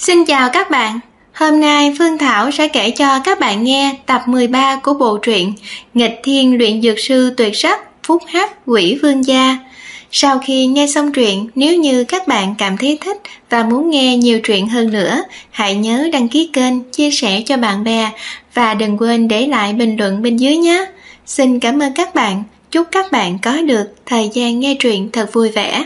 Xin chào các bạn. Hôm nay Phương Thảo sẽ kể cho các bạn nghe tập 13 của bộ truyện Nghịch Thiên Luyện Dược Sư Tuyệt Sắc Phúc Hắc Quỷ Vương Gia. Sau khi nghe xong truyện, nếu như các bạn cảm thấy thích và muốn nghe nhiều truyện hơn nữa, hãy nhớ đăng ký kênh, chia sẻ cho bạn bè và đừng quên để lại bình luận bên dưới nhé. Xin cảm ơn các bạn. Chúc các bạn có được thời gian nghe truyện thật vui vẻ.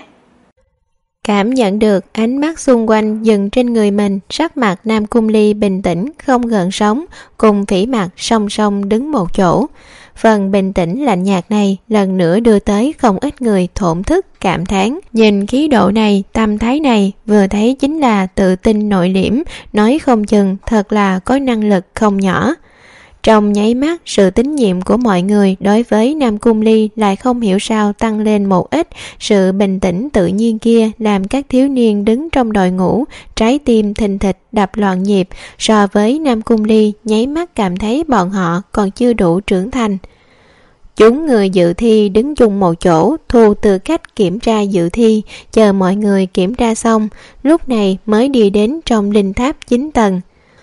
Cảm nhận được ánh mắt xung quanh dừng trên người mình, sắc mặt Nam Cung Ly bình tĩnh không gợn sóng, cùng Phỉ Mặc song song đứng một chỗ. Phần bình tĩnh lạnh nhạt này lần nữa đưa tới không ít người thổn thức cảm thán. Nhìn khí độ này, tâm thái này, vừa thấy chính là tự tin nội liễm, nói không chừng thật là có năng lực không nhỏ. Trong nháy mắt, sự tín nhiệm của mọi người đối với Nam Cung Ly lại không hiểu sao tăng lên một ít. Sự bình tĩnh tự nhiên kia làm các thiếu niên đứng trong đội ngũ, trái tim thình thịch đập loạn nhịp. So với Nam Cung Ly, nháy mắt cảm thấy bọn họ còn chưa đủ trưởng thành. Chúng người dự thi đứng chung một chỗ, thu tư cách kiểm tra dự thi, chờ mọi người kiểm tra xong, lúc này mới đi đến trong linh tháp 9 tầng.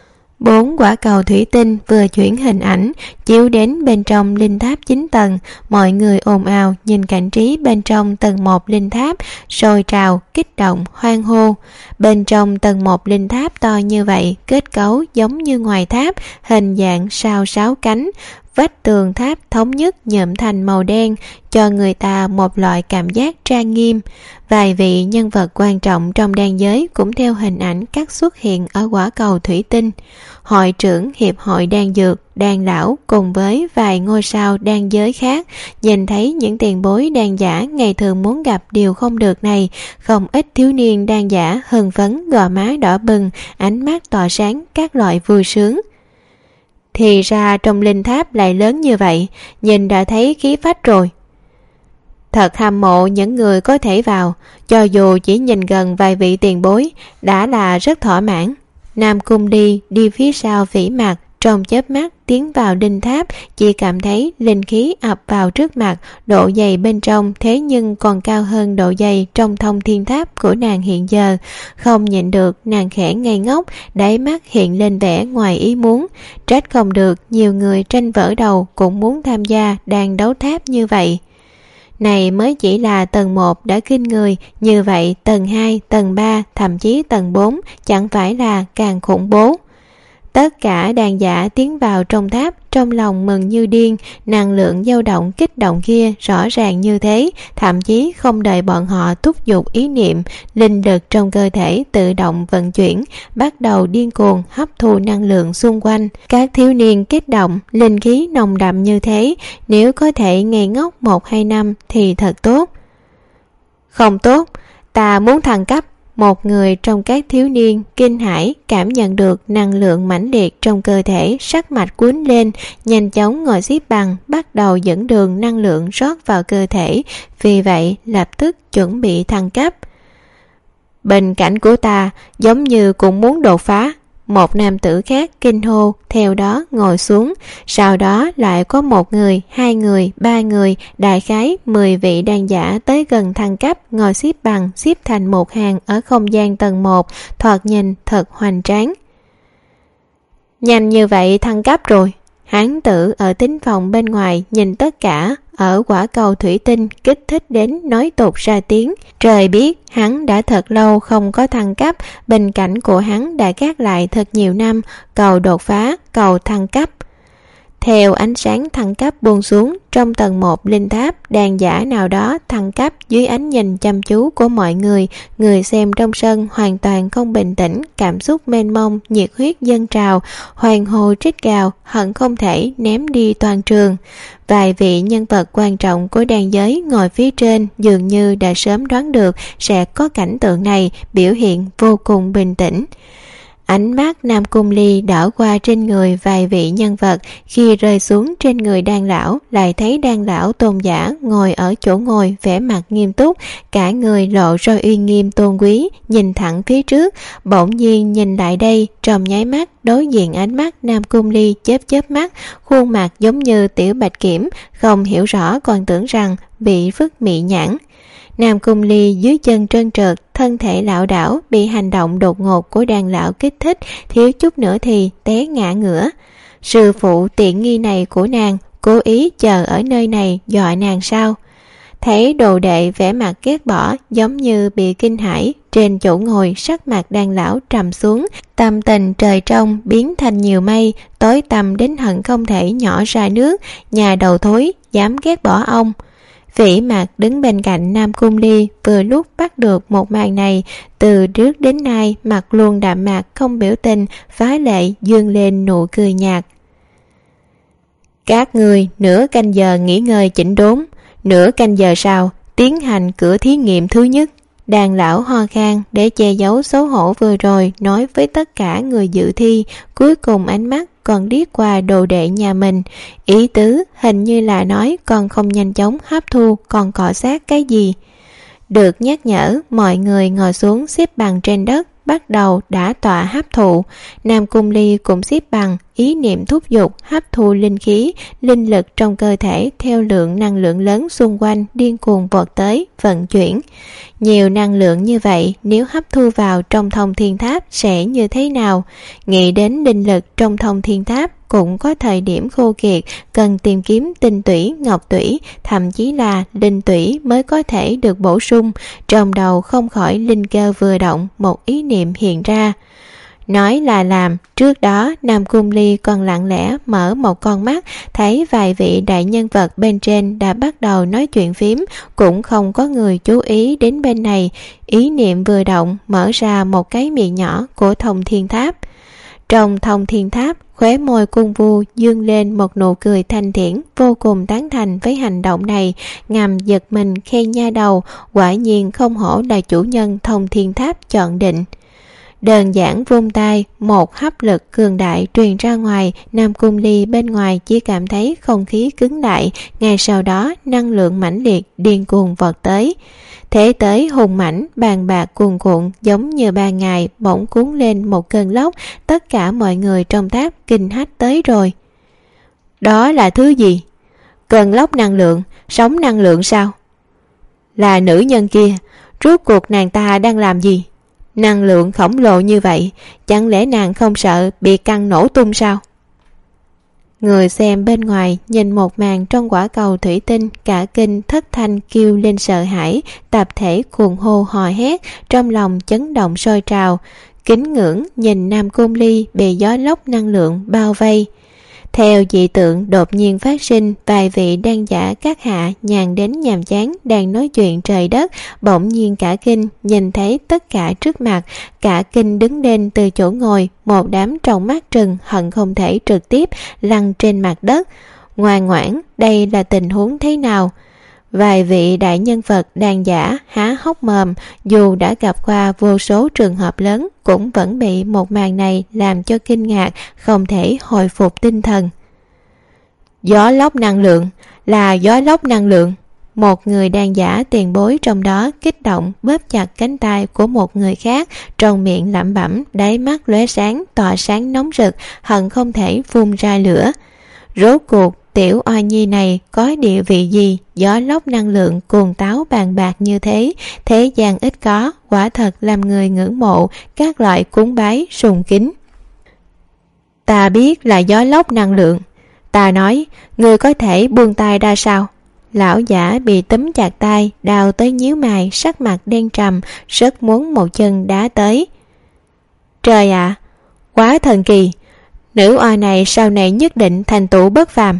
4 quả cầu thủy tinh vừa chuyển hình ảnh chiếu đến bên trong linh tháp 9 tầng, mọi người ồn ào nhìn cảnh trí bên trong tầng 1 linh tháp, sôi trào, kích động, hoan hô. Bên trong tầng 1 linh tháp to như vậy, kết cấu giống như ngoài tháp, hình dạng sao 6 cánh, vách tường tháp thống nhất nhuộm thành màu đen, cho người ta một loại cảm giác trang nghiêm. Vài vị nhân vật quan trọng trong đan giới cũng theo hình ảnh cắt xuất hiện ở quả cầu thủy tinh. Hội trưởng Hiệp hội Đan Dược, Đan Lão cùng với vài ngôi sao đan giới khác, nhìn thấy những tiền bối đan giả ngày thường muốn gặp điều không được này, không ít thiếu niên đan giả hưng phấn, gò má đỏ bừng, ánh mắt tỏa sáng các loại vui sướng. Thì ra trong linh tháp lại lớn như vậy, nhìn đã thấy khí phách rồi. Thật hâm mộ những người có thể vào, cho dù chỉ nhìn gần vài vị tiền bối, đã là rất thỏa mãn. Nam Cung Ly đi phía sau Phỉ Mặc, trong chớp mắt tiến vào linh tháp, chỉ cảm thấy linh khí ập vào trước mặt, độ dày bên trong thế nhưng còn cao hơn độ dày trong Thông Thiên Tháp của nàng hiện giờ. Không nhịn được, nàng khẽ ngây ngốc, đáy mắt hiện lên vẻ ngoài ý muốn. Trách không được, nhiều người tranh vỡ đầu cũng muốn tham gia đan đấu tháp như vậy. Này mới chỉ là tầng 1 đã kinh người, như vậy tầng 2, tầng 3, thậm chí tầng 4 chẳng phải là càng khủng bố. Tất cả đàn giả tiến vào trong tháp, trong lòng mừng như điên, năng lượng dao động kích động kia rõ ràng như thế, thậm chí không đợi bọn họ thúc giục ý niệm, linh lực trong cơ thể tự động vận chuyển, bắt đầu điên cuồng hấp thu năng lượng xung quanh. Các thiếu niên kích động, linh khí nồng đậm như thế, nếu có thể ngây ngốc 1-2 năm thì thật tốt. Không tốt, ta muốn thăng cấp. Một người trong các thiếu niên kinh hãi cảm nhận được năng lượng mãnh liệt trong cơ thể, sắc mặt cuốn lên, nhanh chóng ngồi xếp bằng, bắt đầu dẫn đường năng lượng rót vào cơ thể, vì vậy lập tức chuẩn bị thăng cấp. Bên cạnh của ta giống như cũng muốn đột phá. Một nam tử khác kinh hô, theo đó ngồi xuống. Sau đó lại có 1 người, 2 người, 3 người, đại khái 10 vị đan giả tới gần thăng cấp, ngồi xếp bằng, xếp thành một hàng ở không gian tầng 1, thoạt nhìn thật hoành tráng. Nhanh như vậy thăng cấp rồi. Hán tử ở thính phòng bên ngoài nhìn tất cả ở quả cầu thủy tinh, kích thích đến nói tụt ra tiếng. Trời biết hắn đã thật lâu không có thăng cấp, bên cạnh của hắn đã gác lại thật nhiều năm, cầu đột phá, cầu thăng cấp. Theo ánh sáng thăng cấp buông xuống, trong tầng 1 linh tháp, đàn giả nào đó thăng cấp dưới ánh nhìn chăm chú của mọi người. Người xem trong sân hoàn toàn không bình tĩnh, cảm xúc mênh mông, nhiệt huyết dâng trào, hoàng hô trích gào, hận không thể ném đi toàn trường. Vài vị nhân vật quan trọng của đàn giới ngồi phía trên dường như đã sớm đoán được sẽ có cảnh tượng này, biểu hiện vô cùng bình tĩnh. Ánh mắt Nam Cung Ly đảo qua trên người vài vị nhân vật, khi rơi xuống trên người đan lão, lại thấy đan lão tôn giả ngồi ở chỗ ngồi vẻ mặt nghiêm túc, cả người lộ ra uy nghiêm tôn quý, nhìn thẳng phía trước. Bỗng nhiên nhìn lại đây, trong nháy mắt đối diện ánh mắt Nam Cung Ly chớp chớp mắt, khuôn mặt giống như tiểu bạch kiểm, không hiểu rõ còn tưởng rằng bị phức mị nhãn. Nam Cung Ly dưới chân trơn trượt, thân thể lảo đảo, bị hành động đột ngột của đàn lão kích thích, thiếu chút nữa thì té ngã ngửa. Sư phụ tiện nghi này của nàng cố ý chờ ở nơi này dọa nàng sao? Thấy đồ đệ vẻ mặt ghét bỏ, giống như bị kinh hãi, trên chỗ ngồi sắc mặt đàn lão trầm xuống, tâm tình trời trong biến thành nhiều mây, tối tăm đến hận không thể nhỏ ra nước. Nhà đầu thối dám ghét bỏ ông. Vĩ Mạc đứng bên cạnh Nam Cung Ly, vừa lúc bắt được một màn này, từ trước đến nay mặt luôn đạm mạc không biểu tình, phá lệ dương lên nụ cười nhạt. Các người nửa canh giờ nghỉ ngơi chỉnh đốn, nửa canh giờ sau tiến hành cửa thí nghiệm thứ nhất. Đàn lão ho khan để che giấu xấu hổ vừa rồi nói với tất cả người dự thi, cuối cùng ánh mắt còn điếc qua đồ đệ nhà mình, ý tứ hình như là nói còn không nhanh chóng hấp thu còn cọ sát cái gì. Được nhắc nhở, mọi người ngồi xuống xếp bằng trên đất, bắt đầu đã tọa hấp thụ. Nam Cung Ly cũng xếp bằng, ý niệm thúc giục hấp thu linh khí, linh lực trong cơ thể theo lượng năng lượng lớn xung quanh điên cuồng vọt tới, vận chuyển. Nhiều năng lượng như vậy nếu hấp thu vào trong Thông Thiên Tháp sẽ như thế nào? Nghĩ đến linh lực trong Thông Thiên Tháp cũng có thời điểm khô kiệt, cần tìm kiếm tinh tủy, ngọc tủy, thậm chí là linh tủy mới có thể được bổ sung. Trong đầu không khỏi linh cơ vừa động, một ý niệm hiện ra. Nói là làm, trước đó Nam Cung Ly còn lặng lẽ mở một con mắt, thấy vài vị đại nhân vật bên trên đã bắt đầu nói chuyện phím, cũng không có người chú ý đến bên này. Ý niệm vừa động, mở ra một cái miệng nhỏ của Thông Thiên Tháp. Trong Thông Thiên Tháp, khóe môi Cung Vu dương lên một nụ cười thanh thiện, vô cùng tán thành với hành động này, ngầm giật mình khen nha đầu, quả nhiên không hổ là chủ nhân Thông Thiên Tháp chọn định. Đơn giản vung tay, một hấp lực cường đại truyền ra ngoài, Nam Cung Ly bên ngoài chỉ cảm thấy không khí cứng lại, ngay sau đó năng lượng mãnh liệt điên cuồng vọt tới. Thế tới hùng mãnh, bàn bạc cuồn cuộn giống như ban ngày bỗng cuốn lên một cơn lốc, tất cả mọi người trong tháp kinh hách tới rồi. Đó là thứ gì? Cơn lốc năng lượng, sóng năng lượng sao? Là nữ nhân kia, rốt cuộc nàng ta đang làm gì? Năng lượng khổng lồ như vậy, chẳng lẽ nàng không sợ bị căng nổ tung sao? Người xem bên ngoài nhìn một màn trong quả cầu thủy tinh, cả kinh thất thanh kêu lên sợ hãi, tập thể cuồng hô hò hét, trong lòng chấn động sôi trào, kính ngưỡng nhìn Nam Cung Ly bị gió lốc năng lượng bao vây. Theo dị tượng đột nhiên phát sinh, vài vị đan giả các hạ nhàn đến nhàm chán đang nói chuyện trời đất, bỗng nhiên cả kinh nhìn thấy tất cả trước mặt, cả kinh đứng lên từ chỗ ngồi, một đám tròng mắt trừng hận không thể trực tiếp lăn trên mặt đất. Ngoan ngoãn, đây là tình huống thế nào? Vài vị đại nhân vật đàn giả há hốc mồm, dù đã gặp qua vô số trường hợp lớn cũng vẫn bị một màn này làm cho kinh ngạc, không thể hồi phục tinh thần. Gió lốc năng lượng, là gió lốc năng lượng. Một người đàn giả tiền bối trong đó kích động bóp chặt cánh tay của một người khác, trong miệng lẩm bẩm, đáy mắt lóe sáng, tỏa sáng nóng rực, hận không thể phun ra lửa. Rốt cuộc tiểu oa nhi này có địa vị gì, gió lốc năng lượng cuồng táo bàn bạc như thế gian ít có, quả thật làm người ngưỡng mộ, các loại cúng bái sùng kính. Ta biết là gió lốc năng lượng. Ta nói, ngươi có thể buông tay ra sao? Lão giả bị túm chặt tay, đau tới nhíu mày, sắc mặt đen trầm, rất muốn một chân đá tới. Trời ạ, quá thần kỳ, nữ oa này sau này nhất định thành tựu bất phàm.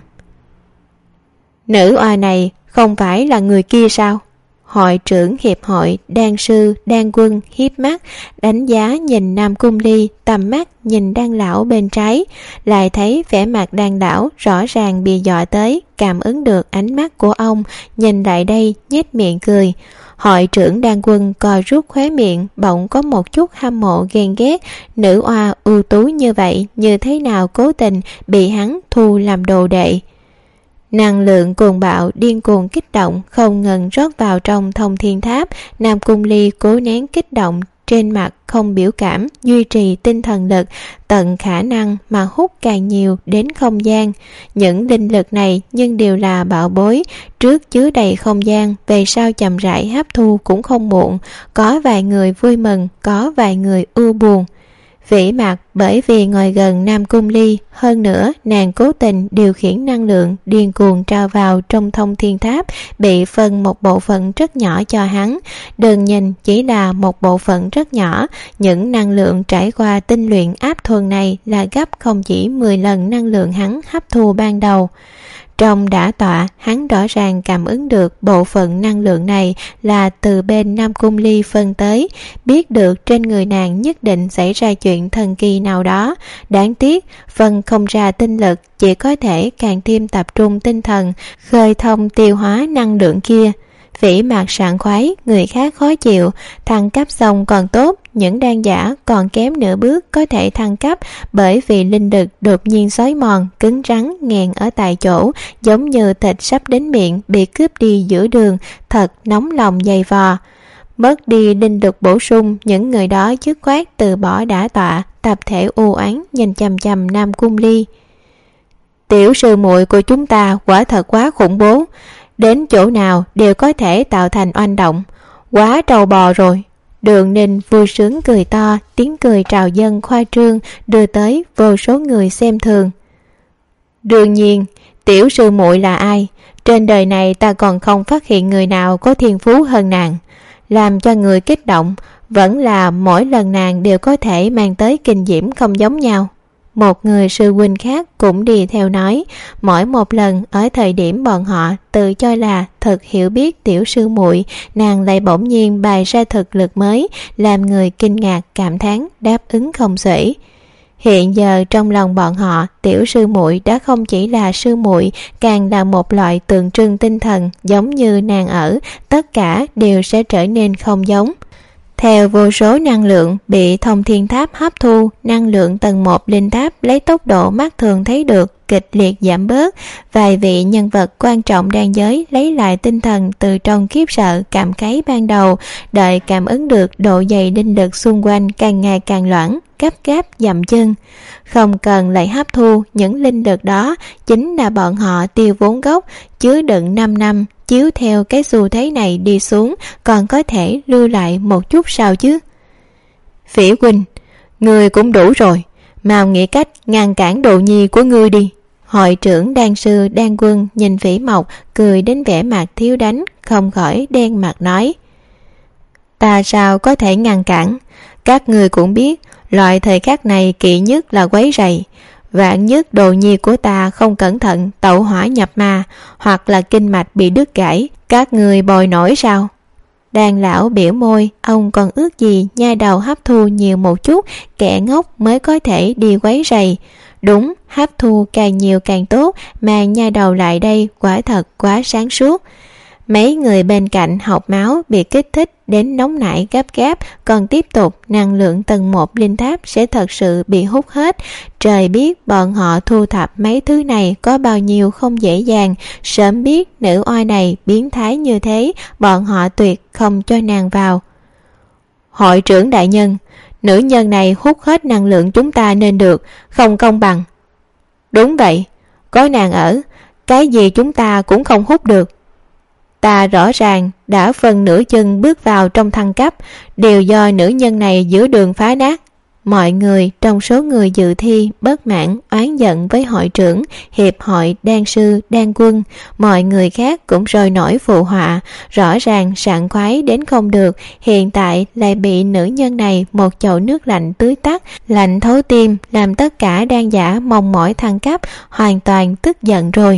Nữ oa này không phải là người kia sao? Hội trưởng hiệp hội đan sư đan quân hiếp mắt đánh giá nhìn Nam Cung Ly, tầm mắt nhìn đan lão bên trái, lại thấy vẻ mặt đan lão rõ ràng bị dọa tới, cảm ứng được ánh mắt của ông, nhìn lại đây nhếch miệng cười. Hội trưởng đan quân co rút khóe miệng, bỗng có một chút hâm mộ ghen ghét, nữ oa ưu tú như vậy như thế nào cố tình bị hắn thu làm đồ đệ. Năng lượng cuồng bạo điên cuồng kích động không ngừng rót vào trong Thông Thiên Tháp. Nam Cung Ly cố nén kích động trên mặt không biểu cảm, duy trì tinh thần lực, tận khả năng mà hút càng nhiều đến không gian. Những linh lực này nhưng đều là bảo bối, trước chứa đầy không gian, về sau chậm rãi hấp thu cũng không muộn. Có vài người vui mừng, có vài người ưu buồn. Vĩ Mặc bởi vì ngồi gần Nam Cung Ly, hơn nữa nàng cố tình điều khiển năng lượng điên cuồng trao vào trong Thông Thiên Tháp, bị phân một bộ phận rất nhỏ cho hắn. Đừng nhìn chỉ là một bộ phận rất nhỏ, những năng lượng trải qua tinh luyện áp thuần này là gấp không chỉ 10 lần năng lượng hắn hấp thu ban đầu. Trong đả tọa, hắn rõ ràng cảm ứng được bộ phận năng lượng này là từ bên Nam Cung Ly phân tới, biết được trên người nàng nhất định xảy ra chuyện thần kỳ nào đó. Đáng tiếc, phân không ra tinh lực, chỉ có thể càng thêm tập trung tinh thần, khơi thông tiêu hóa năng lượng kia. Vĩ Mặc sảng khoái, người khác khó chịu, thăng cấp xong còn tốt, những đan giả còn kém nửa bước có thể thăng cấp, bởi vì linh lực đột nhiên xói mòn, cứng rắn, nghẹn ở tại chỗ, giống như thịt sắp đến miệng bị cướp đi giữa đường, thật nóng lòng dày vò. Mất đi linh lực bổ sung, những người đó dứt khoát từ bỏ đả tọa, tập thể u oán nhìn chằm chằm Nam Cung Ly. Tiểu sư muội của chúng ta quả thật quá khủng bố, đến chỗ nào đều có thể tạo thành oanh động, quá trâu bò rồi. Đường Ninh vui sướng cười to, tiếng cười trào dâng khoa trương đưa tới vô số người xem thường. Đương nhiên, tiểu sư muội là ai? Trên đời này ta còn không phát hiện người nào có thiên phú hơn nàng. Làm cho người kích động vẫn là mỗi lần nàng đều có thể mang tới kinh diễm không giống nhau. Một người sư huynh khác cũng đi theo nói, mỗi một lần ở thời điểm bọn họ tự cho là thật hiểu biết tiểu sư muội, nàng lại bỗng nhiên bày ra thực lực mới, làm người kinh ngạc cảm thán, đáp ứng không xuể. Hiện giờ trong lòng bọn họ, tiểu sư muội đã không chỉ là sư muội, càng là một loại tượng trưng tinh thần, giống như nàng ở, tất cả đều sẽ trở nên không giống. Theo vô số năng lượng bị Thông Thiên Tháp hấp thu, năng lượng tầng 1 linh tháp lấy tốc độ mắt thường thấy được kịch liệt giảm bớt. Vài vị nhân vật quan trọng đan giới lấy lại tinh thần từ trong khiếp sợ cảm khái ban đầu, đợi cảm ứng được độ dày linh lực xung quanh càng ngày càng loãng, gấp gáp dậm chân. Không cần lại hấp thu những linh lực đó, chính là bọn họ tiêu vốn gốc, chứa đựng 5 năm, chiếu theo cái xu thế này đi xuống, còn có thể lưu lại một chút sao chứ. Phỉ huynh, ngươi cũng đủ rồi, mau nghĩ cách ngăn cản Đồ Nhi của ngươi đi. Hội trưởng đan sư đan quân nhìn Phỉ Mộc cười đến vẻ mặt thiếu đánh, không khỏi đen mặt nói: Ta sao có thể ngăn cản? Các ngươi cũng biết, loại thời khắc này kỵ nhất là quấy rầy. Vạn nhất Đồ Nhi của ta không cẩn thận tẩu hỏa nhập ma, hoặc là kinh mạch bị đứt gãy, các người bồi nổi sao? Đàn lão biểu môi, ông còn ước gì nhai đầu hấp thu nhiều một chút, kẻ ngốc mới có thể đi quấy rầy. Đúng, hấp thu càng nhiều càng tốt, mà nhai đầu lại đây quả thật quá sáng suốt. Mấy người bên cạnh hộc máu bị kích thích đến nóng nảy gấp gáp, còn tiếp tục năng lượng tầng 1 linh tháp sẽ thật sự bị hút hết. Trời biết bọn họ thu thập mấy thứ này có bao nhiêu không dễ dàng, sớm biết nữ oai này biến thái như thế, bọn họ tuyệt không cho nàng vào. Hội trưởng đại nhân, nữ nhân này hút hết năng lượng chúng ta nên được, không công bằng. Đúng vậy, có nàng ở, cái gì chúng ta cũng không hút được. Ta rõ ràng đã phân nửa chân bước vào trong thăng cấp, đều do nữ nhân này giữa đường phá nát. Mọi người trong số người dự thi bất mãn oán giận với hội trưởng, hiệp hội đan sư đan quân. Mọi người khác cũng sôi nổi phụ họa, rõ ràng sảng khoái đến không được, hiện tại lại bị nữ nhân này một chậu nước lạnh tưới tắt, lạnh thấu tim, làm tất cả đan giả mong mỏi thăng cấp hoàn toàn tức giận rồi.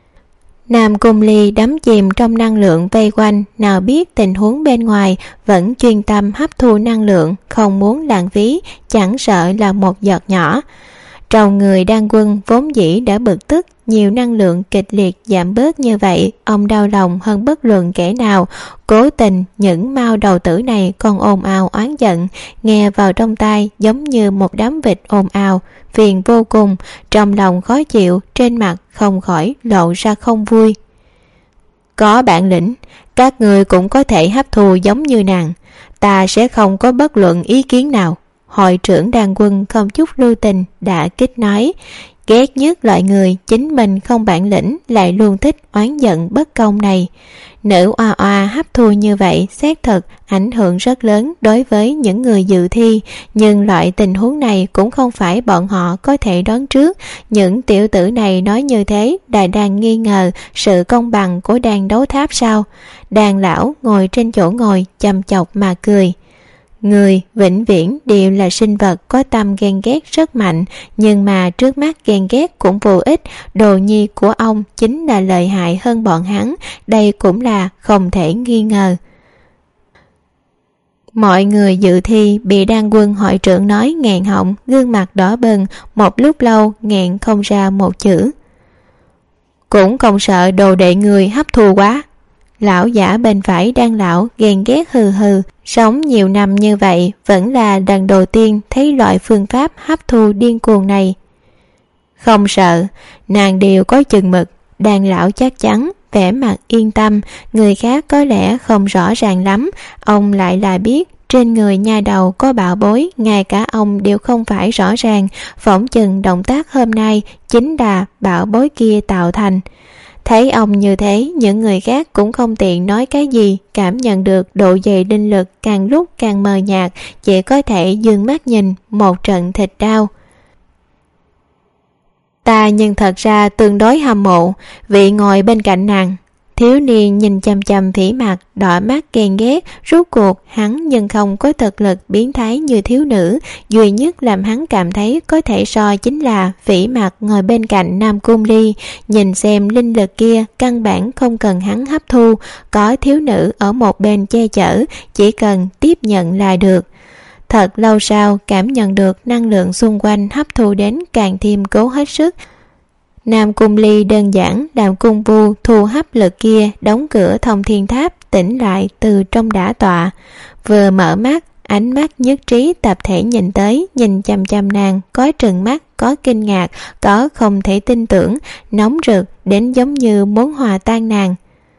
Nam Cung Ly đắm chìm trong năng lượng vây quanh, nào biết tình huống bên ngoài, vẫn chuyên tâm hấp thu năng lượng, không muốn lãng phí, chẳng sợ là một giọt nhỏ. Trong người đan quân vốn dĩ đã bực tức, nhiều năng lượng kịch liệt giảm bớt như vậy, ông đau lòng hơn bất luận kẻ nào. Cố tình những mao đầu tử này còn ồn ào oán giận, nghe vào trong tai giống như một đám vịt ồn ào, phiền vô cùng, trong lòng khó chịu, trên mặt không khỏi lộ ra không vui. Có bản lĩnh, các người cũng có thể hấp thu giống như nàng. ta sẽ không có bất luận ý kiến nào. Hội trưởng Đàn Quân không chút lưu tình đã kích nói, ghét nhất loại người chính mình không bản lĩnh lại luôn thích oán giận bất công này. Nữ oa oa hấp thu như vậy xác thực ảnh hưởng rất lớn đối với những người dự thi, nhưng loại tình huống này cũng không phải bọn họ có thể đoán trước. Những tiểu tử này nói như thế là đang nghi ngờ sự công bằng của đàn đấu tháp sao? Đàn lão ngồi trên chỗ ngồi chăm chọc mà cười. Người vĩnh viễn đều là sinh vật có tâm ghen ghét rất mạnh, nhưng mà trước mắt ghen ghét cũng vô ích. Đồ nhi của ông chính là lợi hại hơn bọn hắn, đây cũng là không thể nghi ngờ. Mọi người dự thi bị Đan Quân hội trưởng nói nghẹn họng, gương mặt đỏ bừng, một lúc lâu nghẹn không ra một chữ. Cũng không sợ đồ đệ người hấp thu quá. Lão giả bên phải Đan lão ghen ghét hừ hừ, sống nhiều năm như vậy vẫn là lần đầu tiên thấy loại phương pháp hấp thu điên cuồng này. Không sợ, nàng đều có chừng mực. Đan lão chắc chắn, vẻ mặt yên tâm. Người khác có lẽ không rõ ràng lắm, ông lại là biết trên người nha đầu có bảo bối, ngay cả ông đều không phải rõ ràng. Phỏng chừng động tác hôm nay chính là bảo bối kia tạo thành. Thấy ông như thế, những người khác cũng không tiện nói cái gì, cảm nhận được độ dày linh lực càng lúc càng mờ nhạt, chỉ có thể dương mắt nhìn một trận thịt đau. Ta nhưng thật ra tương đối hâm mộ vị ngồi bên cạnh nàng. Thiếu niên nhìn chăm chăm Phỉ Mặc, đỏ mắt ghen ghét. Rốt cuộc hắn nhưng không có thực lực biến thái như thiếu nữ, duy nhất làm hắn cảm thấy có thể so chính là Phỉ Mặc ngồi bên cạnh Nam Cung Ly. Nhìn xem linh lực kia căn bản không cần hắn hấp thu, có thiếu nữ ở một bên che chở, chỉ cần tiếp nhận là được. Thật lâu sau cảm nhận được năng lượng xung quanh hấp thu đến càng thêm cố hết sức. Nam Cung Ly đơn giản làm cung vu thu hấp lực kia, đóng cửa thông thiên tháp, tỉnh lại từ trong đả tọa. Vừa mở mắt, ánh mắt nhất trí tập thể nhìn tới, nhìn chăm chăm nàng, có trừng mắt, có kinh ngạc, có không thể tin tưởng, nóng rực đến giống như muốn hòa tan nàng.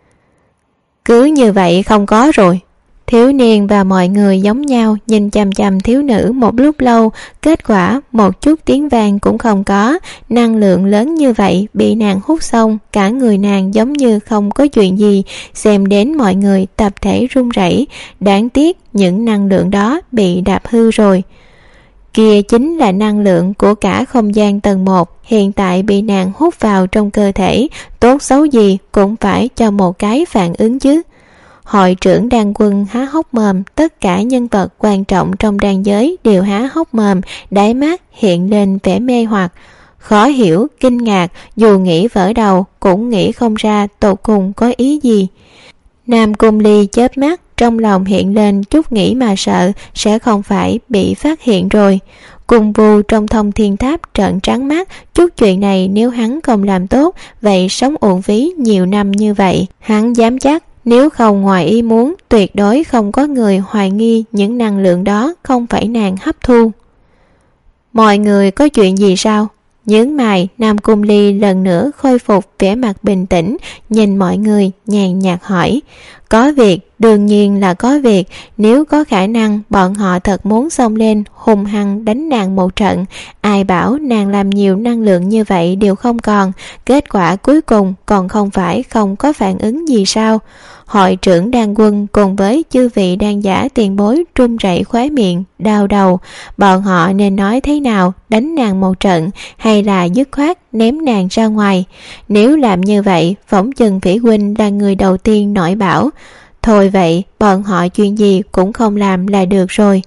Cứ như vậy không có rồi. Thiếu niên và mọi người giống nhau nhìn chằm chằm thiếu nữ một lúc lâu, kết quả một chút tiếng vang cũng không có. Năng lượng lớn như vậy bị nàng hút xong, cả người nàng giống như không có chuyện gì, xem đến mọi người tập thể run rẩy. Đáng tiếc những năng lượng đó bị đạp hư rồi. Kia chính là năng lượng của cả không gian tầng 1, hiện tại bị nàng hút vào trong cơ thể, tốt xấu gì cũng phải cho một cái phản ứng chứ. Hội trưởng Đan Quân há hốc mồm, tất cả nhân vật quan trọng trong đan giới đều há hốc mồm, đáy mắt hiện lên vẻ mê hoặc, khó hiểu, kinh ngạc, dù nghĩ vỡ đầu cũng nghĩ không ra tột cùng có ý gì. Nam Cung Ly chớp mắt, trong lòng hiện lên chút nghĩ mà sợ sẽ không phải bị phát hiện rồi. Cung vu trong thông thiên tháp trợn trắng mắt, chút chuyện này nếu hắn không làm tốt, vậy sống uổng phí nhiều năm như vậy. Hắn dám chắc nếu không ngoài ý muốn, tuyệt đối không có người hoài nghi những năng lượng đó không phải nàng hấp thu. Mọi người có chuyện gì sao? Nhướng mày, Nam Cung Ly lần nữa khôi phục vẻ mặt bình tĩnh, nhìn mọi người nhàn nhạt hỏi. Có việc, đương nhiên là có việc. Nếu có khả năng bọn họ thật muốn xông lên hung hăng đánh nàng một trận. Ai bảo nàng làm nhiều năng lượng như vậy đều không còn, kết quả cuối cùng còn không phải không có phản ứng gì sao? Hội trưởng Đan Quân cùng với chư vị đan giả tiền bối run rẩy khóe miệng, đau đầu. Bọn họ nên nói thế nào, đánh nàng một trận hay là dứt khoát ném nàng ra ngoài? Nếu làm như vậy, phỏng chừng Phỉ huynh là người đầu tiên nổi bảo. Thôi vậy, bọn họ chuyện gì cũng không làm là được rồi.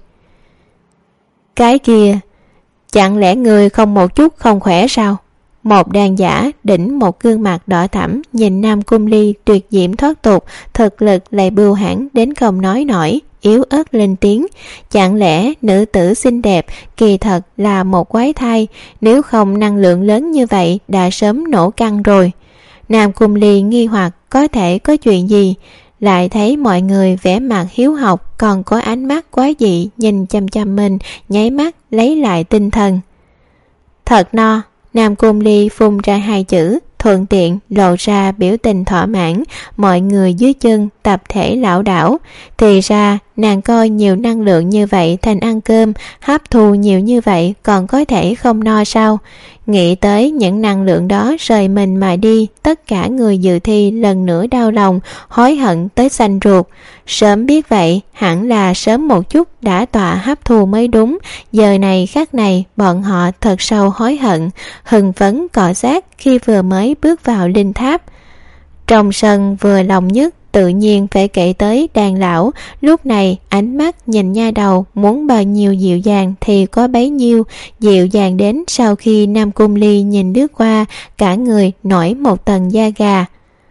Cái kia, chẳng lẽ người không một chút không khỏe sao? Một đàn giả đỉnh một gương mặt đỏ thẫm nhìn Nam Cung Ly tuyệt diễm thoát tục, thực lực lại bưu hãn đến không nói nổi, yếu ớt lên tiếng. Chẳng lẽ nữ tử xinh đẹp kỳ thật là một quái thai, nếu không năng lượng lớn như vậy đã sớm nổ căng rồi. Nam Cung Ly nghi hoặc có thể có chuyện gì, lại thấy mọi người vẻ mặt hiếu học, còn có ánh mắt quái dị nhìn chăm chăm mình, nháy mắt lấy lại tinh thần. Thật no. Nam Cung Ly phun ra hai chữ, thuận tiện lộ ra biểu tình thỏa mãn. Mọi người dưới chân tập thể lảo đảo. Thì ra nàng coi nhiều năng lượng như vậy thành ăn cơm, hấp thu nhiều như vậy còn có thể không no sao? Nghĩ tới những năng lượng đó rời mình mà đi, tất cả người dự thi lần nữa đau lòng, hối hận tới xanh ruột. Sớm biết vậy, hẳn là sớm một chút đã tọa hấp thu mới đúng. Giờ này khắc này, bọn họ thật sâu hối hận, hưng phấn cọ xát khi vừa mới bước vào linh tháp. Trong sân vừa lòng nhất tự nhiên phải kể tới đàn lão. Lúc này ánh mắt nhìn nha đầu muốn bao nhiêu dịu dàng thì có bấy nhiêu, dịu dàng đến sau khi Nam Cung Ly nhìn lướt qua, cả người nổi một tầng da gà.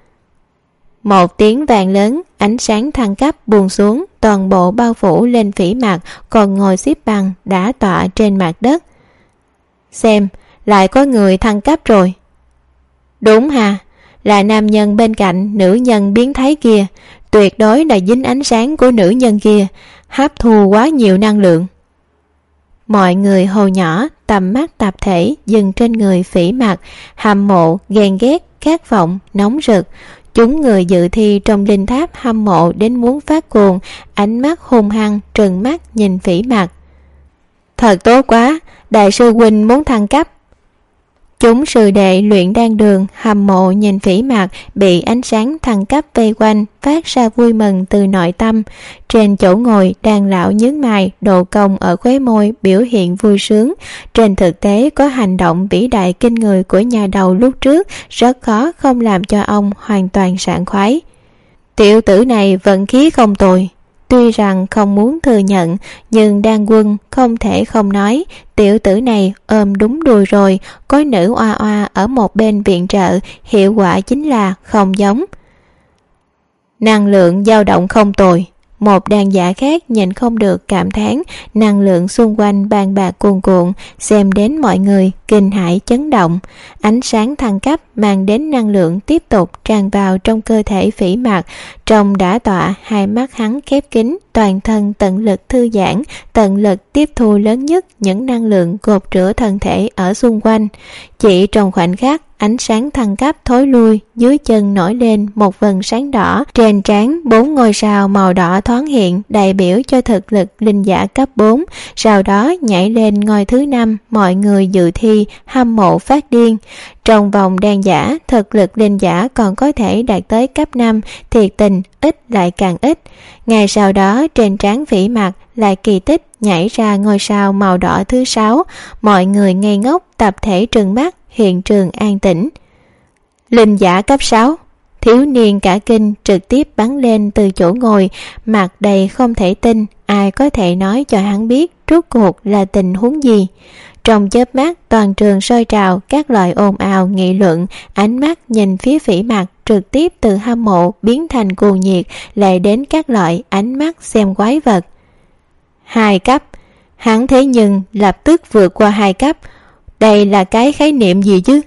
Một tiếng vang lớn, ánh sáng thăng cấp buông xuống, toàn bộ bao phủ lên Phỉ Mặc còn ngồi xếp bằng đã tọa trên mặt đất. Xem, lại có người thăng cấp rồi. Đúng hà, là nam nhân bên cạnh nữ nhân biến thái kia, tuyệt đối là dính ánh sáng của nữ nhân kia, hấp thu quá nhiều năng lượng. Mọi người hồ nhỏ, tầm mắt tập thể dừng trên người Phỉ Mặc, hâm mộ, ghen ghét, khát vọng, nóng rực. Chúng người dự thi trong linh tháp hâm mộ đến muốn phát cuồng, ánh mắt hung hăng trừng mắt nhìn Phỉ Mặc. Thật tốt quá, đại sư huynh muốn thăng cấp. Chúng sư đệ luyện đan đường hâm mộ nhìn Phỉ Mặc bị ánh sáng thăng cấp vây quanh, phát ra vui mừng từ nội tâm. Trên chỗ ngồi, đàn lão nhướng mày, độ cong ở khóe môi biểu hiện vui sướng. Trên thực tế có hành động vĩ đại kinh người của nhà đầu lúc trước, rất khó không làm cho ông hoàn toàn sảng khoái. Tiểu tử này vận khí không tồi. Tuy rằng không muốn thừa nhận, nhưng Đan Quân không thể không nói, tiểu tử này ôm đúng đùi rồi, có nữ oa oa ở một bên viện trợ, hiệu quả chính là không giống. Năng lượng dao động không tồi. Một đàn giả khác nhìn không được cảm thán, năng lượng xung quanh bàn bạc cuồn cuộn, xem đến mọi người kinh hãi chấn động. Ánh sáng thăng cấp mang đến năng lượng tiếp tục tràn vào trong cơ thể Phỉ Mặc, trong đã tọa, hai mắt hắn khép kín, toàn thân tận lực thư giãn, tận lực tiếp thu lớn nhất những năng lượng gột rửa thân thể ở xung quanh. Chỉ trong khoảnh khắc, ánh sáng thăng cấp thối lui, dưới chân nổi lên một vầng sáng đỏ, trên trán 4 ngôi sao màu đỏ thoáng hiện, đại biểu cho thực lực linh giả cấp 4, sau đó nhảy lên ngôi thứ 5, mọi người dự thi hâm mộ phát điên. Trong vòng đan giả, thực lực linh giả còn có thể đạt tới cấp 5, thiệt tình ít lại càng ít. Ngày sau đó trên trán Phỉ Mặc lại kỳ tích nhảy ra ngôi sao màu đỏ thứ 6, mọi người ngây ngốc tập thể trừng mắt, hiện trường an tĩnh. Linh giả cấp 6, thiếu niên cả kinh trực tiếp bắn lên từ chỗ ngồi, mặt đầy không thể tin, ai có thể nói cho hắn biết rốt cuộc là tình huống gì. Trong chớp mắt toàn trường sôi trào, các loại ồn ào nghị luận, ánh mắt nhìn phía Phỉ Mặc trực tiếp từ hâm mộ biến thành cuồng nhiệt, lại đến các loại ánh mắt xem quái vật. 2 cấp, hắn thế nhưng lập tức vượt qua 2 cấp, đây là cái khái niệm gì chứ?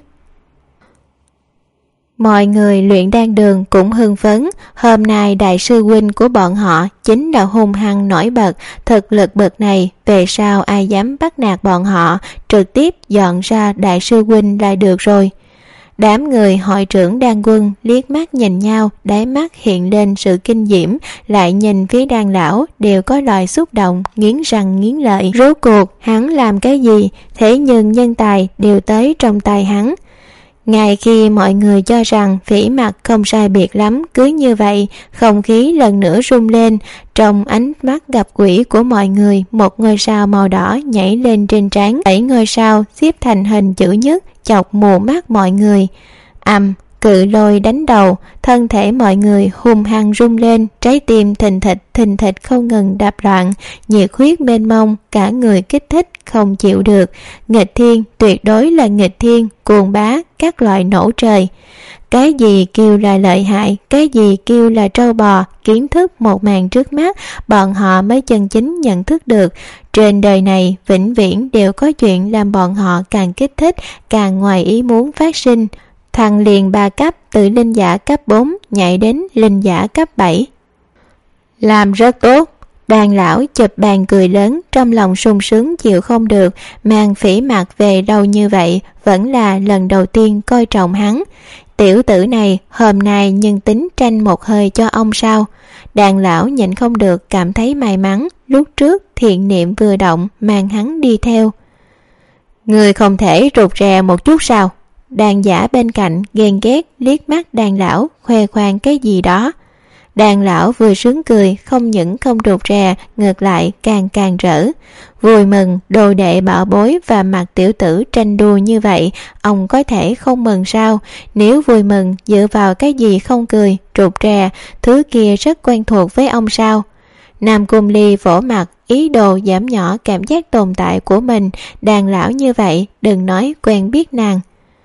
Mọi người luyện đan đường cũng hưng phấn, hôm nay đại sư huynh của bọn họ chính là hung hăng nổi bật, thực lực bậc này về sau ai dám bắt nạt bọn họ, trực tiếp dọn ra đại sư huynh là được rồi. Đám người hội trưởng Đan Quân liếc mắt nhìn nhau, đáy mắt hiện lên sự kinh diễm, lại nhìn phía Đan lão đều có loại xúc động, nghiến răng nghiến lợi. Rốt cuộc hắn làm cái gì, thế nhưng nhân tài đều tới trong tay hắn. Ngay khi mọi người cho rằng Phỉ Mặc không sai biệt lắm, cứ như vậy không khí lần nữa rung lên. Trong ánh mắt gặp quỷ của mọi người, một ngôi sao màu đỏ nhảy lên trên trán, 7 ngôi sao xếp thành hình chữ nhất chọc mù mắt mọi người. Cự lôi đánh đầu, thân thể mọi người hung hăng rung lên, trái tim thình thịch không ngừng đập loạn, nhiệt huyết mênh mông, cả người kích thích không chịu được. Nghịch thiên, tuyệt đối là nghịch thiên, cuồng bá, các loại nổ trời. Cái gì kêu là lợi hại, cái gì kêu là trâu bò, kiến thức một màn trước mắt, bọn họ mới chân chính nhận thức được. Trên đời này vĩnh viễn đều có chuyện làm bọn họ càng kích thích, càng ngoài ý muốn phát sinh. Thằng liền 3 cấp, từ linh giả cấp 4 nhảy đến linh giả cấp 7. Làm rất tốt. Đàn lão chụp bàn cười lớn, trong lòng sung sướng chịu không được, mang Phỉ Mặc về đâu như vậy, vẫn là lần đầu tiên coi trọng hắn. Tiểu tử này hôm nay nhưng tính tranh một hơi cho ông sao? Đàn lão nhịn không được cảm thấy may mắn lúc trước thiện niệm vừa động mang hắn đi theo. Người không thể rụt rè một chút sao? Đàn giả bên cạnh ghen ghét liếc mắt đàn lão khoe khoang cái gì đó. Đàn lão vừa sướng cười, không những không rụt rè, ngược lại càng rỡ. Vui mừng đồ đệ bảo bối và mặt tiểu tử tranh đua như vậy, ông có thể không mừng sao? Nếu vui mừng dựa vào cái gì không cười, rụt rè, thứ kia rất quen thuộc với ông sao? Nam Cung Ly vỗ mặt, ý đồ giảm nhỏ cảm giác tồn tại của mình. Đàn lão như vậy, đừng nói quen biết nàng.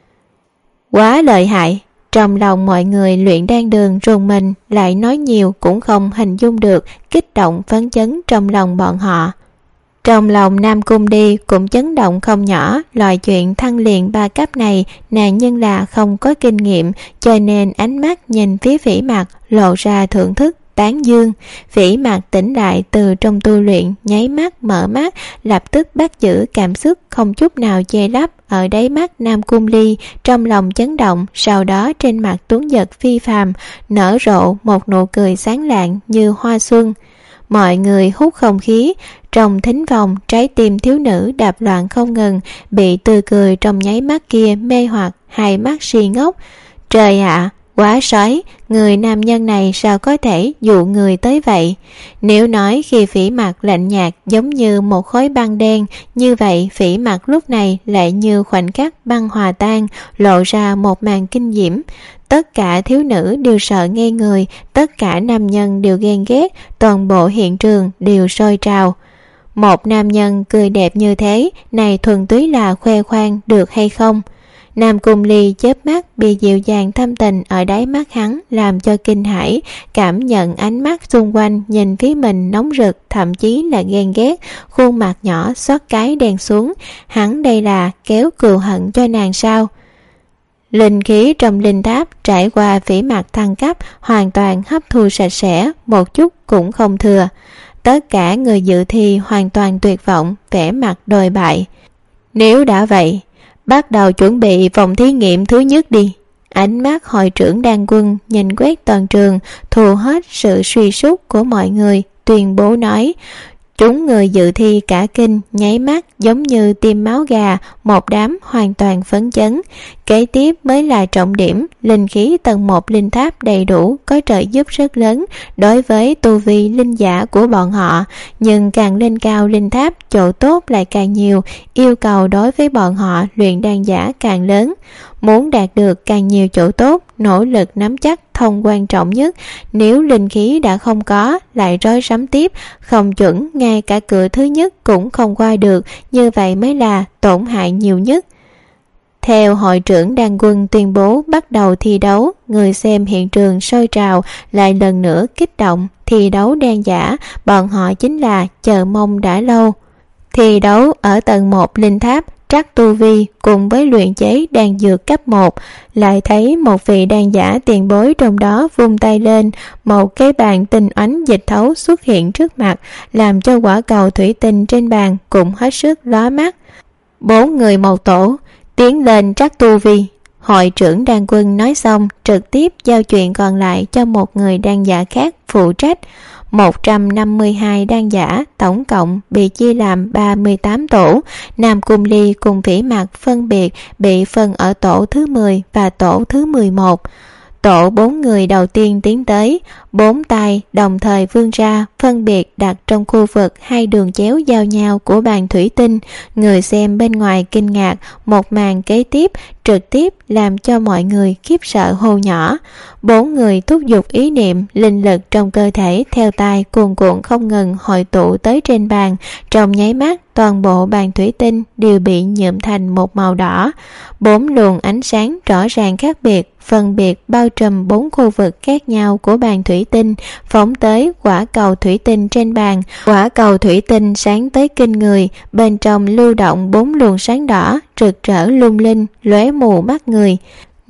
Quá lợi hại. Trong lòng mọi người Luyện Đan Đường rùng mình, lại nói nhiều cũng không hình dung được kích động phấn chấn trong lòng bọn họ. Trong lòng Nam Cung Ly cũng chấn động không nhỏ. Loại chuyện thăng liền 3 cấp này nàng nhân là không có kinh nghiệm, cho nên ánh mắt nhìn phía Vĩ Mặc lộ ra thưởng thức tán dương. Vĩ Mặc tỉnh lại từ trong tu luyện, nháy mắt mở mắt, lập tức bắt giữ cảm xúc không chút nào che lấp ở đáy mắt Nam Cung Ly, trong lòng chấn động. Sau đó trên mặt Tuấn Giật phi phàm nở rộ một nụ cười sáng lạng như hoa xuân. Mọi người hút không khí, trong thính phòng trái tim thiếu nữ đạp loạn không ngừng, bị tươi cười trong nháy mắt kia mê hoặc, hai mắt si ngốc. Trời ạ, quá sói, người nam nhân này sao có thể dụ người tới vậy? Nếu nói khi Phỉ Mặc lạnh nhạt giống như một khối băng đen, như vậy Phỉ Mặc lúc này lại như khoảnh khắc băng hòa tan, lộ ra một màn kinh diễm. Tất cả thiếu nữ đều sợ ngây người, tất cả nam nhân đều ghen ghét, toàn bộ hiện trường đều sôi trào. Một nam nhân cười đẹp như thế, này thuần túy là khoe khoang được hay không? Nam Cung Ly chớp mắt, bị dịu dàng thâm tình ở đáy mắt hắn làm cho kinh hãi, cảm nhận ánh mắt xung quanh nhìn phía mình nóng rực, thậm chí là ghen ghét, khuôn mặt nhỏ xót cái đen xuống. Hắn đây là kéo cừu hận cho nàng sao? Linh khí trong linh tháp trải qua Phỉ Mặc thăng cấp hoàn toàn hấp thu sạch sẽ, một chút cũng không thừa. Tất cả người dự thi hoàn toàn tuyệt vọng, vẻ mặt đồi bại. Nếu đã vậy, bắt đầu chuẩn bị vòng thí nghiệm thứ nhất đi. Ánh mắt hội trưởng Đan Quân nhìn quét toàn trường, thu hết sự suy sút của mọi người, tuyên bố nói. Chúng người dự thi cả kinh, nháy mắt giống như tiêm máu gà, một đám hoàn toàn phấn chấn. Kế tiếp mới là trọng điểm, linh khí tầng 1 linh tháp đầy đủ có trợ giúp rất lớn đối với tu vi linh giả của bọn họ, nhưng càng lên cao linh tháp chỗ tốt lại càng nhiều, yêu cầu đối với bọn họ luyện đan giả càng lớn. Muốn đạt được càng nhiều chỗ tốt, nỗ lực nắm chắc thông quan trọng nhất. Nếu linh khí đã không có, lại rối rắm tiếp, không chuẩn ngay cả cửa thứ nhất cũng không qua được, như vậy mới là tổn hại nhiều nhất. Theo hội trưởng Đan Quân tuyên bố bắt đầu thi đấu, người xem hiện trường sôi trào, lại lần nữa kích động. Thi đấu đan giả, bọn họ chính là chờ mong đã lâu. Thi đấu ở tầng 1 linh tháp, trắc tu vi cùng với luyện chế đan dược cấp 1, lại thấy một vị đan giả tiền bối trong đó vung tay lên, một cái bàn tinh ánh dịch thấu xuất hiện trước mặt, làm cho quả cầu thủy tinh trên bàn cũng hết sức lóa mắt. 4 người một tổ, tiến lên trắc tu vi. Hội trưởng Đan Quân nói xong, trực tiếp giao chuyện còn lại cho một người đan giả khác phụ trách. 152 đan giả tổng cộng bị chia làm 38 tổ. Nam Cung Ly cùng Vĩ Mặc phân biệt bị phân ở tổ thứ 10 và tổ thứ 11. Tổ 4 người đầu tiên tiến tới, 4 tay đồng thời vươn ra, phân biệt đặt trong khu vực 2 đường chéo giao nhau của bàn thủy tinh. Người xem bên ngoài kinh ngạc, một màn kế tiếp trực tiếp làm cho mọi người khiếp sợ hô nhỏ. 4 người thúc giục ý niệm, linh lực trong cơ thể theo tay cuồn cuộn không ngừng hội tụ tới trên bàn. Trong nháy mắt, toàn bộ bàn thủy tinh đều bị nhuộm thành một màu đỏ. 4 luồng ánh sáng rõ ràng khác biệt, phân biệt bao trùm 4 khu vực khác nhau của bàn thủy tinh, phóng tới quả cầu thủy tinh trên bàn. Quả cầu thủy tinh sáng tới kinh người, bên trong lưu động 4 luồng sáng đỏ rực rỡ lung linh, lóe mù mắt người.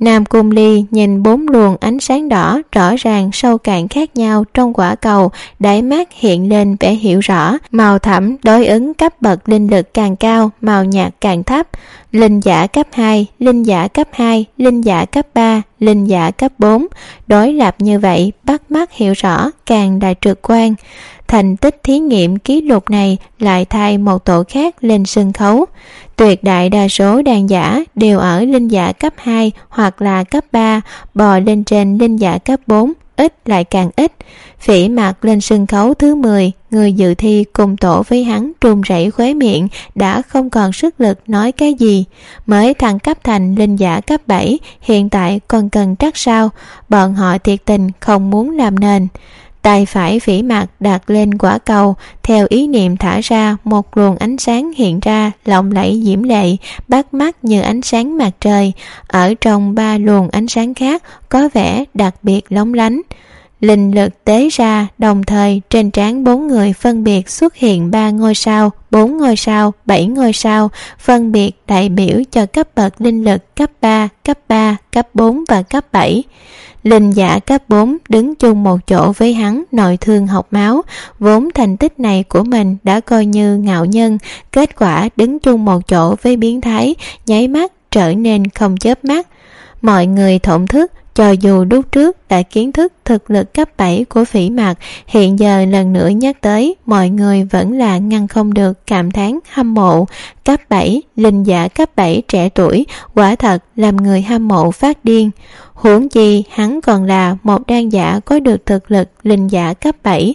Nam Cung Ly nhìn 4 luồng ánh sáng đỏ rõ ràng sâu cạn khác nhau trong quả cầu, đáy mắt hiện lên vẻ hiểu rõ. Màu thẫm đối ứng cấp bậc linh lực càng cao, màu nhạt càng thấp. Linh giả cấp 2, linh giả cấp 2, linh giả cấp 3, linh giả cấp 4. Đối lập như vậy, bắt mắt hiểu rõ, càng là trực quan. Thành tích thí nghiệm ký lục này lại thay một tổ khác lên sân khấu. Tuyệt đại đa số đàn giả đều ở linh giả cấp 2 hoặc là cấp 3, bò lên trên linh giả cấp 4, ít lại càng ít. Phỉ Mặc lên sân khấu thứ 10, người dự thi cùng tổ với hắn run rẩy khóe miệng, đã không còn sức lực nói cái gì. Mới thăng cấp thành linh giả cấp 7, hiện tại còn cần trắc sao, bọn họ thiệt tình không muốn làm nền. Tay phải Phỉ Mặc đặt lên quả cầu, theo ý niệm thả ra một luồng ánh sáng hiện ra lộng lẫy diễm lệ, bắt mắt như ánh sáng mặt trời. Ở trong 3 luồng ánh sáng khác có vẻ đặc biệt lóng lánh. Linh lực tế ra, đồng thời trên trán 4 người phân biệt xuất hiện 3 ngôi sao, 4 ngôi sao, 7 ngôi sao, phân biệt đại biểu cho cấp bậc linh lực cấp 3, cấp 3, cấp 4 và cấp 7. Linh giả cấp 4 đứng chung một chỗ với hắn, nội thương học máu. Vốn thành tích này của mình đã coi như ngạo nhân, kết quả đứng chung một chỗ với biến thái, nháy mắt trở nên không chớp mắt. Mọi người thổn thức, cho dù lúc trước đã kiến thức thực lực cấp 7 của Phỉ Mặc, hiện giờ lần nữa nhắc tới, mọi người vẫn là ngăn không được cảm thán hâm mộ. Cấp 7, linh giả cấp 7 trẻ tuổi, quả thật làm người hâm mộ phát điên. Huống chi hắn còn là một đan giả có được thực lực linh giả cấp 7.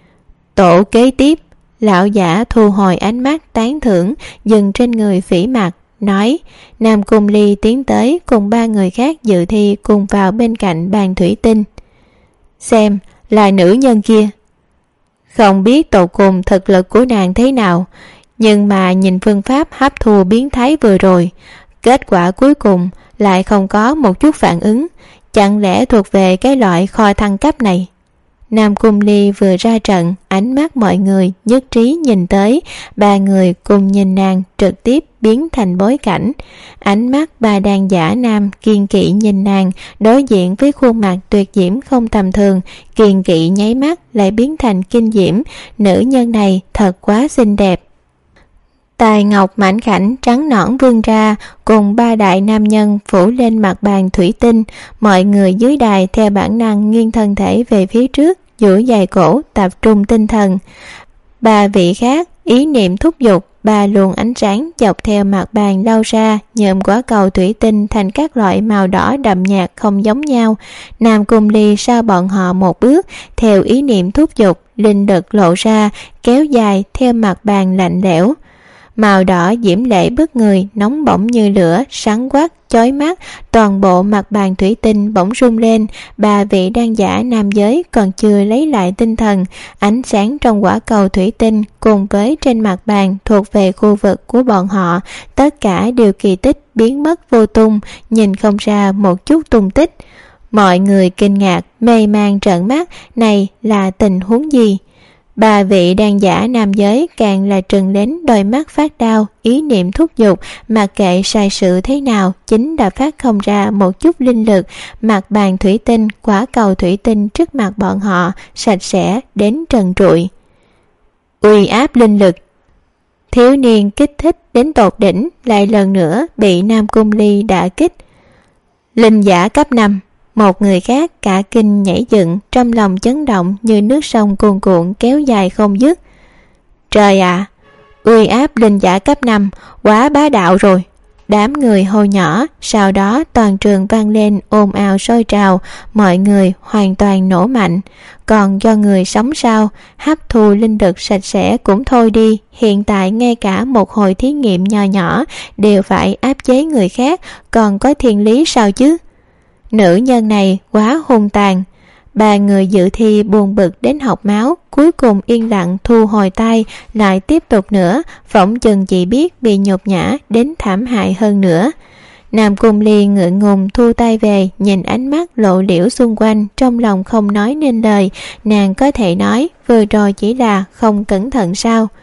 Tổ kế tiếp, lão giả thu hồi ánh mắt tán thưởng, dừng trên người Phỉ Mặc, nói. Nam Cung Ly tiến tới cùng 3 người khác dự thi cùng vào bên cạnh bàn thủy tinh. Xem, là nữ nhân kia. Không biết tột cùng thực lực của nàng thế nào, nhưng mà nhìn phương pháp hấp thu biến thái vừa rồi, kết quả cuối cùng lại không có một chút phản ứng, chẳng lẽ thuộc về cái loại kho thăng cấp này. Nam Cung Ly vừa ra trận, ánh mắt mọi người nhất trí nhìn tới, 3 người cùng nhìn nàng trực tiếp biến thành bối cảnh. Ánh mắt 3 đàn giả nam kiên kỵ nhìn nàng, đối diện với khuôn mặt tuyệt diễm không tầm thường, kiên kỵ nháy mắt lại biến thành kinh diễm. Nữ nhân này thật quá xinh đẹp. Tài ngọc mảnh khảnh trắng nõn vươn ra, cùng 3 đại nam nhân phủ lên mặt bàn thủy tinh. Mọi người dưới đài theo bản năng nghiêng thân thể về phía trước, duỗi dài cổ tập trung tinh thần. 3 vị khác ý niệm thúc giục, 3 luồng ánh sáng dọc theo mặt bàn lao ra, nhuộm quả cầu thủy tinh thành các loại màu đỏ đậm nhạt không giống nhau. Nam Cung Ly sau bọn họ một bước, theo ý niệm thúc giục, linh lực lộ ra, kéo dài theo mặt bàn lạnh lẽo. Màu đỏ diễm lệ bức người, nóng bỏng như lửa, sáng quắc, chói mắt, toàn bộ mặt bàn thủy tinh bỗng rung lên. 3 vị đan giả nam giới còn chưa lấy lại tinh thần, ánh sáng trong quả cầu thủy tinh cùng với trên mặt bàn thuộc về khu vực của bọn họ, tất cả đều kỳ tích biến mất vô tung, nhìn không ra một chút tung tích. Mọi người kinh ngạc, mê man trợn mắt, này là tình huống gì? 3 vị đan giả nam giới càng là trừng đến đôi mắt phát đau, ý niệm thúc giục, mặc kệ sai sự thế nào, chính đã phát không ra một chút linh lực. Mặt bàn thủy tinh, quả cầu thủy tinh trước mặt bọn họ, sạch sẽ đến trần trụi. Uy áp linh lực. Thiếu niên kích thích đến tột đỉnh, lại lần nữa bị Nam Cung Ly đả kích. Linh giả cấp 5. Một người khác cả kinh nhảy dựng, trong lòng chấn động như nước sông cuồn cuộn kéo dài không dứt. Trời ạ, uy áp linh giả cấp 5, quá bá đạo rồi. Đám người hô nhỏ, sau đó toàn trường vang lên ồn ào sôi trào, mọi người hoàn toàn nổ mạnh. Còn do người sống sao, hấp thu linh lực sạch sẽ cũng thôi đi, hiện tại ngay cả một hồi thí nghiệm nho nhỏ đều phải áp chế người khác, còn có thiên lý sao chứ? Nữ nhân này quá hung tàn. 3 người dự thi buồn bực đến học máu, cuối cùng yên lặng thu hồi tay, lại tiếp tục nữa, phỏng chừng chỉ biết bị nhục nhã đến thảm hại hơn nữa. Nam Cung Ly ngượng ngùng thu tay về, nhìn ánh mắt lộ liễu xung quanh, trong lòng không nói nên lời. Nàng có thể nói vừa rồi chỉ là không cẩn thận sao?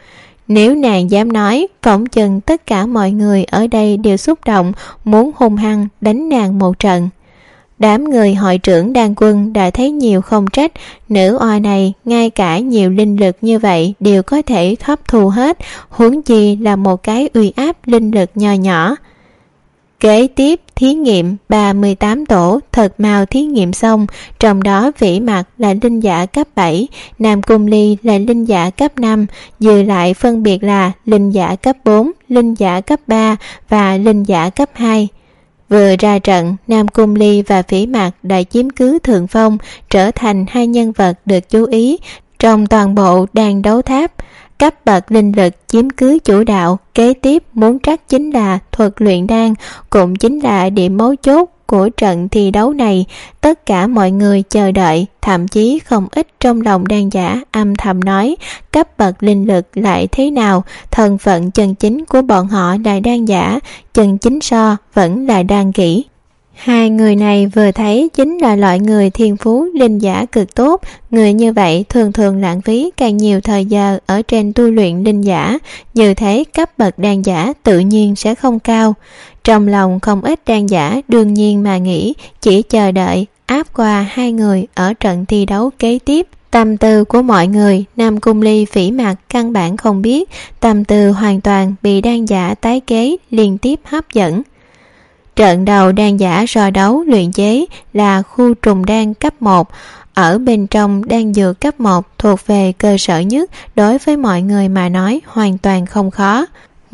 Nếu nàng dám nói, phỏng chừng tất cả mọi người ở đây đều xúc động, muốn hung hăng đánh nàng một trận. Đám người hội trưởng Đan Quân đã thấy nhiều không trách, nữ oa này ngay cả nhiều linh lực như vậy đều có thể hấp thu hết, huống chi là một cái uy áp linh lực nho nhỏ. Kế tiếp thí nghiệm 38 tổ thật mau thí nghiệm xong, trong đó Vĩ Mặc là linh giả cấp 7, Nam Cung Ly là linh giả cấp 5, dư lại phân biệt là linh giả cấp 4, linh giả cấp 3 và linh giả cấp 2. Vừa ra trận, Nam Cung Ly và Vĩ Mặc đã chiếm cứ thượng phong, trở thành hai nhân vật được chú ý trong toàn bộ đàn đấu tháp. Cấp bậc linh lực chiếm cứ chủ đạo, kế tiếp muốn trắc chính là thuật luyện đan, cũng chính là điểm mấu chốt của trận thi đấu này. Tất cả mọi người chờ đợi, thậm chí không ít trong lòng đan giả âm thầm nói, cấp bậc linh lực lại thế nào, thân phận chân chính của bọn họ là đan giả, chân chính so vẫn là đan kỹ. Hai người này vừa thấy chính là loại người thiên phú linh giả cực tốt, người như vậy thường thường lãng phí càng nhiều thời giờ ở trên tu luyện linh giả, như thế cấp bậc đan giả tự nhiên sẽ không cao. Trong lòng không ít đan giả đương nhiên mà nghĩ chỉ chờ đợi áp qua hai người ở trận thi đấu kế tiếp. Tâm tư của mọi người, Nam Cung Ly Vĩ Mặc căn bản không biết, tâm tư hoàn toàn bị đan giả tái kế liên tiếp hấp dẫn. Trận đầu đan giả so đấu luyện chế là khu trùng đan cấp 1, ở bên trong đan dược cấp 1 thuộc về cơ sở nhất, đối với mọi người mà nói hoàn toàn không khó.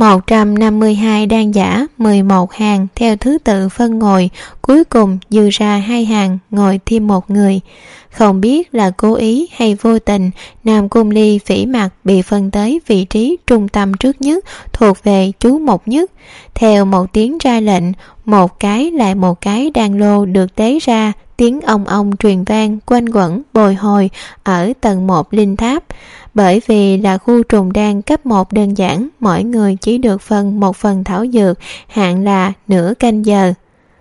152 đan giả, 11 hàng theo thứ tự phân ngồi, cuối cùng dư ra 2 hàng ngồi thêm một người. Không biết là cố ý hay vô tình, Nam Cung Ly Vĩ Mặc bị phân tới vị trí trung tâm trước nhất, thuộc về chú một nhất. Theo một tiếng ra lệnh, một cái lại một cái đan lô được tế ra, tiếng ong ong truyền vang quanh quẩn bồi hồi ở tầng 1 linh tháp. Bởi vì là khu trùng đan cấp 1 đơn giản, mỗi người chỉ được phân một phần thảo dược, hạn là nửa canh giờ.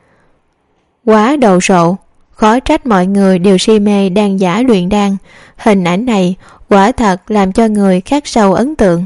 Quá đồ sộ, khó trách mọi người đều si mê đan giả luyện đan. Hình ảnh này quả thật làm cho người khắc sâu ấn tượng.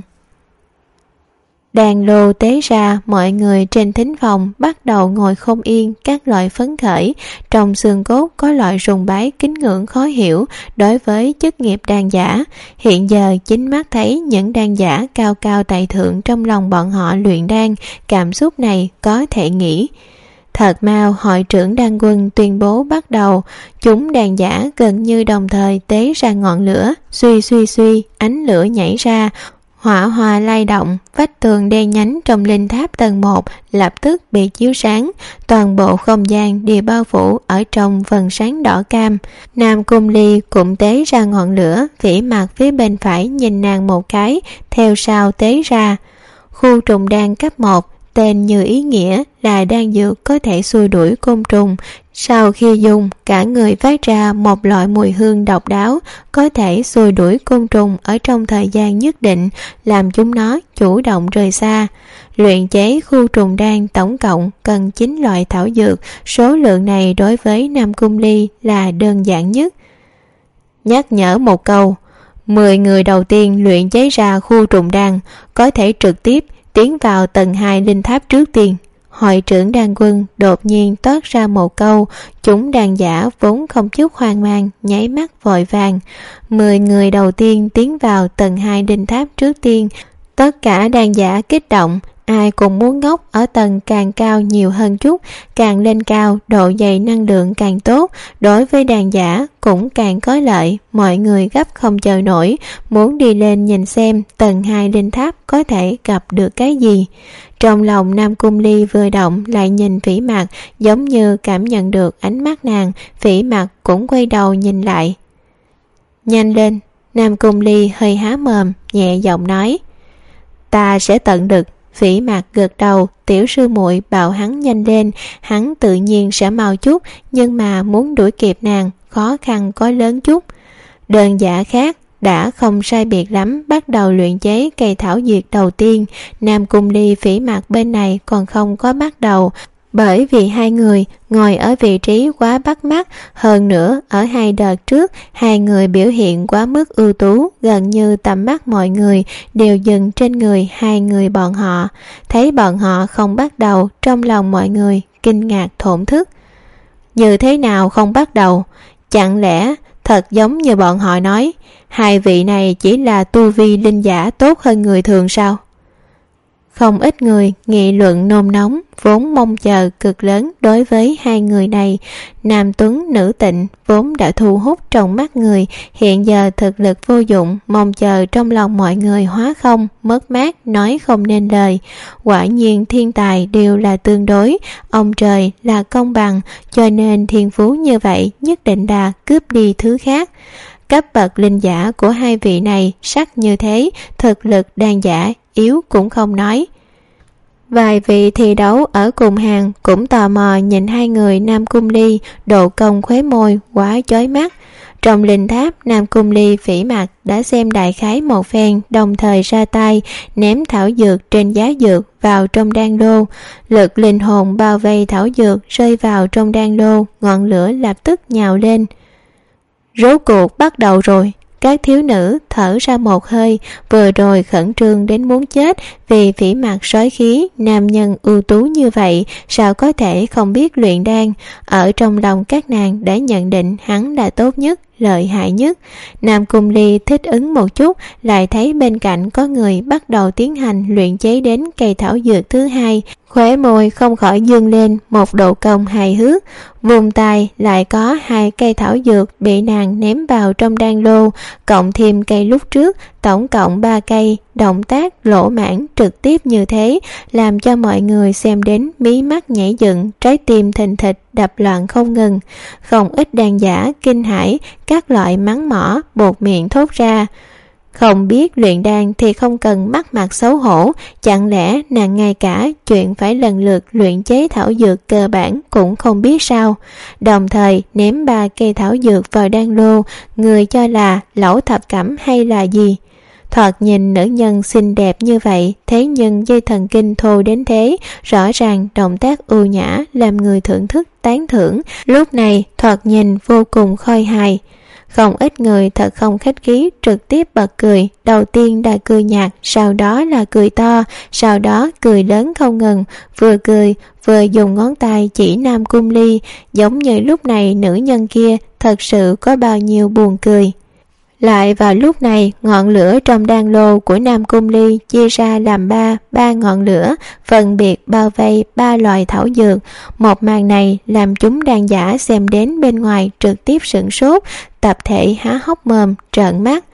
Đàn lô tế ra, mọi người trên thính phòng bắt đầu ngồi không yên, các loại phấn khởi. Trong xương cốt có loại sùng bái kính ngưỡng khó hiểu đối với chức nghiệp đan giả. Hiện giờ chính mắt thấy những đan giả cao cao tại thượng trong lòng bọn họ luyện đan, cảm xúc này có thể nghĩ. Thật mau hội trưởng đan quân tuyên bố bắt đầu, chúng đàn giả gần như đồng thời tế ra ngọn lửa, suy, ánh lửa nhảy ra, hỏa hoa lay động, vách tường đen nhánh trong linh tháp tầng 1 lập tức bị chiếu sáng, toàn bộ không gian đều bao phủ ở trong phần sáng đỏ cam. Nam Cung Ly cũng tế ra ngọn lửa, Vĩ Mặc phía bên phải nhìn nàng một cái, theo sau tế ra. Khu trùng đan cấp 1, tên như ý nghĩa là đan dược có thể xua đuổi côn trùng. Sau khi dùng, cả người phát ra một loại mùi hương độc đáo, có thể xua đuổi côn trùng ở trong thời gian nhất định, làm chúng nó chủ động rời xa. Luyện chế khu trùng đan tổng cộng cần 9 loại thảo dược, số lượng này đối với Nam Cung Ly là đơn giản nhất. Nhắc nhở một câu, 10 người đầu tiên luyện chế ra khu trùng đan có thể trực tiếp tiến vào tầng 2 linh tháp trước tiên. Hội trưởng đan quân đột nhiên toát ra một câu, chúng đàn giả vốn không chút hoang mang, nháy mắt vội vàng. 10 người đầu tiên tiến vào tầng 2 linh tháp trước tiên. Tất cả đàn giả kích động, ai cũng muốn ngốc ở tầng càng cao nhiều hơn chút, càng lên cao độ dày năng lượng càng tốt, đối với đàn giả cũng càng có lợi. Mọi người gấp không chờ nổi, muốn đi lên nhìn xem tầng 2 linh tháp có thể gặp được cái gì. Trong lòng Nam Cung Ly vừa động lại nhìn Vĩ Mặc, giống như cảm nhận được ánh mắt nàng, Vĩ Mặc cũng quay đầu nhìn lại. Nhanh lên, Nam Cung Ly hơi há mồm, nhẹ giọng nói. Ta sẽ tận lực. Vĩ Mặc gật đầu, tiểu sư muội bảo hắn nhanh lên, hắn tự nhiên sẽ mau chút, nhưng mà muốn đuổi kịp nàng, khó khăn có lớn chút. Đơn giả khác đã không sai biệt lắm bắt đầu luyện chế cây thảo dược đầu tiên. Nam Cung Ly Vĩ Mặc bên này còn không có bắt đầu, bởi vì hai người ngồi ở vị trí quá bắt mắt, hơn nữa ở hai đợt trước hai người biểu hiện quá mức ưu tú, gần như tầm mắt mọi người đều dừng trên người hai người bọn họ. Thấy bọn họ không bắt đầu, trong lòng mọi người kinh ngạc thổn thức. Như thế nào không bắt đầu? Chẳng lẽ thật giống như bọn họ nói, hai vị này chỉ là tu vi linh giả tốt hơn người thường sao? Không ít người nghị luận nôn nóng, vốn mong chờ cực lớn đối với hai người này. Nam tuấn nữ tịnh vốn đã thu hút trong mắt người, hiện giờ thực lực vô dụng, mong chờ trong lòng mọi người hóa không, mất mát nói không nên lời. Quả nhiên thiên tài đều là tương đối, ông trời là công bằng, cho nên thiên phú như vậy nhất định là cướp đi thứ khác. Cấp bậc linh giả của hai vị này sắc như thế, thực lực đan giả yếu cũng không nói. Vài vị thi đấu ở cùng hàng cũng tò mò nhìn hai người Nam Cung Ly, độ cong khóe môi quá chói mắt. Trong linh tháp, Nam Cung Ly Phỉ Mặc đã xem đại khái một phen, đồng thời ra tay ném thảo dược trên giá dược vào trong đan lô. Lực linh hồn bao vây thảo dược rơi vào trong đan lô, ngọn lửa lập tức nhào lên. Rốt cuộc bắt đầu rồi. Các thiếu nữ thở ra một hơi, vừa rồi khẩn trương đến muốn chết vì Phỉ Mặc sói khí, nam nhân ưu tú như vậy sao có thể không biết luyện đan. Ở trong lòng các nàng đã nhận định hắn là tốt nhất, lợi hại nhất. Nam Cung Ly thích ứng một chút, lại thấy bên cạnh có người bắt đầu tiến hành luyện chế đến cây thảo dược thứ hai, khóe môi không khỏi dương lên một độ cong hài hước. Vùng tay lại có hai cây thảo dược bị nàng ném vào trong đan lô, cộng thêm cây lúc trước, tổng cộng 3 cây. Động tác lỗ mãn trực tiếp như thế làm cho mọi người xem đến mí mắt nhảy dựng, trái tim thình thịch đập loạn không ngừng. Không ít đàn giả kinh hãi, các loại mắng mỏ buột miệng thốt ra. Không biết luyện đan thì không cần mất mặt xấu hổ, chẳng lẽ nàng ngay cả chuyện phải lần lượt luyện chế thảo dược cơ bản cũng không biết sao? Đồng thời ném 3 cây thảo dược vào đan lô, người cho là lẩu thập cẩm hay là gì? Thoạt nhìn nữ nhân xinh đẹp như vậy, thế nhưng dây thần kinh thô đến thế, rõ ràng động tác ưu nhã làm người thưởng thức tán thưởng, lúc này thoạt nhìn vô cùng khôi hài. Không ít người thật không khách khí trực tiếp bật cười, đầu tiên là cười nhạt, sau đó là cười to, sau đó cười lớn không ngừng, vừa cười vừa dùng ngón tay chỉ Nam Cung Ly, giống như lúc này nữ nhân kia thật sự có bao nhiêu buồn cười. Lại vào lúc này, ngọn lửa trong đan lô của Nam Cung Ly chia ra làm ba ngọn lửa, phân biệt bao vây 3 loại thảo dược. Một màn này làm chúng đan giả xem đến bên ngoài trực tiếp sửng sốt, tập thể há hốc mồm, trợn mắt.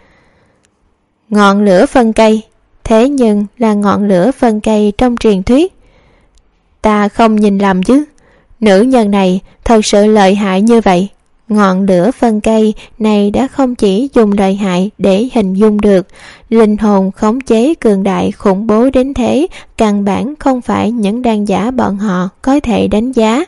Ngọn lửa phân cây, thế nhưng là ngọn lửa phân cây trong truyền thuyết. Ta không nhìn lầm chứ, nữ nhân này thật sự lợi hại như vậy. Ngọn lửa phân cây này đã không chỉ dùng lợi hại để hình dung được, linh hồn khống chế cường đại khủng bố đến thế, căn bản không phải những đan giả bọn họ có thể đánh giá.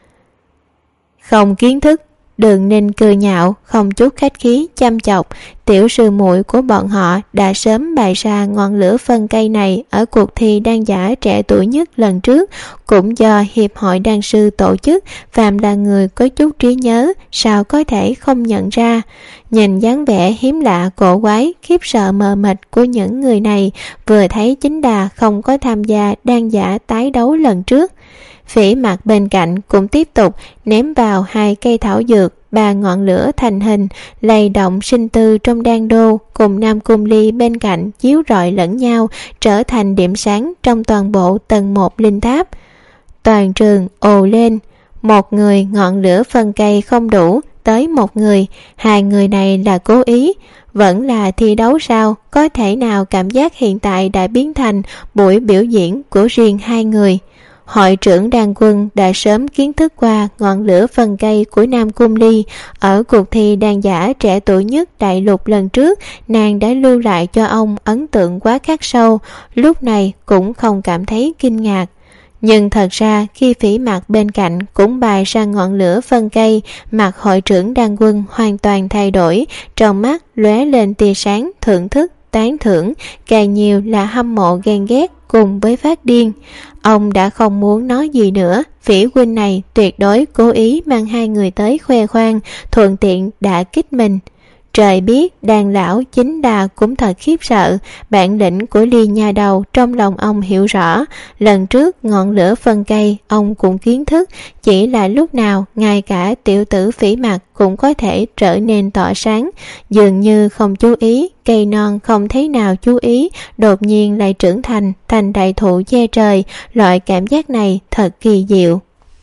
Không kiến thức, đừng nên cười nhạo, không chút khách khí chăm chọc. Tiểu sư muội của bọn họ đã sớm bày ra ngọn lửa phân cây này ở cuộc thi đan giả trẻ tuổi nhất lần trước, cũng do hiệp hội đan sư tổ chức. Phàm là người có chút trí nhớ sao có thể không nhận ra. Nhìn dáng vẻ hiếm lạ cổ quái, khiếp sợ mờ mịt của những người này, vừa thấy chính là không có tham gia đan giả tái đấu lần trước. Phỉ Mặc bên cạnh cũng tiếp tục ném vào 2 cây thảo dược, 3 ngọn lửa thành hình, lay động sinh tư trong đan đô, cùng Nam Cung Ly bên cạnh chiếu rọi lẫn nhau, trở thành điểm sáng trong toàn bộ tầng 1 linh tháp. Toàn trường ồ lên, một người ngọn lửa phân cây không đủ, tới một người, 2 người này là cố ý, vẫn là thi đấu sao? Có thể nào cảm giác hiện tại đã biến thành buổi biểu diễn của riêng 2 người? Hội trưởng đan quân đã sớm kiến thức qua ngọn lửa phân cây của Nam Cung Ly. Ở cuộc thi đan giả trẻ tuổi nhất đại lục lần trước, nàng đã lưu lại cho ông ấn tượng quá khắc sâu, lúc này cũng không cảm thấy kinh ngạc. Nhưng thật ra khi Phỉ Mặc bên cạnh cũng bày ra ngọn lửa phân cây, mặt hội trưởng đan quân hoàn toàn thay đổi, trong mắt lóe lên tia sáng thưởng thức, tán thưởng, càng nhiều là hâm mộ ghen ghét cùng với phát điên. Ông đã không muốn nói gì nữa, Phỉ huynh này tuyệt đối cố ý mang hai người tới khoe khoang, thuận tiện đả kích mình. Trời biết đàn lão chính đà cũng thật khiếp sợ, bản lĩnh của Ly nha đầu trong lòng ông hiểu rõ. Lần trước ngọn lửa phân cây ông cũng kiến thức, chỉ là lúc nào ngay cả tiểu tử Phỉ Mặc cũng có thể trở nên tỏa sáng. Dường như không chú ý, cây non không thấy nào chú ý, đột nhiên lại trưởng thành đại thụ che trời. Loại cảm giác này thật kỳ diệu.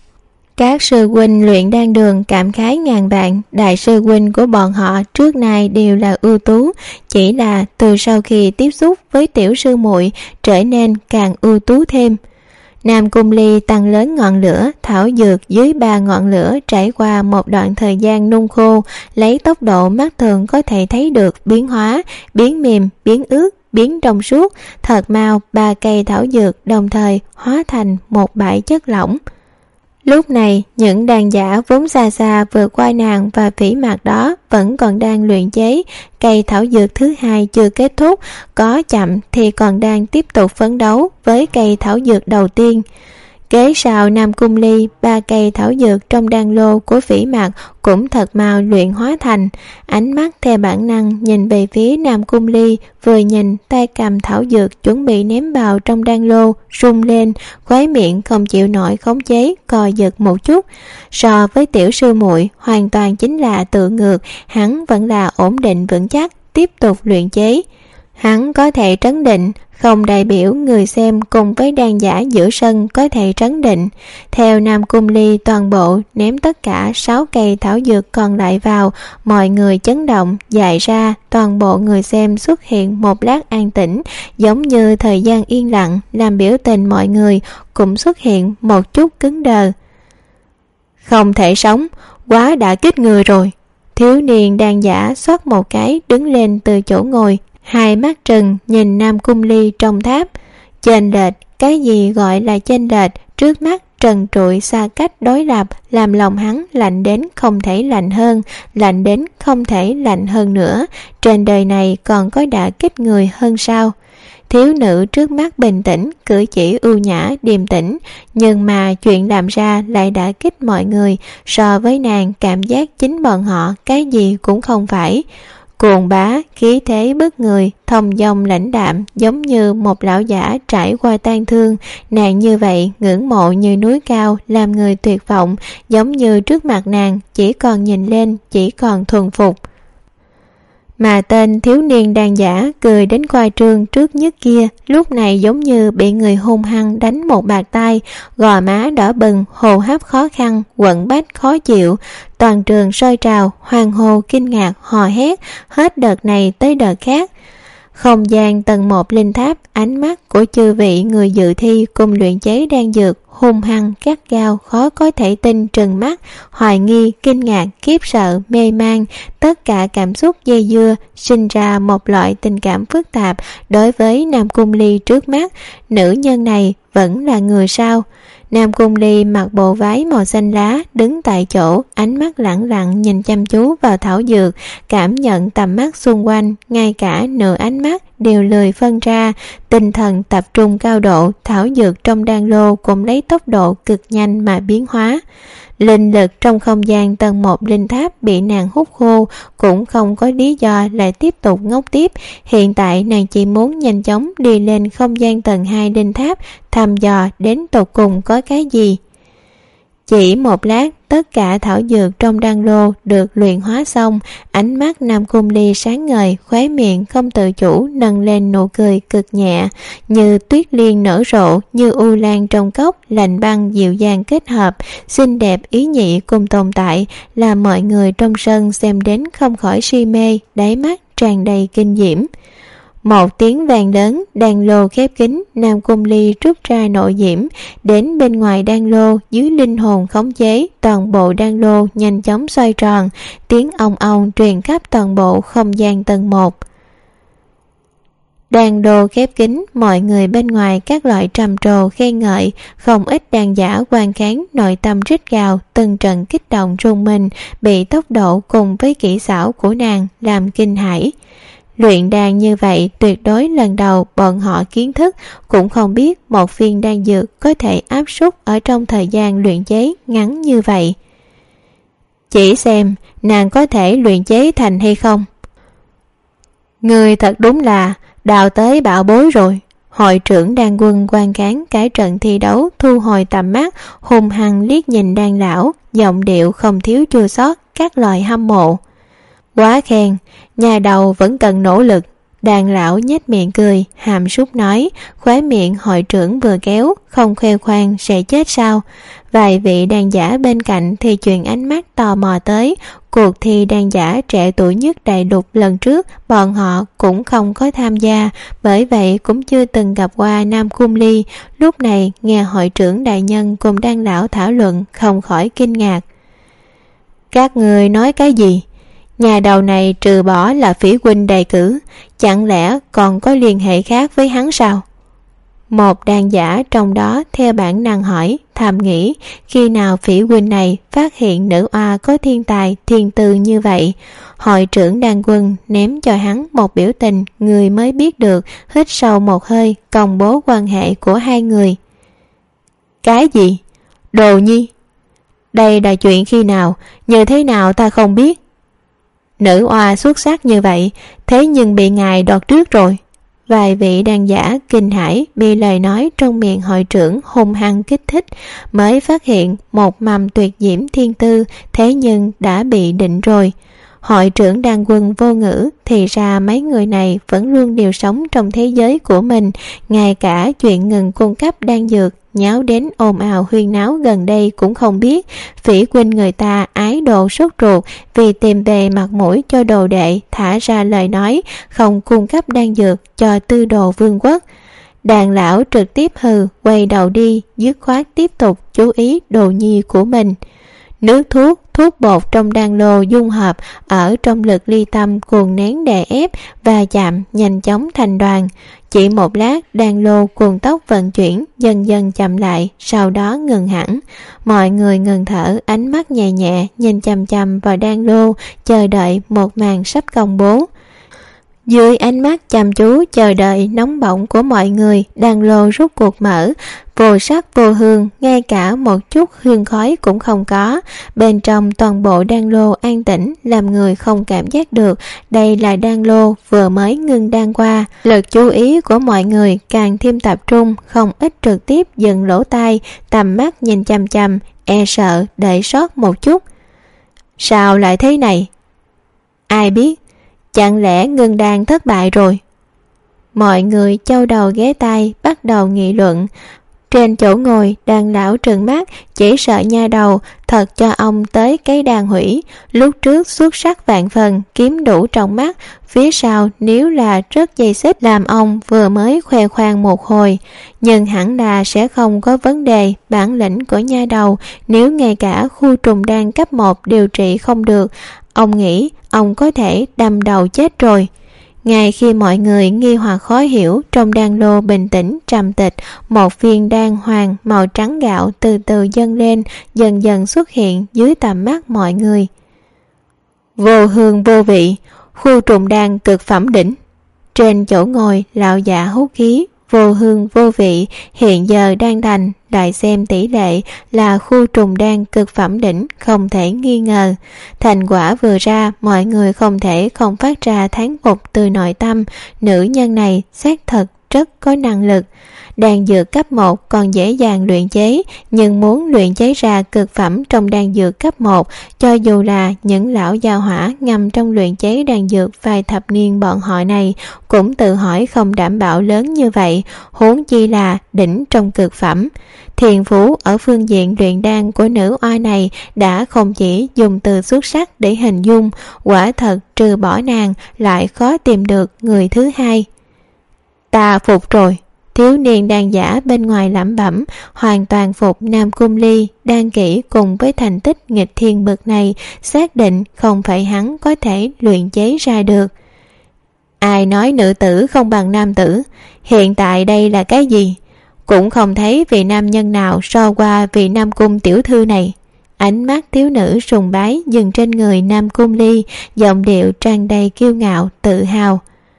Các sư huynh luyện đan đường cảm khái ngàn vạn, đại sư huynh của bọn họ trước nay đều là ưu tú, chỉ là từ sau khi tiếp xúc với tiểu sư muội trở nên càng ưu tú thêm. Nam Cung Ly tăng lớn ngọn lửa, thảo dược dưới 3 ngọn lửa trải qua một đoạn thời gian nung khô, lấy tốc độ mắt thường có thể thấy được biến hóa, biến mềm, biến ướt, biến trong suốt. Thật mau 3 cây thảo dược đồng thời hóa thành một bãi chất lỏng. Lúc này, những đàn giả vốn xa xa vượt qua nàng và Phỉ Mặc đó vẫn còn đang luyện chế. Cây thảo dược thứ hai chưa kết thúc, có chậm thì còn đang tiếp tục phấn đấu với cây thảo dược đầu tiên. Kế sau Nam Cung Ly, 3 cây thảo dược trong đan lô của Phỉ Mặc cũng thật mau luyện hóa thành. Ánh mắt theo bản năng nhìn về phía Nam Cung Ly, vừa nhìn tay cầm thảo dược chuẩn bị ném vào trong đan lô, rung lên, khóe miệng không chịu nổi khống chế, co giật một chút. So với tiểu sư muội hoàn toàn chính là tự ngược, hắn vẫn là ổn định vững chắc, tiếp tục luyện chế. Hắn có thể trấn định, không đại biểu người xem cùng với đàn giả giữa sân có thể trấn định. Theo Nam Cung Ly toàn bộ ném tất cả 6 cây thảo dược còn lại vào, mọi người chấn động, dại ra, toàn bộ người xem xuất hiện một lát an tĩnh, giống như thời gian yên lặng, làm biểu tình mọi người cũng xuất hiện một chút cứng đờ. Không thể sống, quá đã kích người rồi. Thiếu niên đàn giả xoát một cái đứng lên từ chỗ ngồi, hai mắt trừng nhìn Nam Cung Ly trong tháp. Chênh lệch, cái gì gọi là chênh lệch? Trước mắt trần trụi xa cách đối lập làm lòng hắn lạnh đến không thể lạnh hơn, lạnh đến không thể lạnh hơn nữa. Trên đời này còn có đả kích người hơn sao? Thiếu nữ trước mắt bình tĩnh, cử chỉ ưu nhã, điềm tĩnh, nhưng mà chuyện làm ra lại đã kích mọi người. So với nàng, cảm giác chính bọn họ cái gì cũng không phải. Cuồng bá, khí thế bức người, thông dong lãnh đạm, giống như một lão giả trải qua tang thương. Nàng như vậy, ngưỡng mộ như núi cao, làm người tuyệt vọng, giống như trước mặt nàng, chỉ còn nhìn lên, chỉ còn thuần phục. Mà tên thiếu niên đàn giả cười đến khoa trương trước nhất kia, lúc này giống như bị người hung hăng đánh một bạt tay, gò má đỏ bừng, hô hấp khó khăn, quặn bách khó chịu. Toàn trường sôi trào, hoan hô kinh ngạc, hò hét, hết đợt này tới đợt khác. Không gian tầng 1 linh tháp, ánh mắt của chư vị người dự thi cùng luyện chế đan dược hung hăng, gắt gao, khó có thể tin, trừng mắt, hoài nghi, kinh ngạc, khiếp sợ, mê man, tất cả cảm xúc dây dưa, sinh ra một loại tình cảm phức tạp đối với Nam Cung Ly trước mắt. Nữ nhân này vẫn là người sao? Nam Cung Ly mặc bộ váy màu xanh lá, đứng tại chỗ, ánh mắt lẳng lặng nhìn chăm chú vào thảo dược, cảm nhận tầm mắt xung quanh, ngay cả nửa ánh mắt đều lười phân ra, tinh thần tập trung cao độ, thảo dược trong đan lô cũng lấy tốc độ cực nhanh mà biến hóa. Linh lực trong không gian tầng 1 linh tháp bị nàng hút khô, cũng không có lý do lại tiếp tục ngốc tiếp. Hiện tại nàng chỉ muốn nhanh chóng đi lên không gian tầng 2 linh tháp, thăm dò đến tột cùng có cái gì. Chỉ một lát, tất cả thảo dược trong đan lô được luyện hóa xong, ánh mắt Nam Cung Ly sáng ngời, khóe miệng không tự chủ nâng lên nụ cười cực nhẹ, như tuyết liên nở rộ, như u lan trong cốc, lạnh băng dịu dàng kết hợp, xinh đẹp ý nhị cùng tồn tại, làm mọi người trong sân xem đến không khỏi si mê, đáy mắt tràn đầy kinh diễm. Một tiếng vang lớn, đan lô khép kín, Nam Cung Ly rút ra nội diễm, đến bên ngoài đan lô, dưới linh hồn khống chế, toàn bộ đan lô nhanh chóng xoay tròn, tiếng ong ong truyền khắp toàn bộ không gian tầng 1. Đan lô khép kín, mọi người bên ngoài các loại trầm trồ khen ngợi, không ít đàn giả quan kháng, nội tâm rít gào, từng trận kích động rung mình, bị tốc độ cùng với kỹ xảo của nàng làm kinh hãi. Luyện đan như vậy tuyệt đối lần đầu bọn họ kiến thức, cũng không biết một viên đan dược có thể áp suất ở trong thời gian luyện chế ngắn như vậy. Chỉ xem nàng có thể luyện chế thành hay không. Người thật đúng là đào tới bảo bối rồi. Hội trưởng Đan Quân quan khán cái trận thi đấu, thu hồi tầm mắt, hung hăng liếc nhìn Đan lão, giọng điệu không thiếu chua xót các loại hâm mộ. Quá khen, nhà đầu vẫn cần nỗ lực. Đan lão nhếch miệng cười, hàm súc nói, khóe miệng hội trưởng vừa kéo, không khoe khoang sẽ chết sao. Vài vị đan giả bên cạnh thì chuyển ánh mắt tò mò tới. Cuộc thi đan giả trẻ tuổi nhất đại lục lần trước bọn họ cũng không có tham gia, bởi vậy cũng chưa từng gặp qua Nam Cung Ly. Lúc này nghe hội trưởng đại nhân cùng Đan lão thảo luận, không khỏi kinh ngạc. Các người nói cái gì? Nhà đầu này trừ bỏ là Phỉ huynh đề cử, chẳng lẽ còn có liên hệ khác với hắn sao? Một đan giả trong đó theo bản năng hỏi, thầm nghĩ khi nào Phỉ huynh này phát hiện nữ oa có thiên tài thiên tư như vậy. Hội trưởng Đan Quân ném cho hắn một biểu tình người mới biết được, hít sâu một hơi, công bố quan hệ của hai người. Cái gì? Đồ nhi? Đây là chuyện khi nào, như thế nào ta không biết. Nữ oa xuất sắc như vậy, thế nhưng bị ngài đoạt trước rồi. Vài vị đan giả kinh hãi bị lời nói trong miệng hội trưởng hung hăng kích thích, mới phát hiện một mầm tuyệt diễm thiên tư, thế nhưng đã bị định rồi. Hội trưởng Đan Quân vô ngữ, thì ra mấy người này vẫn luôn đều sống trong thế giới của mình, ngay cả chuyện ngừng cung cấp đan dược nháo đến ồn ào huyên náo gần đây cũng không biết. Phỉ huynh người ta ái độ sốt ruột vì tìm về mặt mũi cho đồ đệ, thả ra lời nói không cung cấp đan dược cho tư đồ vương quốc. Đàn lão trực tiếp hừ, quay đầu đi, dứt khoát tiếp tục chú ý đồ nhi của mình. Nước thuốc, thuốc bột trong đan lô dung hợp ở trong lực ly tâm cuồng nén đè ép và chạm nhanh chóng thành đoàn. Chỉ một lát đan lô cuồng tốc vận chuyển, dần dần chậm lại, sau đó ngừng hẳn. Mọi người ngừng thở, ánh mắt nhẹ nhẹ nhìn chằm chằm vào đan lô, chờ đợi một màn sắp công bố. Dưới ánh mắt chăm chú chờ đợi nóng bỏng của mọi người, đan lô rút cuộc mở, vô sắc vô hương, ngay cả một chút hương khói cũng không có. Bên trong toàn bộ đan lô an tĩnh, làm người không cảm giác được đây là đan lô vừa mới ngưng đan qua. Lực chú ý của mọi người càng thêm tập trung, không ít trực tiếp dừng lỗ tai, tầm mắt nhìn chằm chằm, e sợ để sót một chút. Sao lại thế này? Ai biết? Chẳng lẽ ngưng đan thất bại rồi? Mọi người châu đầu ghé tai bắt đầu nghị luận. Trên chỗ ngồi Đan lão trừng mắt, chỉ sợ nha đầu thật cho ông tới cái đan hủy. Lúc trước xuất sắc vạn phần, kiếm đủ trong mắt, phía sau nếu là rất dây xích làm ông vừa mới khoe khoang một hồi. Nhưng hẳn là sẽ không có vấn đề. Bản lĩnh của nha đầu, nếu ngay cả khu trùng đan cấp 1 điều trị không được, ông nghĩ ông có thể đâm đầu chết rồi. Ngay khi mọi người nghi hoặc khó hiểu, trong đan lô bình tĩnh trầm tịch, một viên đan hoàng màu trắng gạo từ từ dâng lên, dần dần xuất hiện dưới tầm mắt mọi người. Vô hương vô vị, khu trùng đan cực phẩm đỉnh. Trên chỗ ngồi lão giả hút khí, vô hương vô vị, hiện giờ đang thành, lại xem tỷ lệ là khu trùng đan cực phẩm đỉnh, không thể nghi ngờ. Thành quả vừa ra, mọi người không thể không phát ra thán phục từ nội tâm. Nữ nhân này xác thật rất có năng lực. Đan dược cấp 1 còn dễ dàng luyện chế, nhưng muốn luyện chế ra cực phẩm trong đan dược cấp 1, cho dù là những lão gia hỏa ngầm trong luyện chế đan dược vài thập niên bọn họ này cũng tự hỏi không đảm bảo lớn như vậy, huống chi là đỉnh trong cực phẩm. Thiền phú ở phương diện luyện đan của nữ oa này đã không chỉ dùng từ xuất sắc để hình dung, quả thật trừ bỏ nàng lại khó tìm được người thứ hai. Ta phục rồi. Thiếu niên đan giả bên ngoài lẩm bẩm, hoàn toàn phục Nam Cung Ly. Đan kỹ cùng với thành tích nghịch thiên bậc này, xác định không phải hắn có thể luyện chế ra được. Ai nói nữ tử không bằng nam tử? Hiện tại đây là cái gì? Cũng không thấy vị nam nhân nào so qua vị Nam Cung tiểu thư này. Ánh mắt thiếu nữ sùng bái dừng trên người Nam Cung Ly, giọng điệu tràn đầy kiêu ngạo, tự hào.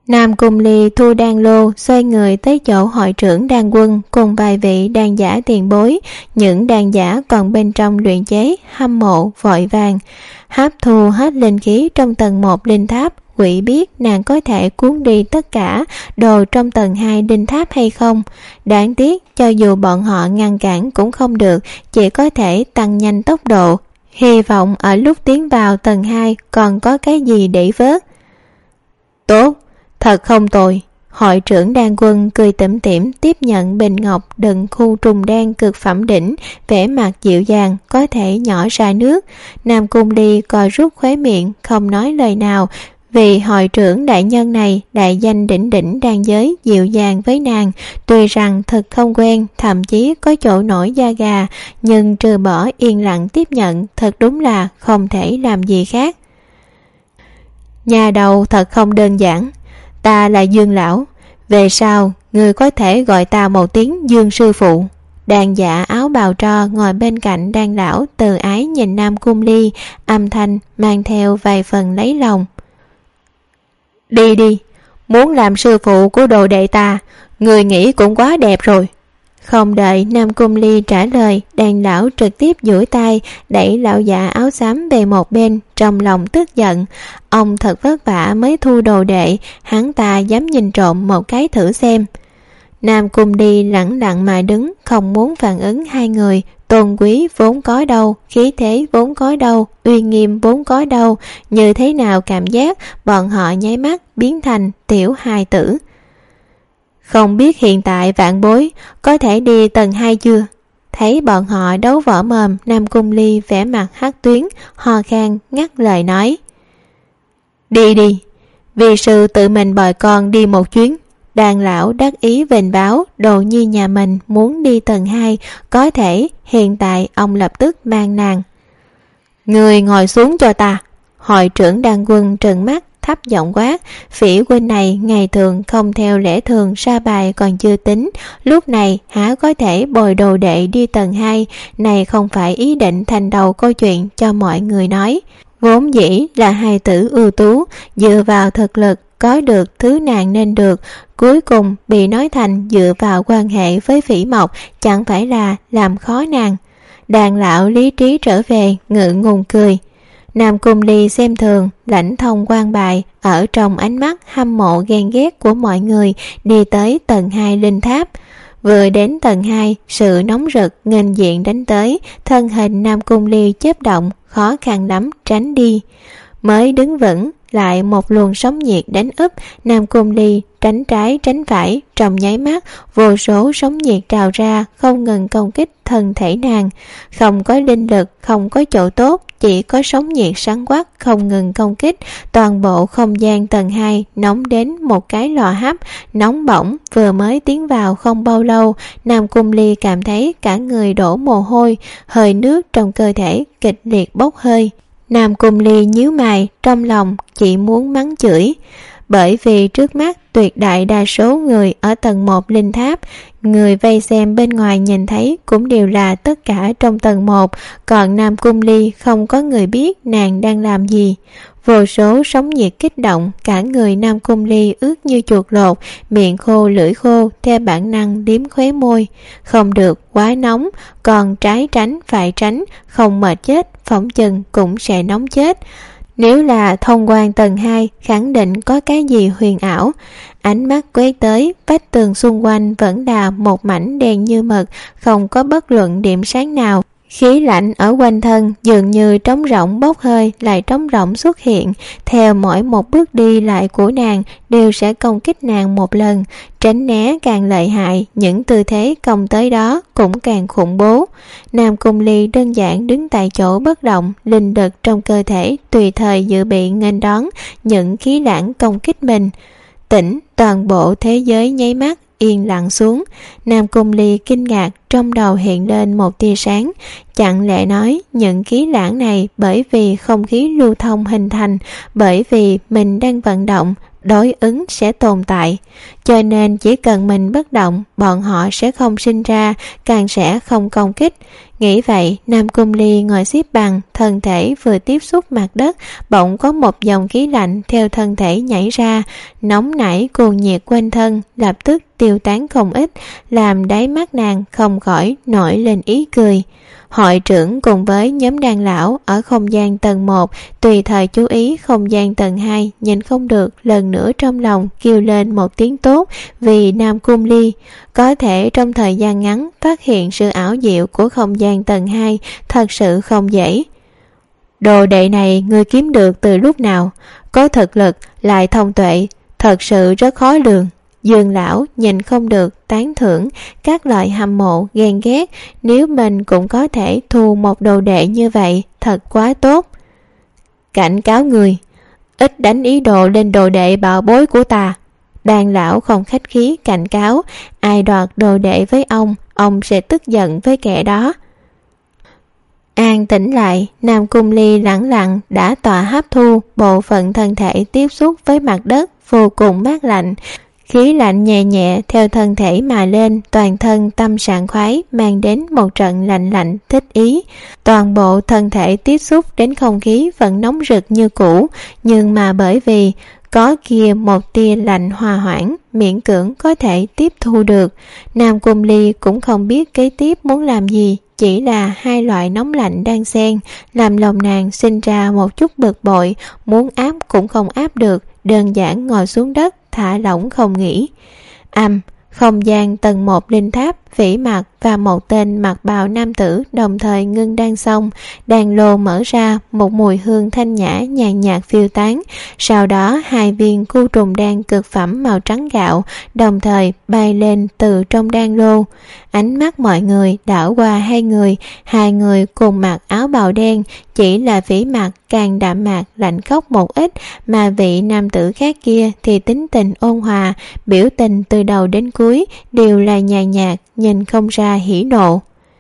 Nam Cung Ly thu đan lô, xoay người tới chỗ hội trưởng đan quân cùng vài vị đan giả tiền bối. Những đan giả còn bên trong luyện chế hâm mộ vội vàng hấp thu hết linh khí trong tầng 1 linh tháp. Quỷ biết nàng có thể cuốn đi tất cả đồ trong tầng 2 linh tháp hay không. Đáng tiếc cho dù bọn họ ngăn cản cũng không được, chỉ có thể tăng nhanh tốc độ, hy vọng ở lúc tiến vào tầng 2 còn có cái gì để vớt. Tốt, thật không tồi. Hội trưởng đan quân cười tủm tỉm tiếp nhận bình ngọc đựng khu trùng đan cực phẩm đỉnh, vẻ mặt dịu dàng có thể nhỏ ra nước. Nam Cung Ly co rút khóe miệng không nói lời nào, vì hội trưởng đại nhân này đại danh đỉnh đỉnh đan giới dịu dàng với nàng, tuy rằng thật không quen, thậm chí có chỗ nổi da gà, nhưng trừ bỏ yên lặng tiếp nhận, thật đúng là không thể làm gì khác. Nhà đầu thật không đơn giản. Ta là Dương lão, về sau người có thể gọi ta một tiếng Dương sư phụ. Đàn giả áo bào tro ngồi bên cạnh đan lão từ ái nhìn Nam Cung Ly, âm thanh mang theo vài phần lấy lòng. Đi đi, muốn làm sư phụ của đồ đệ ta, người nghĩ cũng quá đẹp rồi. Không đợi Nam Cung Ly trả lời, đàn lão trực tiếp duỗi tay đẩy lão già áo xám về một bên, trong lòng tức giận. Ông thật vất vả mới thu đồ đệ, hắn ta dám nhìn trộm một cái thử xem. Nam Cung Ly lẳng lặng mà đứng, không muốn phản ứng hai người. Tôn quý vốn có đâu, khí thế vốn có đâu, uy nghiêm vốn có đâu, như thế nào cảm giác bọn họ nháy mắt biến thành tiểu hài tử. Không biết hiện tại vạn bối có thể đi tầng 2 chưa? Thấy bọn họ đấu võ mồm, Nam Cung Ly vẻ mặt hắc tuyến, ho khan ngắt lời nói. Đi đi, vì sư tự mình bồi con đi một chuyến. Đàn lão đắc ý vênh báo đồ nhi nhà mình muốn đi tầng 2, có thể hiện tại ông lập tức mang nàng. Người ngồi xuống cho ta. Hội trưởng đan quân trừng mắt thấp giọng quát. Phỉ huynh này ngày thường không theo lẽ thường ra bài còn chưa tính, lúc này há có thể bồi đồ đệ đi tầng 2, này không phải ý định thành đầu câu chuyện cho mọi người nói. Vốn dĩ là hài tử ưu tú, dựa vào thực lực có được thứ nàng nên được, cuối cùng bị nói thành dựa vào quan hệ với Phỉ Mộc, chẳng phải là làm khó nàng. Đàn lão lý trí trở về, ngượng ngùng cười. Nam Cung Ly xem thường, lãnh thông quan bài, ở trong ánh mắt hâm mộ ghen ghét của mọi người, đi tới tầng 2 linh tháp. Vừa đến tầng 2, sự nóng rực nghênh diện đánh tới, thân hình Nam Cung Ly chớp động, khó khăn lắm tránh đi. Mới đứng vững, lại một luồng sóng nhiệt đánh úp. Nam Cung Ly tránh trái tránh phải, trong nháy mắt vô số sóng nhiệt trào ra, không ngừng công kích thân thể nàng. Không có linh lực, không có chỗ tốt, chỉ có sóng nhiệt sáng quắc không ngừng công kích. Toàn bộ không gian tầng 2 nóng đến một cái lò hấp, nóng bỏng. Vừa mới tiến vào không bao lâu, Nam Cung Ly cảm thấy cả người đổ mồ hôi, hơi nước trong cơ thể kịch liệt bốc hơi. Nam Cung Ly nhíu mày, trong lòng chỉ muốn mắng chửi. Bởi vì trước mắt tuyệt đại đa số người ở tầng 1 linh tháp, người vây xem bên ngoài nhìn thấy cũng đều là tất cả trong tầng 1, còn Nam Cung Ly không có người biết nàng đang làm gì. Vô số sóng nhiệt kích động, cả người Nam Cung Ly ướt như chuột lột, miệng khô lưỡi khô, theo bản năng liếm khóe môi. Không được, quá nóng, còn trái tránh phải tránh, không mệt chết, phỏng chừng cũng sẽ nóng chết. Nếu là thông quan tầng 2, khẳng định có cái gì huyền ảo. Ánh mắt quét tới, vách tường xung quanh vẫn là một mảnh đen như mực, không có bất luận điểm sáng nào. Khí lạnh ở quanh thân dường như trống rỗng bốc hơi lại trống rỗng xuất hiện, theo mỗi một bước đi lại của nàng đều sẽ công kích nàng một lần. Tránh né càng lợi hại, những tư thế công tới đó cũng càng khủng bố. Nam Cung Ly đơn giản đứng tại chỗ bất động, linh lực trong cơ thể tùy thời dự bị nghênh đón những khí lãng công kích mình. Tỉnh, toàn bộ thế giới nháy mắt yên lặng xuống. Nam Cung Ly kinh ngạc, trong đầu hiện lên một tia sáng. Chẳng lẽ nói những khí lãng này bởi vì không khí lưu thông hình thành, bởi vì mình đang vận động, đối ứng sẽ tồn tại. cho nên chỉ cần mình bất động, bọn họ sẽ không sinh ra, càng sẽ không công kích. Nghĩ vậy, Nam Cung Ly ngồi xếp bằng, thân thể vừa tiếp xúc mặt đất, bỗng có một dòng khí lạnh theo thân thể nhảy ra, nóng nảy cuồng nhiệt quanh thân, lập tức tiêu tán không ít, làm đáy mắt nàng không khỏi nổi lên ý cười. Hội trưởng cùng với nhóm đàn lão ở không gian tầng 1 tùy thời chú ý không gian tầng 2, nhìn không được, lần nữa trong lòng kêu lên một tiếng tốt vì Nam Cung Ly. Có thể trong thời gian ngắn phát hiện sự ảo diệu của không gian tầng 2 thật sự không dễ. Đồ đệ này ngươi kiếm được từ lúc nào? Có thực lực lại thông tuệ, thật sự rất khó lường. Dương lão nhìn không được, tán thưởng, các loại hâm mộ, ghen ghét. Nếu mình cũng có thể thu một đồ đệ như vậy, thật quá tốt. Cảnh cáo người, ít đánh ý đồ lên đồ đệ bảo bối của ta. Đàn lão không khách khí cảnh cáo, ai đoạt đồ đệ với ông sẽ tức giận với kẻ đó. An tĩnh lại, Nam Cung Ly lẳng lặng đã tọa hấp thu bộ phận thân thể tiếp xúc với mặt đất vô cùng mát lạnh. Khí lạnh nhẹ nhẹ theo thân thể mà lên, toàn thân tâm sảng khoái, mang đến một trận lạnh lạnh thích ý. Toàn bộ thân thể tiếp xúc đến không khí vẫn nóng rực như cũ, nhưng mà bởi vì có kia một tia lạnh hòa hoãn, miễn cưỡng có thể tiếp thu được. Nam Cung Ly cũng không biết kế tiếp muốn làm gì, chỉ là hai loại nóng lạnh đang xen, làm lòng nàng sinh ra một chút bực bội, muốn áp cũng không áp được, đơn giản ngồi xuống đất, thả lỏng không nghĩ. Không gian tầng 1 linh tháp, Vĩ Mặc và một tên mặc bào nam tử đồng thời ngưng đan xong, đan lô mở ra, một mùi hương thanh nhã nhàn nhạt phiêu tán. Sau đó hai viên cu trùng đan cực phẩm màu trắng gạo đồng thời bay lên từ trong đan lô. Ánh mắt mọi người đảo qua hai người cùng mặc áo bào đen, chỉ là Vĩ Mặc càng đạm mạc lạnh khóc một ít, mà vị nam tử khác kia thì tính tình ôn hòa, biểu tình từ đầu đến cuối đều là nhàn nhạt, nhìn không ra hỉ nộ.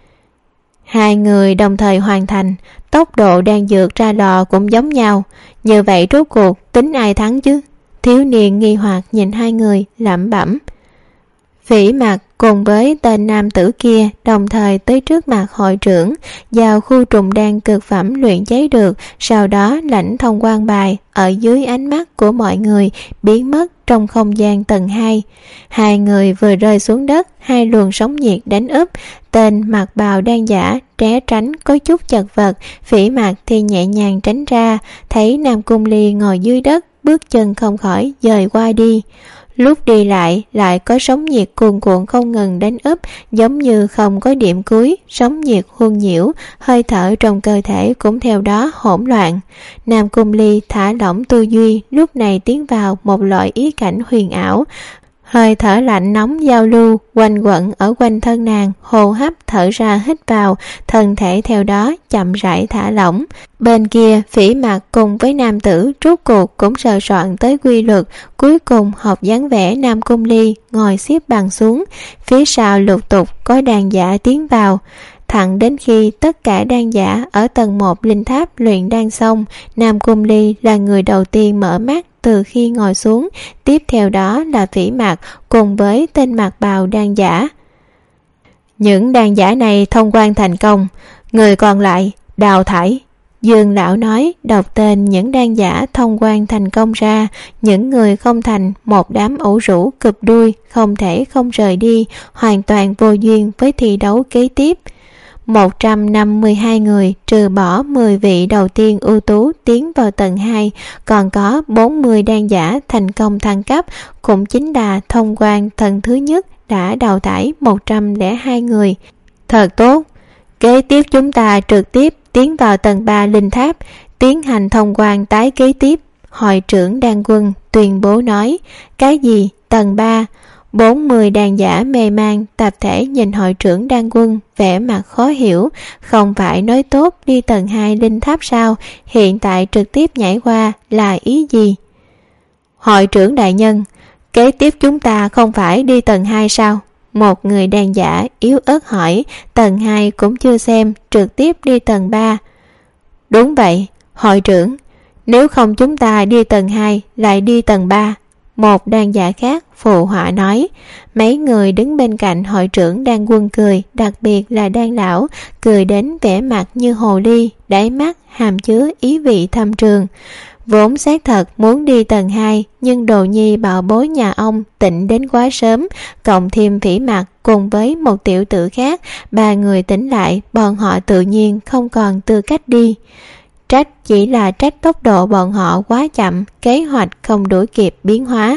Hai người đồng thời hoàn thành, tốc độ đang dược ra lò cũng giống nhau. Như vậy rốt cuộc tính ai thắng chứ? Thiếu niên nghi hoặc nhìn hai người lẩm bẩm. Vĩ Mặc cùng với tên nam tử kia đồng thời tới trước mặt hội trưởng, giao khu trùng đan cực phẩm luyện chế được, sau đó lãnh thông quan bài ở dưới ánh mắt của mọi người biến mất trong không gian tầng 2. Hai người vừa rơi xuống đất, hai luồng sóng nhiệt đánh úp, tên mặc bào đan giả né tránh có chút chật vật, Vĩ Mặc thì nhẹ nhàng tránh ra, thấy Nam Cung Ly ngồi dưới đất, bước chân không khỏi dời qua đi. Lúc đi lại có sóng nhiệt cuồn cuộn không ngừng đánh úp, giống như không có điểm cuối, sóng nhiệt huân nhiễu, hơi thở trong cơ thể cũng theo đó hỗn loạn. Nam Cung Ly thả lỏng tư duy, lúc này tiến vào một loại ý cảnh huyền ảo. Hơi thở lạnh nóng giao lưu quanh quẩn ở quanh thân nàng, hô hấp thở ra hít vào, thân thể theo đó chậm rãi thả lỏng. Bên kia Vĩ Mặc cùng với nam tử rốt cuộc cũng sờ soạn tới quy luật, cuối cùng học dáng vẻ Nam Cung Ly ngồi xếp bằng xuống, phía sau lục tục có đàn giả tiến vào. Thẳng đến khi tất cả đan giả ở tầng 1 linh tháp luyện đan xong, Nam Cung Ly là người đầu tiên mở mắt từ khi ngồi xuống, tiếp theo đó là Vĩ Mặc cùng với tên mặc bào đan giả. Những đan giả này thông quan thành công, người còn lại đào thải. Dương lão nói, đọc tên những đan giả thông quan thành công ra, những người không thành một đám ủ rũ cụp đuôi, không thể không rời đi, hoàn toàn vô duyên với thi đấu kế tiếp. 152 người trừ bỏ 10 vị đầu tiên ưu tú tiến vào tầng 2, còn có 40 đan giả thành công thăng cấp, cũng chính là thông quan tầng thứ nhất đã đào thải 102 người. Thật tốt, kế tiếp chúng ta trực tiếp tiến vào tầng 3 linh tháp, tiến hành thông quan tái kế tiếp. Hội trưởng đan quân tuyên bố nói. Cái gì? Tầng 3? 40 đàn giả mê man tập thể nhìn hội trưởng đan quân vẻ mặt khó hiểu, không phải nói tốt đi tầng 2 linh tháp sao, hiện tại trực tiếp nhảy qua là ý gì? Hội trưởng đại nhân, kế tiếp chúng ta không phải đi tầng 2 sao? Một người đàn giả yếu ớt hỏi. Tầng 2 cũng chưa xem, trực tiếp đi tầng 3. Đúng vậy, hội trưởng, nếu không chúng ta đi tầng 2 lại đi tầng 3. Một đàn giả khác phụ họa nói. Mấy người đứng bên cạnh hội trưởng Đan Quân cười, đặc biệt là Đan lão, cười đến vẻ mặt như hồ ly, đáy mắt hàm chứa ý vị thâm trường. Vốn xác thật muốn đi tầng 2, nhưng Đồ Nhi bảo bối nhà ông tỉnh đến quá sớm, cộng thêm Phỉ Mặc cùng với một tiểu tử khác, ba người tỉnh lại, bọn họ tự nhiên không còn tư cách đi. Trách chỉ là trách tốc độ bọn họ quá chậm, kế hoạch không đuổi kịp biến hóa.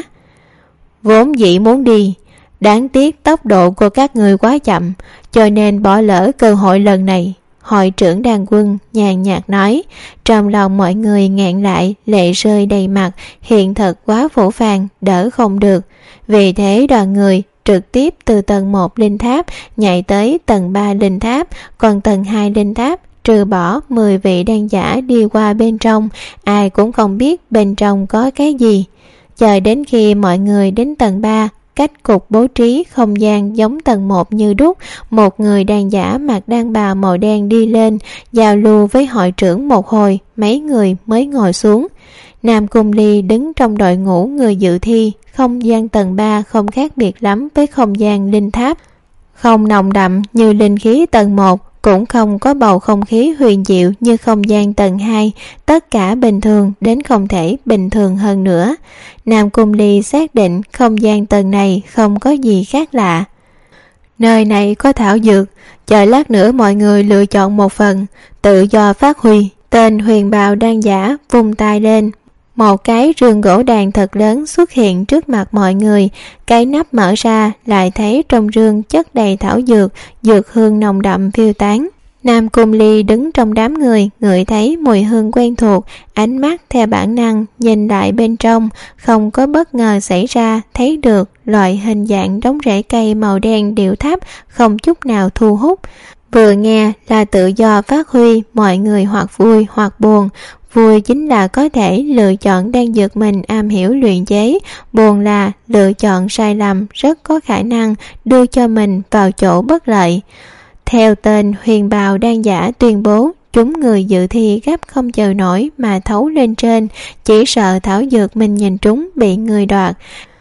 Vốn dĩ muốn đi, đáng tiếc tốc độ của các người quá chậm, cho nên bỏ lỡ cơ hội lần này. Hội trưởng Đan Quân nhàn nhạt nói. Trong lòng mọi người nghẹn lại, lệ rơi đầy mặt, hiện thực quá phũ phàng, đỡ không được. Vì thế đoàn người trực tiếp từ tầng 1 linh tháp nhảy tới tầng 3 linh tháp, còn tầng 2 linh tháp trừ bỏ 10 vị đan giả đi qua bên trong, ai cũng không biết bên trong có cái gì. Chờ đến khi mọi người đến tầng 3, cách cục bố trí không gian giống tầng 1 như đúc, một người đàn giả mặc đan bào màu đen đi lên, giao lưu với hội trưởng một hồi, mấy người mới ngồi xuống. Nam Cung Ly đứng trong đội ngũ người dự thi, không gian tầng 3 không khác biệt lắm với không gian linh tháp. Không nồng đậm như linh khí tầng 1, cũng không có bầu không khí huyền diệu như không gian tầng 2, tất cả bình thường đến không thể bình thường hơn nữa. Nam Cung Ly xác định không gian tầng này không có gì khác lạ. Nơi này có thảo dược, chờ lát nữa mọi người lựa chọn một phần, tự do phát huy. Tên huyền bào đan giả vung tay lên, một cái rương gỗ đàn thật lớn xuất hiện trước mặt mọi người. Cái nắp mở ra, lại thấy trong rương chất đầy thảo dược, dược hương nồng đậm phiêu tán. Nam Cung Ly đứng trong đám người, ngửi thấy mùi hương quen thuộc, ánh mắt theo bản năng nhìn lại bên trong, không có bất ngờ xảy ra, thấy được loại hình dạng đống rễ cây màu đen điệu thấp, không chút nào thu hút. Vừa nghe là tự do phát huy, mọi người hoặc vui hoặc buồn. Vui chính là có thể lựa chọn đan dược mình am hiểu luyện chế, buồn là lựa chọn sai lầm rất có khả năng đưa cho mình vào chỗ bất lợi. Theo tên huyền bào đan giả tuyên bố, chúng người dự thi gấp không chờ nổi mà thấu lên trên, chỉ sợ thảo dược mình nhìn trúng bị người đoạt.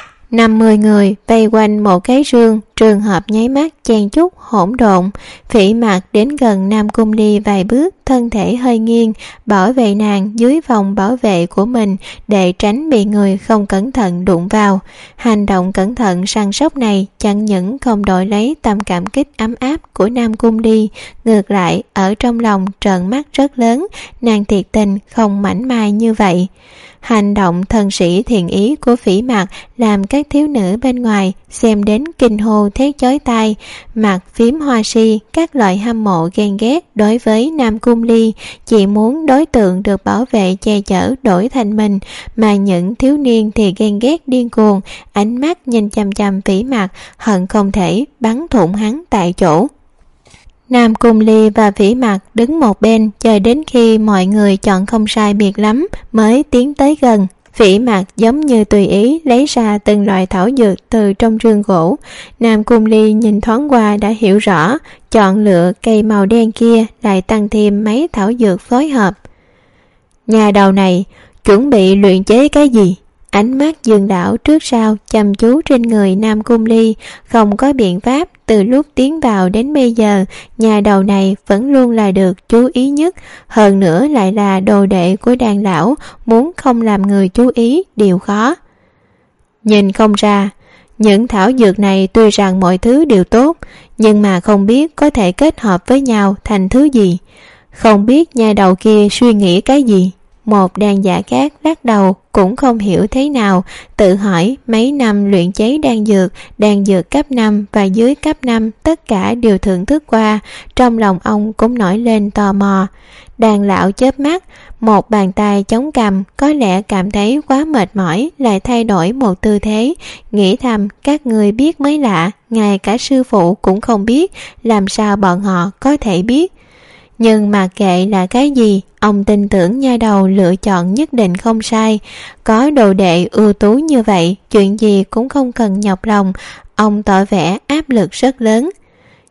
50 người vây quanh một cái rương, trường hợp nháy mắt chen chúc hỗn độn. Phỉ Mặc đến gần Nam Cung Ly vài bước, thân thể hơi nghiêng, bảo vệ nàng dưới vòng bảo vệ của mình để tránh bị người không cẩn thận đụng vào. Hành động cẩn thận săn sóc này chẳng những không đổi lấy tâm cảm kích ấm áp của Nam Cung Ly, ngược lại ở trong lòng trợn mắt rất lớn, nàng thiệt tình không mảnh mai như vậy. Hành động thần sĩ thiện ý của Phỉ Mặc làm các thiếu nữ bên ngoài xem đến kinh hô thét chói tai, mặt phím hoa si, các loại hâm mộ ghen ghét đối với Nam Cung Ly, chỉ muốn đối tượng được bảo vệ che chở đổi thành mình, mà những thiếu niên thì ghen ghét điên cuồng, ánh mắt nhìn chằm chằm Phỉ Mặc, hận không thể bắn thủng hắn tại chỗ. Nam Cung Ly và Phỉ Mặc đứng một bên chờ đến khi mọi người chọn không sai biệt lắm mới tiến tới gần. Phỉ Mặc giống như tùy ý lấy ra từng loại thảo dược từ trong rương gỗ. Nam Cung Ly nhìn thoáng qua đã hiểu rõ, chọn lựa cây màu đen kia lại tăng thêm mấy thảo dược phối hợp. Nhà đầu này chuẩn bị luyện chế cái gì? Ánh mắt Dương Đảo trước sau chăm chú trên người Nam Cung Ly, không có biện pháp, từ lúc tiến vào đến bây giờ, nhà đầu này vẫn luôn là được chú ý nhất, hơn nữa lại là đồ đệ của Đan lão, muốn không làm người chú ý điều khó. Nhìn không ra, những thảo dược này tuy rằng mọi thứ đều tốt, nhưng mà không biết có thể kết hợp với nhau thành thứ gì. Không biết nhà đầu kia suy nghĩ cái gì. Một đan giả khác lắc đầu cũng không hiểu thế nào, tự hỏi mấy năm luyện chế đan dược cấp 5 và dưới cấp 5 tất cả đều thưởng thức qua, trong lòng ông cũng nổi lên tò mò. Đan lão chớp mắt, một bàn tay chống cằm, có lẽ cảm thấy quá mệt mỏi lại thay đổi một tư thế, nghĩ thầm các người biết mới lạ, ngay cả sư phụ cũng không biết, làm sao bọn họ có thể biết. Nhưng mà kệ là cái gì, ông tin tưởng nha đầu lựa chọn nhất định không sai. Có đồ đệ ưu tú như vậy, chuyện gì cũng không cần nhọc lòng, ông tỏ vẻ áp lực rất lớn.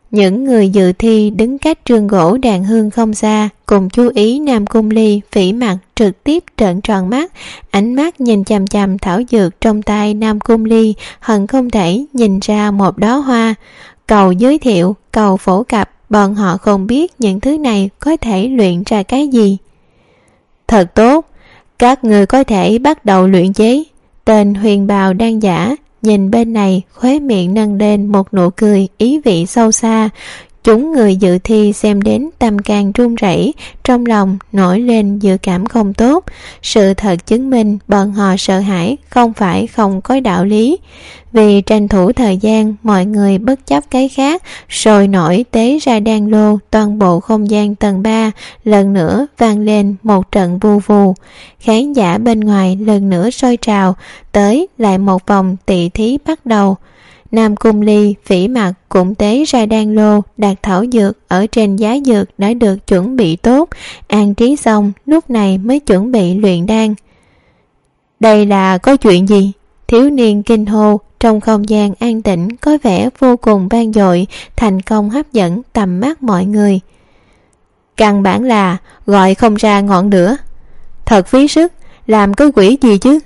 Những người dự thi đứng cách trường gỗ đàn hương không xa cùng chú ý Nam Cung Ly phỉ mặt trực tiếp trợn tròn mắt, ánh mắt nhìn chằm chằm thảo dược trong tay Nam Cung Ly, hận không thể nhìn ra một đóa hoa. Cầu giới thiệu, cầu phổ cập, bọn họ không biết những thứ này có thể luyện ra cái gì. Thật tốt, các người có thể bắt đầu luyện chế. Tên huyền bào đan giả nhìn bên này, khóe miệng nâng lên một nụ cười ý vị sâu xa. Chúng người dự thi xem đến tâm can run rẩy, trong lòng nổi lên dự cảm không tốt. Sự thật chứng minh bọn họ sợ hãi không phải không có đạo lý. Vì tranh thủ thời gian, mọi người bất chấp cái khác, sôi nổi tế ra đan lô. Toàn bộ không gian tầng 3 lần nữa vang lên một trận vù vù. Khán giả bên ngoài lần nữa sôi trào, tới lại một vòng tỉ thí bắt đầu. Nam Cung Ly phỉ mặt cũng tế ra đan lô, đặt thảo dược ở trên giá dược đã được chuẩn bị tốt, an trí xong lúc này mới chuẩn bị luyện đan. Đây là có chuyện gì? Thiếu niên kinh hô. Trong không gian an tĩnh có vẻ vô cùng vang dội, thành công hấp dẫn tầm mắt mọi người. Căn bản là gọi không ra ngọn lửa. Thật phí sức, làm cái quỷ gì chứ?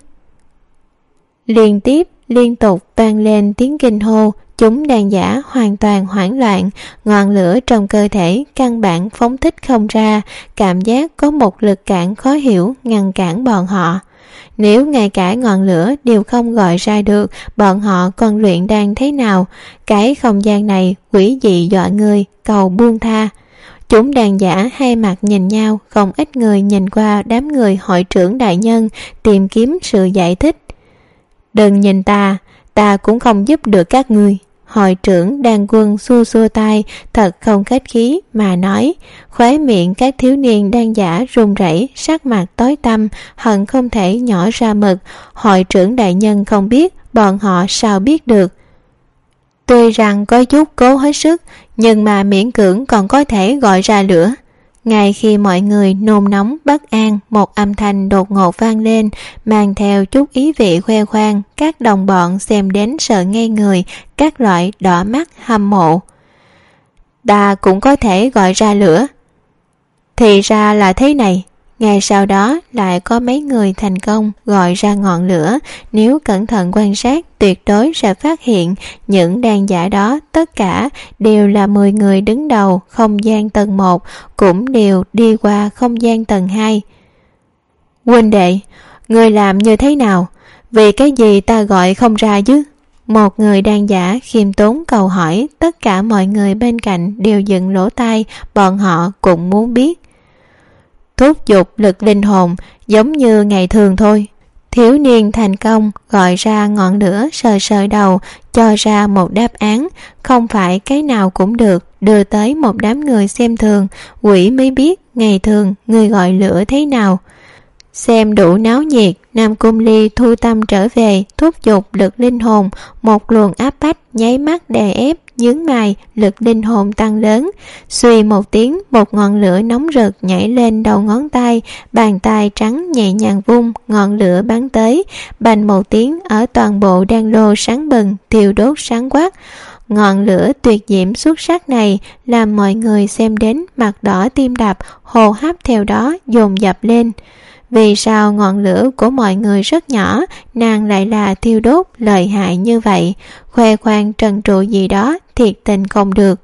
Liên tục vang lên tiếng kinh hô. Chúng đàn giả hoàn toàn hoảng loạn, ngọn lửa trong cơ thể căn bản phóng thích không ra, cảm giác có một lực cản khó hiểu ngăn cản bọn họ. Nếu ngay cả ngọn lửa đều không gọi ra được, bọn họ còn luyện đan thế nào? Cái không gian này quỷ dị dọa người, cầu buông tha. Chúng đàn giả hai mặt nhìn nhau, không ít người nhìn qua đám người hội trưởng đại nhân tìm kiếm sự giải thích. Đừng nhìn ta cũng không giúp được các ngươi. Hội trưởng đan quân xua xua tay, thật không khách khí mà nói. Khóe miệng các thiếu niên đan giả run rẩy, sắc mặt tối tăm, hận không thể nhỏ ra mực. Hội trưởng đại nhân không biết, bọn họ sao biết được? Tuy rằng có chút cố hết sức, nhưng mà miễn cưỡng còn có thể gọi ra lửa. Ngay khi mọi người nôn nóng bất an, một âm thanh đột ngột vang lên, mang theo chút ý vị khoe khoang. Các đồng bọn xem đến sợ ngây người, các loại đỏ mắt hâm mộ. Ta cũng có thể gọi ra lửa. Thì ra là thế này. Ngay sau đó lại có mấy người thành công gọi ra ngọn lửa. Nếu cẩn thận quan sát, tuyệt đối sẽ phát hiện những đan giả đó tất cả đều là 10 người đứng đầu không gian tầng 1, cũng đều đi qua không gian tầng 2. Huynh đệ, người làm như thế nào? Vì cái gì ta gọi không ra chứ? Một người đan giả khiêm tốn cầu hỏi. Tất cả mọi người bên cạnh đều dựng lỗ tai, bọn họ cũng muốn biết. Thúc giục lực linh hồn, giống như ngày thường thôi. Thiếu niên thành công gọi ra ngọn lửa, sờ sờ đầu, cho ra một đáp án. Không phải cái nào cũng được, đưa tới một đám người xem thường. Quỷ mới biết ngày thường người gọi lửa thế nào. Xem đủ náo nhiệt, Nam Cung Ly thu tâm trở về, thúc giục lực linh hồn. Một luồng áp bách nháy mắt đè ép, nhướng mày, lực linh hồn tăng lớn. Suy một tiếng, một ngọn lửa nóng rực nhảy lên đầu ngón tay, bàn tay trắng nhẹ nhàng vung, ngọn lửa bắn tới, bành một tiếng ở toàn bộ đan lô sáng bừng, thiêu đốt sáng quắc. Ngọn lửa tuyệt diễm xuất sắc này làm mọi người xem đến mặt đỏ tim đập, hô hấp theo đó dồn dập lên. Vì sao ngọn lửa của mọi người rất nhỏ, nàng lại là thiêu đốt lợi hại như vậy? Khoe khoang trần trụi gì đó, thiệt tình không được.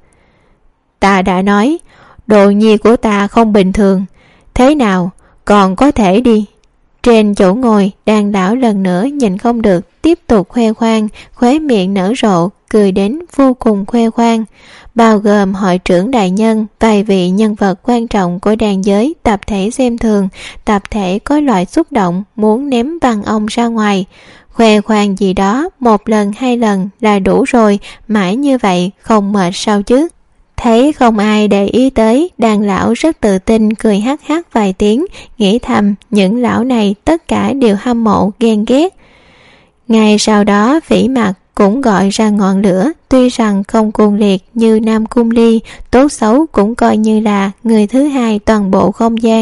Ta đã nói, đồ nhi của ta không bình thường. Thế nào, còn có thể đi. Trên chỗ ngồi, đàn lão lần nữa nhìn không được, tiếp tục khoe khoang, khóe miệng nở rộ, cười đến vô cùng khoe khoang. Bao gồm hội trưởng đại nhân, vài vị nhân vật quan trọng của đàn giới tập thể xem thường, tập thể có loại xúc động muốn ném văn ông ra ngoài. Khoe khoang gì đó, một lần hai lần là đủ rồi, mãi như vậy không mệt sao chứ? Thấy không ai để ý tới, đàn lão rất tự tin cười hắc hắc vài tiếng, nghĩ thầm những lão này tất cả đều hâm mộ ghen ghét. Ngay sau đó Vĩ Mặt cũng gọi ra ngọn lửa, tuy rằng không cuồng liệt như Nam Cung Ly, tốt xấu cũng coi như là người thứ hai toàn bộ không gian.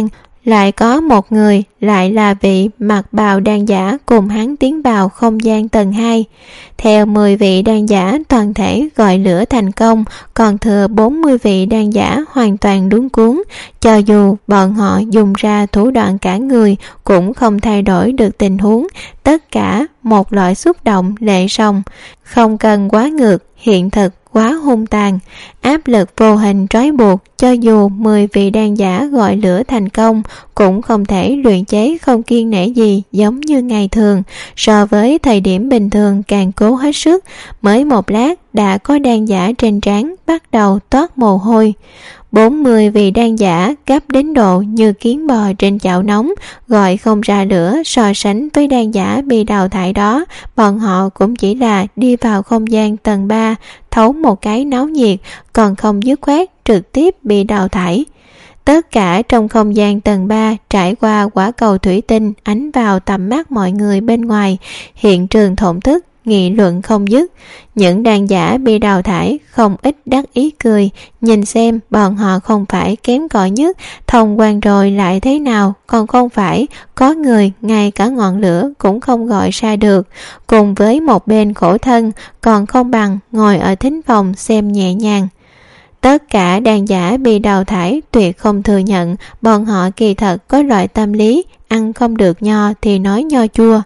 lại có một người, lại là vị mặc bào đan giả cùng hắn tiến vào không gian tầng 2. Theo 10 vị đan giả toàn thể gọi lửa thành công, còn thừa 40 vị đan giả hoàn toàn luống cuống. Cho dù bọn họ dùng ra thủ đoạn cả người cũng không thay đổi được tình huống. Tất cả một loại xúc động lệ sòng, không cần quá ngược, hiện thực quá hung tàn. Áp lực vô hình trói buộc, cho dù 10 vị đan giả gọi lửa thành công cũng không thể luyện chế không kiêng nể gì giống như ngày thường. So với thời điểm bình thường càng cố hết sức, mới một lát đã có đan giả trên trán bắt đầu toát mồ hôi. 40 vị đan giả gấp đến độ như kiến bò trên chảo nóng, gọi không ra lửa. So sánh với đan giả bị đào thải đó, bọn họ cũng chỉ là đi vào không gian tầng 3 thấu một cái náo nhiệt, còn không dứt khoát trực tiếp bị đào thải. Tất cả trong không gian tầng 3 trải qua quả cầu thủy tinh ánh vào tầm mắt mọi người bên ngoài, hiện trường thổn thức, nghị luận không dứt. Những đàn giả bị đào thải không ít đắc ý cười, nhìn xem bọn họ không phải kém cỏi nhất, thông quan rồi lại thế nào, còn không phải có người ngay cả ngọn lửa cũng không gọi ra được. Cùng với một bên khổ thân, còn không bằng ngồi ở thính phòng xem nhẹ nhàng. Tất cả đàn giả bị đào thải tuyệt không thừa nhận bọn họ kỳ thật có loại tâm lý ăn không được nho thì nói nho chua.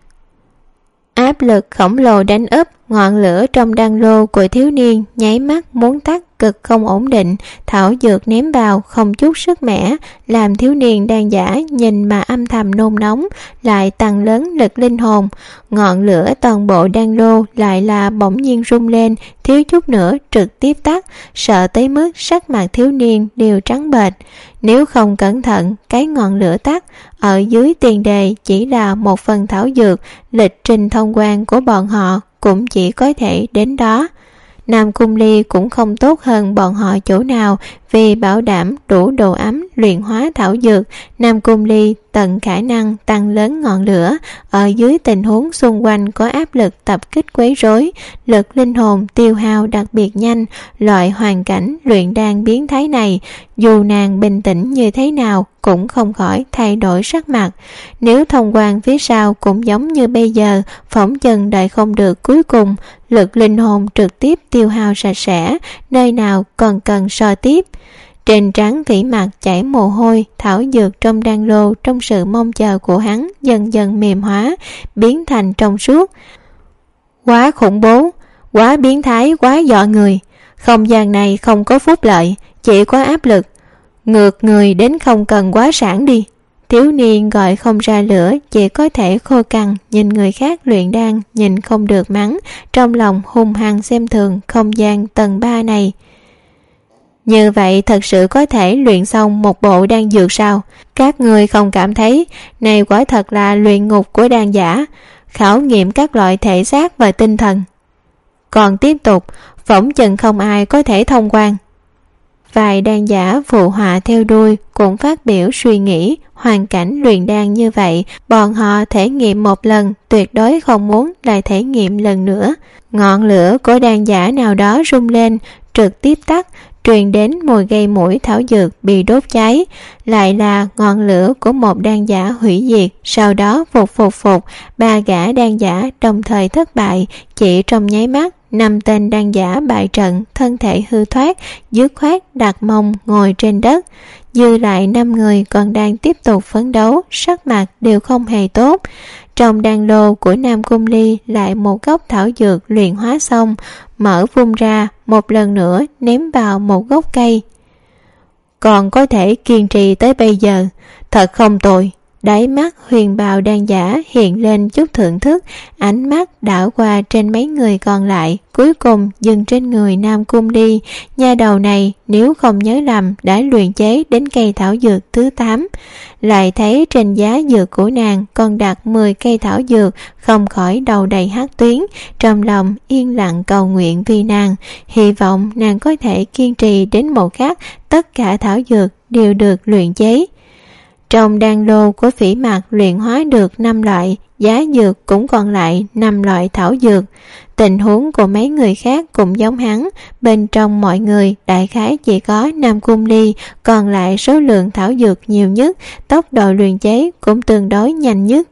Áp lực khổng lồ đánh úp, ngọn lửa trong đan lô của thiếu niên nháy mắt muốn tắt, cực không ổn định. Thảo dược ném vào không chút sức mẻ, làm thiếu niên đan giả nhìn mà âm thầm nôn nóng, lại tăng lớn lực linh hồn. Ngọn lửa toàn bộ đan lô lại là bỗng nhiên rung lên, thiếu chút nữa trực tiếp tắt, sợ tới mức sắc mặt thiếu niên đều trắng bệch. Nếu không cẩn thận, cái ngọn lửa tắt, ở dưới tiền đề chỉ là một phần thảo dược, lịch trình thông quan của bọn họ cũng chỉ có thể đến đó. Nam Cung Ly cũng không tốt hơn bọn họ chỗ nào, vì bảo đảm đủ độ ấm luyện hóa thảo dược, Nam Cung Ly tận khả năng tăng lớn ngọn lửa. Ở dưới tình huống xung quanh có áp lực tập kích quấy rối, lực linh hồn tiêu hao đặc biệt nhanh, loại hoàn cảnh luyện đan biến thái này, dù nàng bình tĩnh như thế nào cũng không khỏi thay đổi sắc mặt. Nếu thông quan phía sau cũng giống như bây giờ, phỏng chừng đợi không được cuối cùng, lực linh hồn trực tiếp tiêu hao sạch sẽ, nơi nào còn cần so tiếp. Trên trán Vĩ Mặc chảy mồ hôi, thảo dược trong đan lô trong sự mong chờ của hắn dần dần mềm hóa, biến thành trong suốt. Quá khủng bố, quá biến thái, quá dọa người. Không gian này không có phúc lợi, chỉ có áp lực. Ngược người đến không cần quá sản đi. Thiếu niên gọi không ra lửa, chỉ có thể khô cằn nhìn người khác luyện đan, nhìn không được mắng, trong lòng hung hăng xem thường không gian tầng 3 này. Như vậy thật sự có thể luyện xong một bộ đan dược sao? Các người không cảm thấy này quả thật là luyện ngục của đan giả, khảo nghiệm các loại thể xác và tinh thần. Còn tiếp tục, phỏng chừng không ai có thể thông quan. Vài đan giả phụ họa theo đuôi cũng phát biểu suy nghĩ, hoàn cảnh luyện đan như vậy, bọn họ thể nghiệm một lần, tuyệt đối không muốn lại thể nghiệm lần nữa. Ngọn lửa của đan giả nào đó rung lên, trực tiếp tắt, truyền đến mùi gây mũi thảo dược bị đốt cháy. Lại là ngọn lửa của một đan giả hủy diệt, sau đó phục, 3 gã đan giả đồng thời thất bại, chỉ trong nháy mắt. 5 tên đan giả bại trận, thân thể hư thoát, dứt khoát đặt mông ngồi trên đất. Dư lại 5 người còn đang tiếp tục phấn đấu, sắc mặt đều không hề tốt. Trong đan lô của Nam Cung Ly lại một gốc thảo dược luyện hóa xong, mở vung ra, một lần nữa ném vào một gốc cây. Còn có thể kiên trì tới bây giờ, thật không tồi. Đáy mắt huyền bào đan giả hiện lên chút thưởng thức, ánh mắt đảo qua trên mấy người còn lại, cuối cùng dừng trên người Nam Cung Ly. Nha đầu này nếu không nhớ lầm đã luyện chế đến cây thảo dược thứ 8. Lại thấy trên giá dược của nàng còn đặt 10 cây thảo dược, không khỏi đầu đầy hắc tuyến, trong lòng yên lặng cầu nguyện vì nàng, hy vọng nàng có thể kiên trì đến một khắc tất cả thảo dược đều được luyện chế. Trong đan lô của Phỉ Mặc luyện hóa được 5 loại, giá dược cũng còn lại 5 loại thảo dược. Tình huống của mấy người khác cũng giống hắn, bên trong mọi người đại khái chỉ có Nam Cung Ly còn lại số lượng thảo dược nhiều nhất, tốc độ luyện chế cũng tương đối nhanh nhất.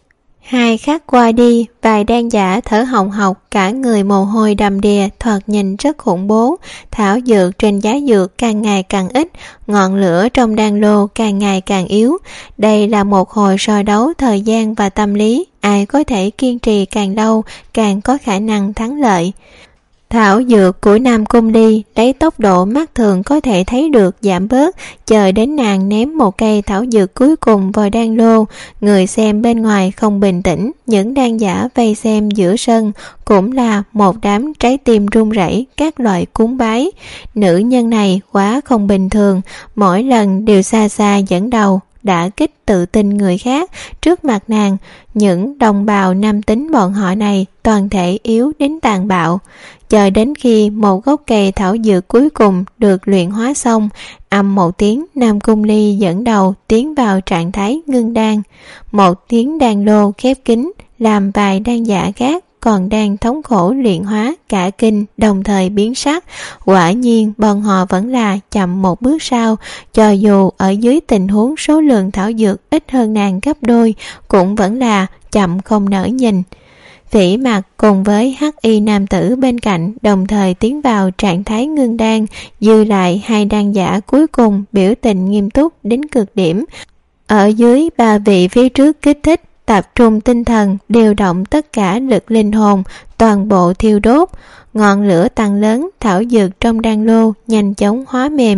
2 khắc qua đi, vài đan giả thở hồng hộc, cả người mồ hôi đầm đìa, thoạt nhìn rất khủng bố. Thảo dược trên giá dược càng ngày càng ít, ngọn lửa trong đan lô càng ngày càng yếu. Đây là một hồi so đấu thời gian và tâm lý, ai có thể kiên trì càng lâu càng có khả năng thắng lợi. Thảo dược của Nam Cung Ly lấy tốc độ mắt thường có thể thấy được giảm bớt, chờ đến nàng ném một cây thảo dược cuối cùng vào đan lô. Người xem bên ngoài không bình tĩnh, những đan giả vây xem giữa sân cũng là một đám trái tim run rẩy, các loại cúng bái. Nữ nhân này quá không bình thường, mỗi lần đều xa xa dẫn đầu, đã kích tự tin người khác. Trước mặt nàng, những đồng bào nam tính bọn họ này toàn thể yếu đến tàn bạo. Chờ đến khi một gốc cây thảo dược cuối cùng được luyện hóa xong, ầm một tiếng, Nam Cung Ly dẫn đầu tiến vào trạng thái ngưng đan. Một tiếng đan lô khép kín làm vài đan giả khác còn đang thống khổ luyện hóa cả kinh đồng thời biến sắc. Quả nhiên bọn họ vẫn là chậm một bước sau, cho dù ở dưới tình huống số lượng thảo dược ít hơn nàng gấp đôi cũng vẫn là chậm không nỡ nhìn. Phỉ Mặc cùng với hắc y nam tử bên cạnh đồng thời tiến vào trạng thái ngưng đan, dư lại 2 đan giả cuối cùng biểu tình nghiêm túc đến cực điểm. Ở dưới 3 vị phía trước kích thích, tập trung tinh thần, điều động tất cả lực linh hồn, toàn bộ thiêu đốt. Ngọn lửa tăng lớn, thảo dược trong đan lô nhanh chóng hóa mềm.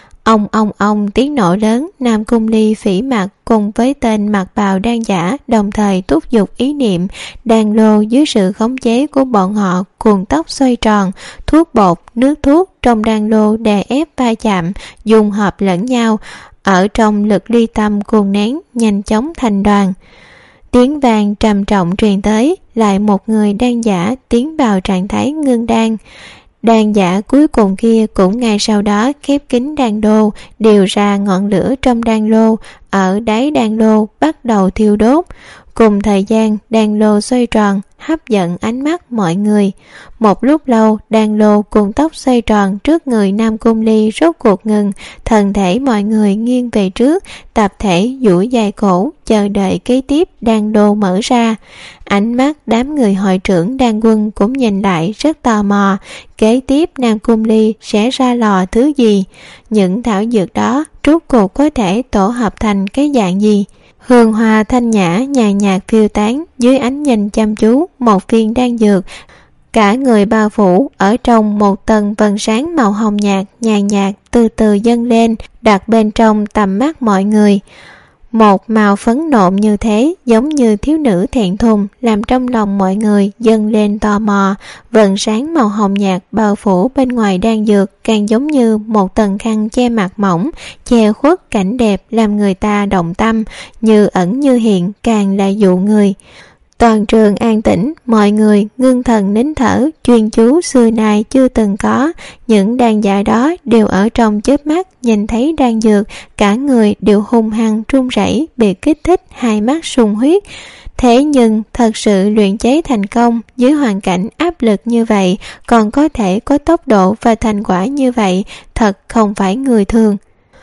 Ông tiếng nổ lớn, Nam Cung Ly, Phỉ Mặc cùng với tên mặc bào đan giả đồng thời thúc giục ý niệm. Đan lô dưới sự khống chế của bọn họ cuồng tốc xoay tròn, thuốc bột, nước thuốc trong đan lô đè ép va chạm, dung hợp lẫn nhau, ở trong lực ly tâm cuồng nén nhanh chóng thành đoàn. Tiếng vang trầm trọng truyền tới, lại một người đan giả tiến vào trạng thái ngưng đan. Đan giả cuối cùng kia cũng ngay sau đó khép kín đan lô, điều ra ngọn lửa trong đan lô, ở đáy đan lô bắt đầu thiêu đốt. Cùng thời gian, đan lô xoay tròn, hấp dẫn ánh mắt mọi người. Một lúc lâu, đan lô cùng tốc xoay tròn trước người Nam Cung Ly rốt cuộc ngừng, thân thể mọi người nghiêng về trước, tập thể duỗi dài cổ, chờ đợi kế tiếp đan lô mở ra. Ánh mắt đám người hội trưởng đan quân cũng nhìn lại rất tò mò, kế tiếp Nam Cung Ly sẽ ra lò thứ gì? Những thảo dược đó rốt cuộc có thể tổ hợp thành cái dạng gì? Hương hoa thanh nhã nhàn nhạt phiêu tán dưới ánh nhìn chăm chú, một viên đan dược cả người bao phủ ở trong một tầng vầng sáng màu hồng nhạt nhàn nhạt từ từ dâng lên, đặt bên trong tầm mắt mọi người. Một màu phấn nộn như thế, giống như thiếu nữ thẹn thùng, làm trong lòng mọi người dâng lên tò mò. Vầng sáng màu hồng nhạt bao phủ bên ngoài đan dược, càng giống như một tầng khăn che mặt mỏng, che khuất cảnh đẹp làm người ta động tâm, như ẩn như hiện, càng là dụ người. Toàn trường an tĩnh, mọi người ngưng thần nín thở, chuyên chú xưa nay chưa từng có. Những đan giả đó đều ở trong chớp mắt nhìn thấy đan dược, cả người đều hung hăng run rẩy, bị kích thích, hai mắt sung huyết. Thế nhưng thật sự luyện chế thành công dưới hoàn cảnh áp lực như vậy, còn có thể có tốc độ và thành quả như vậy, thật không phải người thường.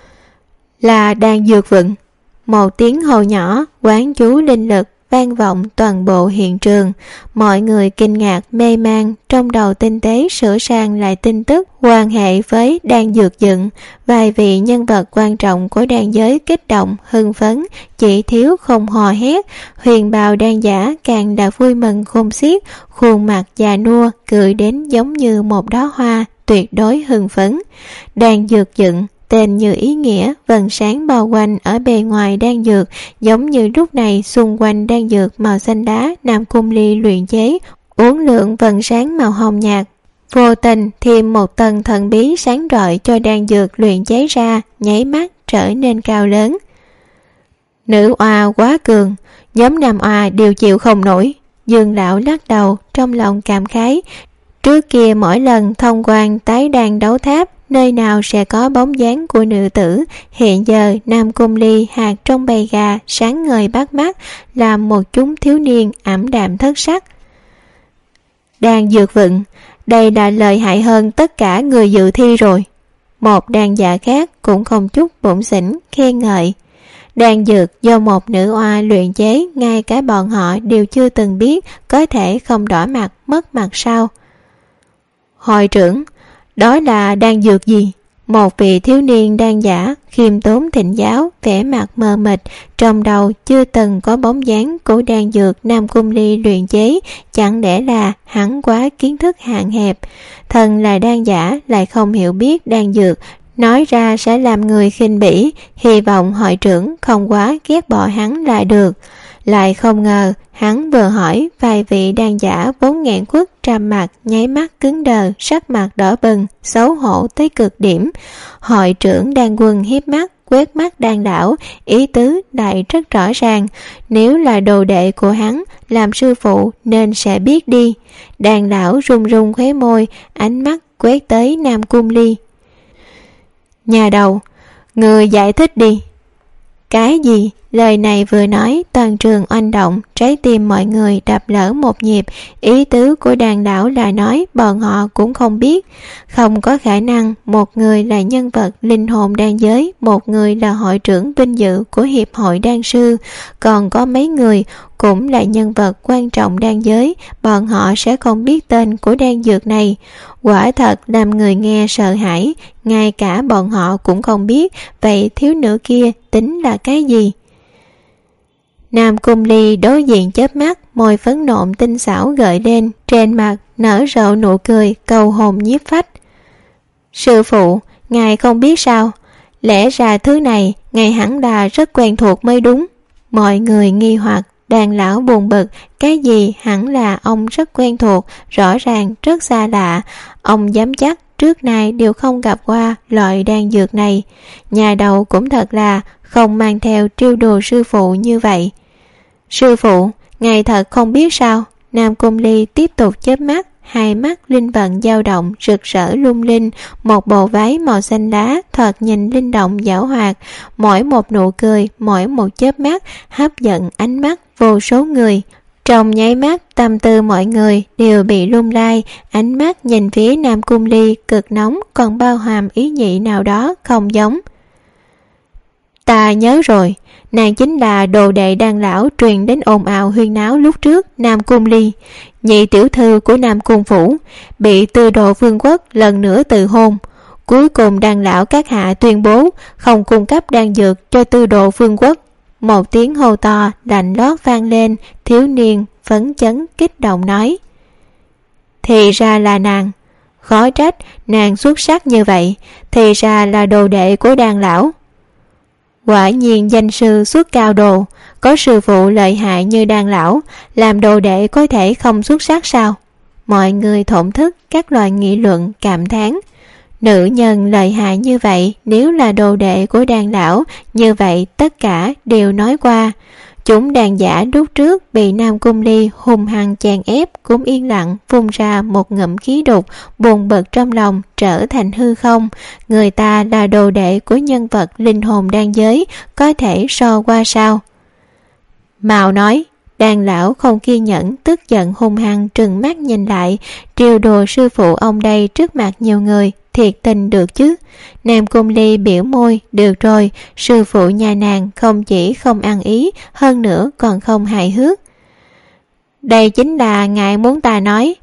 Là đan dược vựng. Một tiếng hô nhỏ, quán chú linh lực vang vọng toàn bộ hiện trường. Mọi người kinh ngạc mê man, trong đầu tinh tế sửa sang lại tin tức quan hệ với đan dược dựng. Vài vị nhân vật quan trọng của đan giới kích động hưng phấn, chỉ thiếu không hò hét. Huyền bào đan giả càng đã vui mừng khôn xiết, khuôn mặt già nua cười đến giống như một đóa hoa, tuyệt đối hưng phấn. Đan dược dựng tên như ý nghĩa, vầng sáng bao quanh ở bề ngoài đan dược, giống như lúc này xung quanh đan dược màu xanh đá Nam Cung Ly luyện chế, uốn lượn vầng sáng màu hồng nhạt, vô tình thêm một tầng thần bí sáng rọi cho đan dược luyện chế ra, nháy mắt trở nên cao lớn. Nữ oa quá cường, nhóm nam oa đều chịu không nổi. Dương lão lắc đầu, trong lòng cảm khái. Trước kia mỗi lần thông quan tái đan đấu tháp, nơi nào sẽ có bóng dáng của nữ tử. Hiện giờ Nam Cung Ly hạt trong bầy gà, sáng ngời bắt mắt, làm một chúng thiếu niên ảm đạm thất sắc. Đan dược vựng, đây đã lợi hại hơn tất cả người dự thi rồi. Một đan giả khác cũng không chút bủn xỉn khen ngợi. Đan dược do một nữ oa luyện chế, ngay cả bọn họ đều chưa từng biết, có thể không đỏ mặt mất mặt sao? Hội trưởng, đó là đan dược gì? Một vị thiếu niên đan giả khiêm tốn thỉnh giáo, vẻ mặt mờ mịt, trong đầu chưa từng có bóng dáng của đan dược Nam Cung Ly luyện chế. Chẳng lẽ là hắn quá kiến thức hạn hẹp, thần là đan giả lại không hiểu biết đan dược, nói ra sẽ làm người khinh bỉ. Hy vọng hội trưởng không quá ghét bỏ hắn là được. Lại không ngờ hắn vừa hỏi, vài vị đan giả vốn nghẹn khuất trầm mặt nháy mắt cứng đờ, sắc mặt đỏ bừng, xấu hổ tới cực điểm. Hội trưởng Đan Quân hiếp mắt quét mắt Đan Lão, ý tứ đại rất rõ ràng, nếu là đồ đệ của hắn, làm sư phụ nên sẽ biết đi. Đan Lão run run khóe môi, ánh mắt quét tới Nam Cung Ly. Nhà đầu, người giải thích đi. Cái gì? Lời này vừa nói, toàn trường oanh động, trái tim mọi người đập lỡ một nhịp. Ý tứ của Đan Lão là nói bọn họ cũng không biết. Không có khả năng, một người là nhân vật linh hồn đan giới, một người là hội trưởng vinh dự của Hiệp hội Đan Sư, còn có mấy người cũng là nhân vật quan trọng đan giới, bọn họ sẽ không biết tên của đan dược này. Quả thật làm người nghe sợ hãi, ngay cả bọn họ cũng không biết, vậy thiếu nữ kia tính là cái gì? Nam Cung Ly đối diện chớp mắt, môi phấn nộn tinh xảo gợi lên, trên mặt nở rộ nụ cười cầu hồn nhiếp phách. Sư phụ, ngài không biết sao? Lẽ ra thứ này ngài hẳn là rất quen thuộc mới đúng. Mọi người nghi hoặc. Đan Lão buồn bực, cái gì hẳn là ông rất quen thuộc, rõ ràng rất xa lạ. Ông dám chắc trước nay đều không gặp qua loại đan dược này. Nhà đầu cũng thật là không mang theo trêu đùa sư phụ như vậy. Sư phụ, ngài thật không biết sao? Nam Cung Ly tiếp tục chớp mắt, hai mắt linh vận dao động rực rỡ lung linh, một bộ váy màu xanh lá thoạt nhìn linh động giảo hoạt, mỗi một nụ cười, mỗi một chớp mắt hấp dẫn ánh mắt vô số người. Trong nháy mắt, tâm tư mọi người đều bị lung lay, ánh mắt nhìn phía Nam Cung Ly cực nóng, còn bao hàm ý nhị nào đó không giống. Ta nhớ rồi, nàng chính là đồ đệ Đan Lão truyền đến ồn ào huyên náo lúc trước, Nam Cung Ly, nhị tiểu thư của Nam Cung Phủ, bị Tư Đồ Vương quốc lần nữa từ hôn. Cuối cùng Đan Lão các hạ tuyên bố không cung cấp đan dược cho Tư Đồ Vương quốc. Một tiếng hô to lạnh lót vang lên, thiếu niên phấn chấn kích động nói. Thì ra là nàng, khó trách nàng xuất sắc như vậy, thì ra là đồ đệ của Đan Lão. Quả nhiên danh sư xuất cao đồ, có sư phụ lợi hại như Đan Lão, làm đồ đệ có thể không xuất sắc sao? Mọi người thổn thức các loại nghị luận cảm thán. Nữ nhân lợi hại như vậy, nếu là đồ đệ của Đan Lão, như vậy tất cả đều nói qua. Chúng đàn giả lúc trước bị Nam Cung Ly hung hăng chèn ép cũng yên lặng phun ra một ngụm khí đục, buồn bực trong lòng trở thành hư không. Người ta là đồ đệ của nhân vật linh hồn đan giới, có thể so qua sao? Mạo nói. Đan Lão không kiên nhẫn, tức giận hung hăng trừng mắt nhìn lại, trêu đùa sư phụ ông đây trước mặt nhiều người, thiệt tình được chứ? Nam Cung Ly biểu môi, được rồi, sư phụ nhà nàng không chỉ không ăn ý, hơn nữa còn không hài hước. Đây chính là ngài muốn ta nói.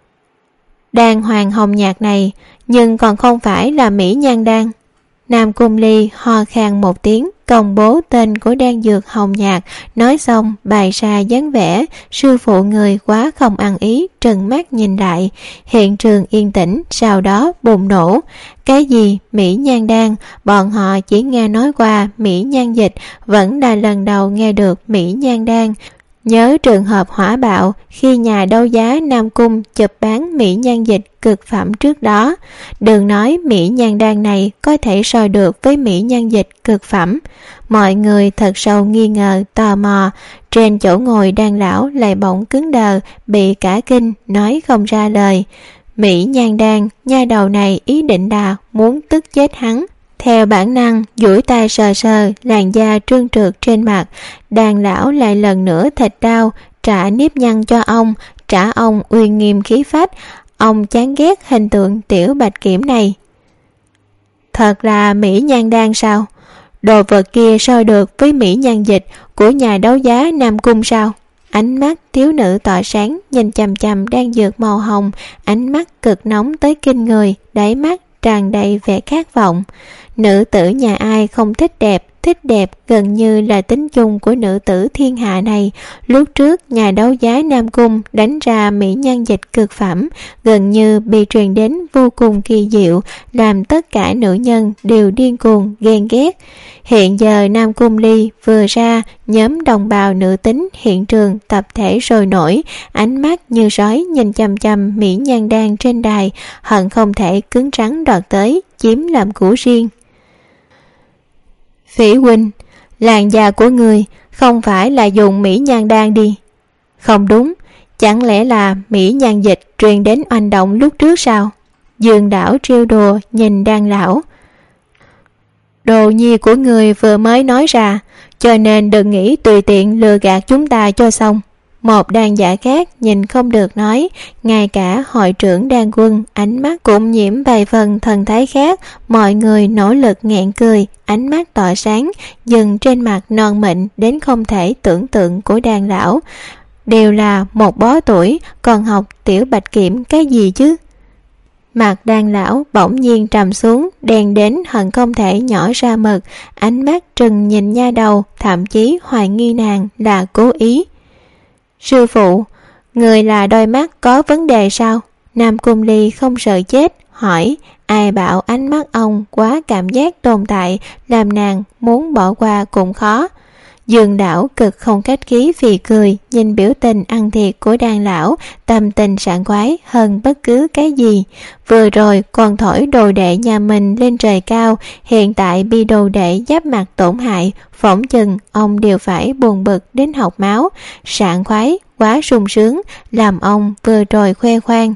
Đan hoàng hồng nhạt này, nhưng còn không phải là mỹ nhan đan. Nam Cung Ly ho khan một tiếng, công bố tên của đan dược hồng nhạt, nói xong bày ra dáng vẻ sư phụ người quá không ăn ý, trừng mắt nhìn lại. Hiện trường yên tĩnh, sau đó bùng nổ. Cái gì mỹ nhan đan? Bọn họ chỉ nghe nói qua mỹ nhan dịch, vẫn là lần đầu nghe được mỹ nhan đan. Nhớ trường hợp hỏa bạo khi nhà đấu giá Nam Cung chụp bán mỹ nhan dịch cực phẩm trước đó. Đừng nói mỹ nhan đan này có thể so được với mỹ nhan dịch cực phẩm. Mọi người thật sâu nghi ngờ, tò mò. Trên chỗ ngồi Đan Lão lại bỗng cứng đờ, bị cả kinh, nói không ra lời. Mỹ Nhan Đan, nha đầu này ý định là muốn tức chết hắn. Theo bản năng duỗi tay sờ sờ làn da trơn trượt trên mặt. Đàn lão lại lần nữa thịt đau, trả nếp nhăn cho ông, trả ông uy nghiêm khí phách. Ông chán ghét hình tượng tiểu bạch kiểm này. Thật là Mỹ Nhan Đan sao? Đồ vật kia so được với Mỹ Nhan Dịch của nhà đấu giá Nam Cung sao? Ánh mắt thiếu nữ tỏa sáng nhìn chằm chằm đang dược màu hồng, ánh mắt cực nóng tới kinh người, đáy mắt tràn đầy vẻ khát vọng. Nữ tử nhà ai không thích đẹp gần như là tính chung của nữ tử thiên hạ này. Lúc trước nhà đấu giá Nam Cung đánh ra Mỹ Nhan Dịch cực phẩm, gần như bị truyền đến vô cùng kỳ diệu, làm tất cả nữ nhân đều điên cuồng ghen ghét. Hiện giờ Nam Cung Ly vừa ra, nhóm đồng bào nữ tính hiện trường tập thể sôi nổi, ánh mắt như sói nhìn chằm chằm Mỹ Nhan Đan trên đài, hận không thể cứng rắn đoạt tới, chiếm làm của riêng. Phỉ huynh, làn da của người không phải là dùng Mỹ Nhan Đan đi. Không đúng, chẳng lẽ là Mỹ Nhan Dịch truyền đến oanh động lúc trước sao? Dương Đảo trêu đùa nhìn Đan lão. Đồ nhi của người vừa mới nói ra, cho nên đừng nghĩ tùy tiện lừa gạt chúng ta cho xong. Một đàn giả khác nhìn không được nói, ngay cả hội trưởng đan quân ánh mắt cũng nhiễm vài phần thần thái khác. Mọi người nỗ lực nghẹn cười, ánh mắt tỏa sáng dừng trên mặt non mịn đến không thể tưởng tượng của đàn lão. Đều là một bó tuổi, còn học tiểu bạch kiểm cái gì chứ? Mặt đàn lão bỗng nhiên trầm xuống, đen đến hận không thể nhỏ ra mực, ánh mắt trừng nhìn nha đầu, thậm chí hoài nghi nàng là cố ý. Sư phụ, người là đôi mắt có vấn đề sao? Nam Cung Ly không sợ chết, hỏi. Ai bảo ánh mắt ông quá cảm giác tồn tại, làm nàng muốn bỏ qua cũng khó. Dương Đảo cực không khách khí phì cười, nhìn biểu tình ăn thiệt của đàn lão, tâm tình sảng khoái hơn bất cứ cái gì. Vừa rồi còn thổi đồ đệ nhà mình lên trời cao, hiện tại bị đồ đệ giáp mặt tổn hại, phỏng chừng ông đều phải buồn bực đến học máu. Sảng khoái, quá sung sướng, làm ông vừa rồi khoe khoang.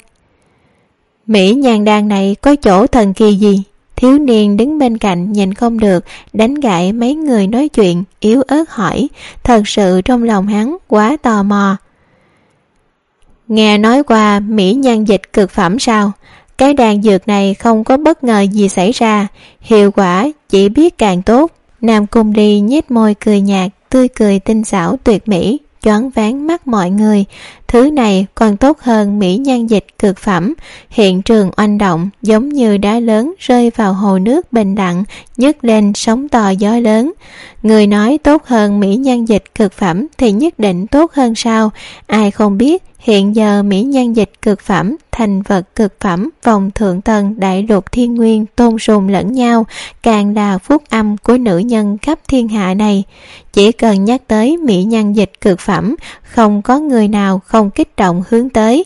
Mỹ Nhan Đan này có chỗ thần kỳ gì? Thiếu niên đứng bên cạnh nhìn không được, đánh gãy mấy người nói chuyện, yếu ớt hỏi. Thật sự trong lòng hắn quá tò mò. Nghe nói qua Mỹ Nhan Dịch cực phẩm sao? Cái đan dược này không có bất ngờ gì xảy ra, hiệu quả chỉ biết càng tốt. Nam Cung Ly nhếch môi cười nhạt, tươi cười tinh xảo tuyệt mỹ, choáng váng mắt mọi người. Thứ này còn tốt hơn Mỹ Nhan Dịch cực phẩm. Hiện trường oanh động giống như đá lớn rơi vào hồ nước bình lặng, nhấc lên sóng to gió lớn. Người nói tốt hơn Mỹ Nhan Dịch cực phẩm thì nhất định tốt hơn sao? Ai không biết hiện giờ Mỹ Nhan Dịch cực phẩm, thành vật cực phẩm, vòng thượng tầng đại lục thiên nguyên tôn sùng lẫn nhau, càng là phúc âm của nữ nhân khắp thiên hạ này. Chỉ cần nhắc tới Mỹ Nhan Dịch cực phẩm, không có người nào không kích động hướng tới.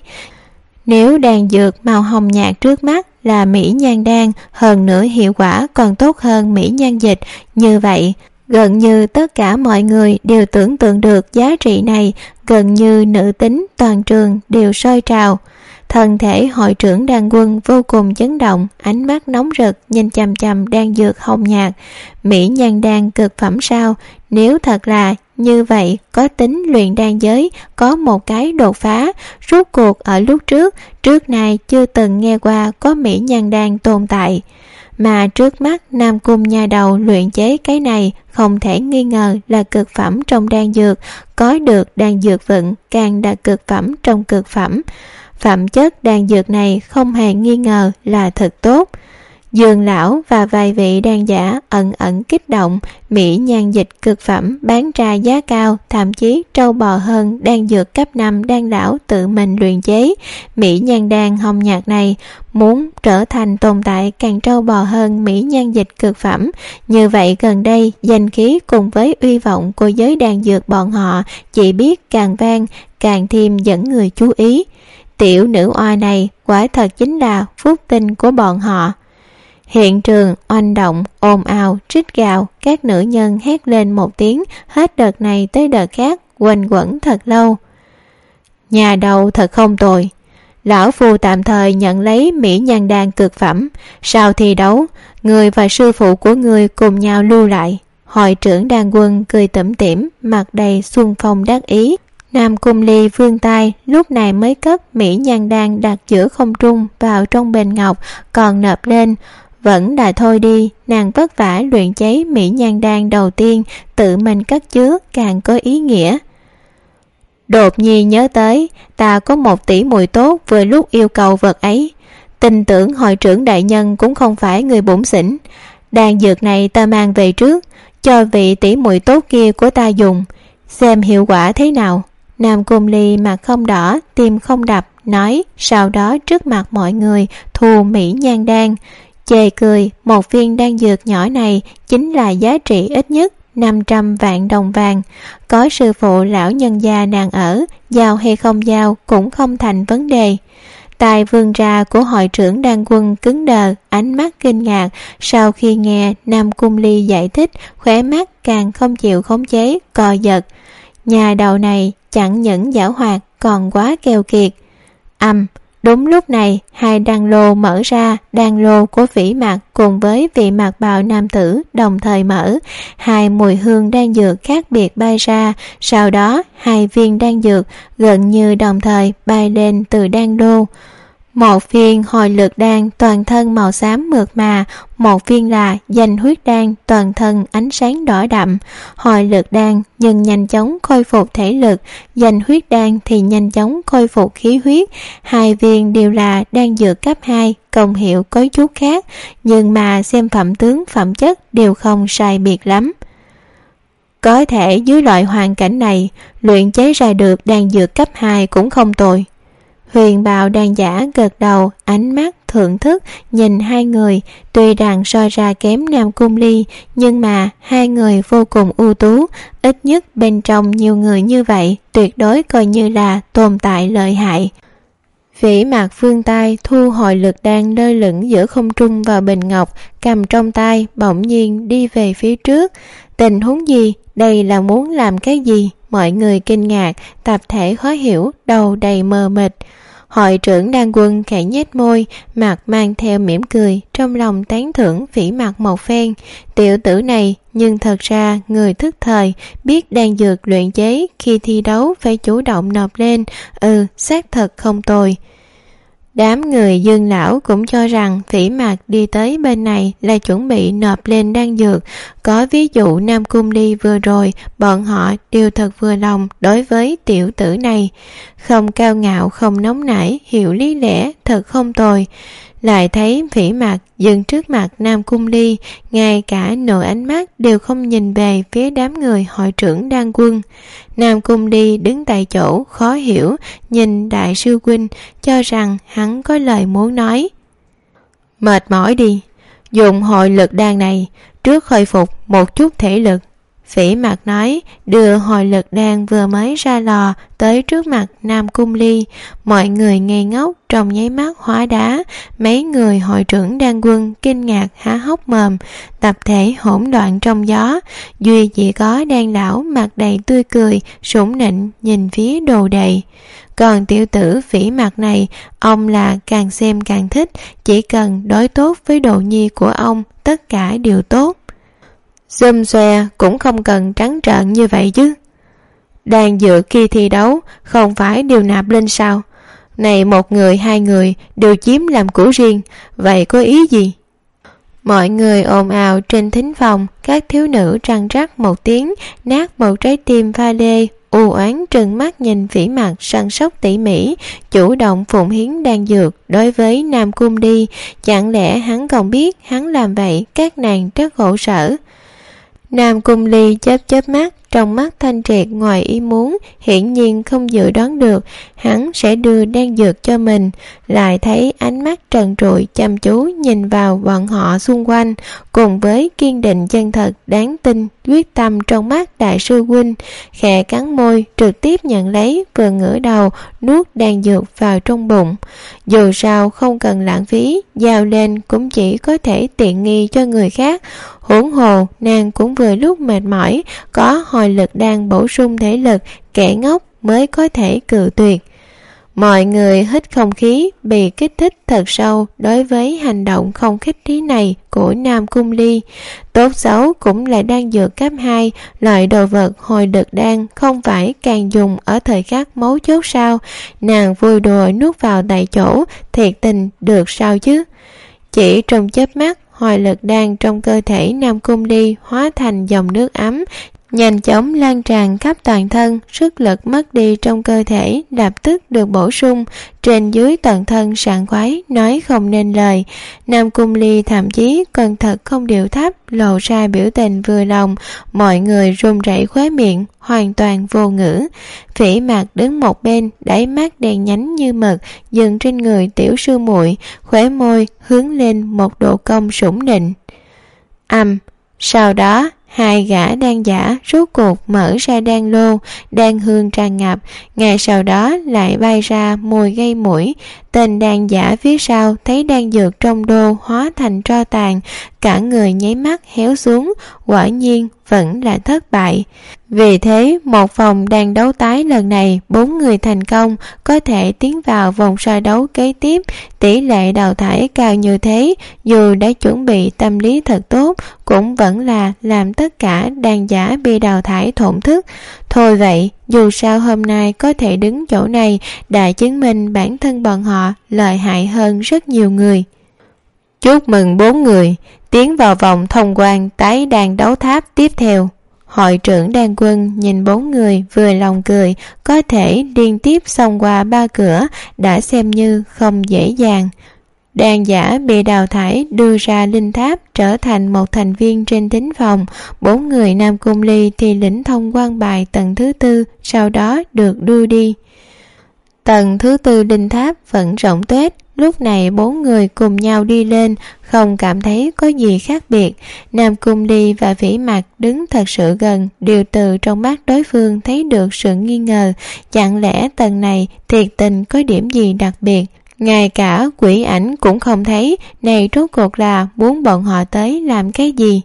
Nếu đan dược màu hồng nhạt trước mắt là Mỹ Nhan Đan, hơn nữa hiệu quả còn tốt hơn Mỹ Nhan Dịch, như vậy gần như tất cả mọi người đều tưởng tượng được giá trị này, gần như nữ tính toàn trường đều sôi trào. Thân thể hội trưởng đan quân vô cùng chấn động, ánh mắt nóng rực nhìn chằm chằm đan dược hồng nhạt. Mỹ Nhan Đan cực phẩm sao? Nếu thật là như vậy, có tính luyện đan giới có một cái đột phá. Rốt cuộc ở lúc trước nay chưa từng nghe qua có Mỹ Nhan Đan tồn tại. Mà trước mắt Nam Cung nhà đầu luyện chế cái này không thể nghi ngờ là cực phẩm trong đan dược, có được đan dược vận càng là cực phẩm trong cực phẩm. Phẩm chất đan dược này không hề nghi ngờ là thật tốt. Dương lão và vài vị đan giả ẩn ẩn kích động. Mỹ Nhan Dịch cực phẩm bán ra giá cao, thậm chí trâu bò hơn đan dược cấp 5 đan lão tự mình luyện chế. Mỹ Nhan Đan hồng nhạt này muốn trở thành tồn tại càng trâu bò hơn Mỹ Nhan Dịch cực phẩm. Như vậy gần đây danh khí cùng với uy vọng của giới đan dược bọn họ chỉ biết càng vang, càng thêm dẫn người chú ý. Tiểu nữ oa này quả thật chính là phúc tinh của bọn họ. Hiện trường oanh động, ồn ào, rít gào, các nữ nhân hét lên một tiếng, hết đợt này tới đợt khác, quanh quẩn thật lâu. Nhà đầu thật không tồi. lão phu tạm thời nhận lấy mỹ nhan đan cực phẩm, sau thi đấu người và sư phụ của người cùng nhau lưu lại. Hội trưởng Đan Quân cười tủm tỉm, mặt đầy xuân phong đắc ý. Nam Cung Ly vươn tay, lúc này mới cất mỹ nhan đan đặt giữa không trung vào trong bình ngọc, còn nộp lên. Vẫn là thôi đi, nàng vất vả luyện chế mỹ nhan đan đầu tiên, tự mình cất chứa càng có ý nghĩa. Đột nhiên nhớ tới, ta có một tỷ muội tốt vừa lúc yêu cầu vật ấy. Tin tưởng hội trưởng đại nhân cũng không phải người bủn xỉn. Đan dược này ta mang về trước, cho vị tỷ muội tốt kia của ta dùng, xem hiệu quả thế nào. Nam Cung Ly mặt không đỏ, tim không đập, nói, sau đó trước mặt mọi người thu mỹ nhan đan. Chê cười, một viên đan dược nhỏ này chính là giá trị ít nhất 500 vạn đồng vàng. Có sư phụ lão nhân gia nàng ở, giao hay không giao cũng không thành vấn đề. Tai vươn ra của hội trưởng Đan Quân cứng đờ, ánh mắt kinh ngạc. Sau khi nghe Nam Cung Ly giải thích, khóe mắt càng không chịu khống chế, co giật. Nhà đầu này chẳng những giảo hoạt còn quá keo kiệt. Đúng lúc này, hai đan lô mở ra, đan lô của Vĩ Mặc cùng với vị mặc bào nam tử đồng thời mở. Hai mùi hương đan dược khác biệt bay ra, sau đó hai viên đan dược gần như đồng thời bay lên từ đan lô. Một viên hồi lực đan toàn thân màu xám mượt mà, một viên là danh huyết đan toàn thân ánh sáng đỏ đậm. Hồi lực đan nhưng nhanh chóng khôi phục thể lực, danh huyết đan thì nhanh chóng khôi phục khí huyết. Hai viên đều là đan dược cấp 2, công hiệu có chút khác, nhưng mà xem phẩm tướng phẩm chất đều không sai biệt lắm. Có thể dưới loại hoàn cảnh này, luyện chế ra được đan dược cấp 2 cũng không tồi. Huyền bào đan giả gật đầu, ánh mắt thưởng thức nhìn hai người. Tuy rằng so ra kém Nam Cung Ly, nhưng mà hai người vô cùng ưu tú. Ít nhất bên trong nhiều người như vậy, tuyệt đối coi như là tồn tại lợi hại. Vĩ Mặc vươn tay thu hồi lực đan lơ lửng giữa không trung vào bình ngọc, cầm trong tay bỗng nhiên đi về phía trước. Tình huống gì? Đây là muốn làm cái gì? Mọi người kinh ngạc, tập thể khó hiểu, đầu đầy mờ mịt. Hội trưởng Đan Quân khẽ nhếch môi, mặt mang theo mỉm cười, trong lòng tán thưởng Vĩ Mặc một phen. Tiểu tử này nhưng thật ra người thức thời, biết đan dược luyện chế khi thi đấu phải chủ động nộp lên, xác thật không tồi. Đám người Dương lão cũng cho rằng Vĩ Mặc đi tới bên này là chuẩn bị nộp lên đan dược. Có ví dụ Nam Cung Ly vừa rồi, bọn họ đều thật vừa lòng đối với tiểu tử này. Không cao ngạo, không nóng nảy, hiểu lý lẽ, thật không tồi. Lại thấy Vĩ Mặc dừng trước mặt Nam Cung Ly, ngay cả nửa ánh mắt đều không nhìn về phía đám người hội trưởng Đan Quân. Nam Cung Ly đứng tại chỗ khó hiểu, nhìn đại sư huynh, cho rằng hắn có lời muốn nói. Mệt mỏi đi, dùng hội lực đan này trước khôi phục một chút thể lực. Vĩ Mặc nói, đưa hồi lực đan vừa mới ra lò tới trước mặt Nam Cung Ly. Mọi người ngây ngốc, trong nháy mắt hóa đá. Mấy người hội trưởng Đan Quân kinh ngạc há hốc mồm, tập thể hỗn loạn trong gió. Duy chỉ có Đan lão mặt đầy tươi cười, sủng nịnh nhìn phía đồ đệ. Còn tiểu tử Vĩ Mặc này, ông là càng xem càng thích, chỉ cần đối tốt với đồ nhi của ông, tất cả đều tốt. Xum xoe cũng không cần trắng trợn như vậy chứ. Đan dược khi thi đấu không phải đều nạp lên sao? Này một người hai người đều chiếm làm của riêng, vậy có ý gì? Mọi người ồn ào trên thính phòng, các thiếu nữ răng rắc một tiếng, nát một trái tim pha lê, u oán trừng mắt nhìn Vĩ Mặc săn sóc tỉ mỉ, chủ động phụng hiến đan dược đối với Nam Cung Ly. Chẳng lẽ hắn còn biết hắn làm vậy các nàng rất khổ sở? Nam Cung Ly chớp mắt, trong mắt thanh triệt ngoài ý muốn, hiển nhiên không dự đoán được hắn sẽ đưa đan dược cho mình. Lại thấy ánh mắt trần trụi chăm chú nhìn vào bọn họ xung quanh, cùng với kiên định chân thật đáng tin quyết tâm trong mắt đại sư huynh, khẽ cắn môi trực tiếp nhận lấy, vừa ngửa đầu nuốt đan dược vào trong bụng. Dù sao không cần lãng phí, giao lên cũng chỉ có thể tiện nghi cho người khác. Huống hồ nàng cũng vừa lúc mệt mỏi, có hồi lực đang bổ sung thể lực, kẻ ngốc mới có thể cự tuyệt. Mọi người hít không khí, bị kích thích thật sâu đối với hành động không khích trí này của Nam Cung Ly. Tốt xấu cũng là đan dược cấp 2, loại đồ vật hồi đực đan không phải càng dùng ở thời khắc mấu chốt sao? Nàng vui đùa nuốt vào tại chỗ, thiệt tình được sao chứ? Chỉ trong chớp mắt, hồi lực đan trong cơ thể Nam Cung Ly hóa thành dòng nước ấm, nhanh chóng lan tràn khắp toàn thân, sức lực mất đi trong cơ thể lập tức được bổ sung, trên dưới toàn thân sảng khoái nói không nên lời. Nam Cung Ly thậm chí còn thật không điệu thấp, lộ ra biểu tình vừa lòng, mọi người run rẩy khóe miệng, hoàn toàn vô ngữ. Phỉ Mạc đứng một bên, đáy mắt đen nhánh như mực dừng trên người tiểu sư muội, khóe môi hướng lên một độ cong sủng nịnh. Sau đó hai gã đan giả rốt cuộc mở ra đan lô, đan hương tràn ngập, ngay sau đó lại bay ra mùi gây mũi. Tên đan giả phía sau thấy đan dược trong đô hóa thành tro tàn, cả người nháy mắt héo xuống, quả nhiên vẫn là thất bại. Vì thế một vòng đan đấu tái lần này 4 người thành công, có thể tiến vào vòng soi đấu kế tiếp. Tỷ lệ đào thải cao như thế, dù đã chuẩn bị tâm lý thật tốt, cũng vẫn là làm tất cả đan giả bị đào thải thổn thức. Thôi vậy, dù sao hôm nay có thể đứng chỗ này đã chứng minh bản thân bọn họ lợi hại hơn rất nhiều người. Chúc mừng 4 người tiến vào vòng thông quan tái đan đấu tháp tiếp theo. Hội trưởng đan quân nhìn 4 người vừa lòng cười, có thể liên tiếp xông qua 3 cửa đã xem như không dễ dàng. Đan giả bị đào thải đưa ra linh tháp trở thành một thành viên trên thính phòng. 4 người Nam Cung Ly thì lĩnh thông quan bài tầng thứ 4, sau đó được đưa đi. Tầng thứ 4 linh tháp vẫn rộng tuếch, lúc này 4 người cùng nhau đi lên, không cảm thấy có gì khác biệt. Nam Cung Ly và Phỉ Mạc đứng thật sự gần, đều từ trong mắt đối phương thấy được sự nghi ngờ, chẳng lẽ tầng này thiệt tình có điểm gì đặc biệt. Ngay cả quỷ ảnh cũng không thấy, này rốt cuộc là muốn bọn họ tới làm cái gì?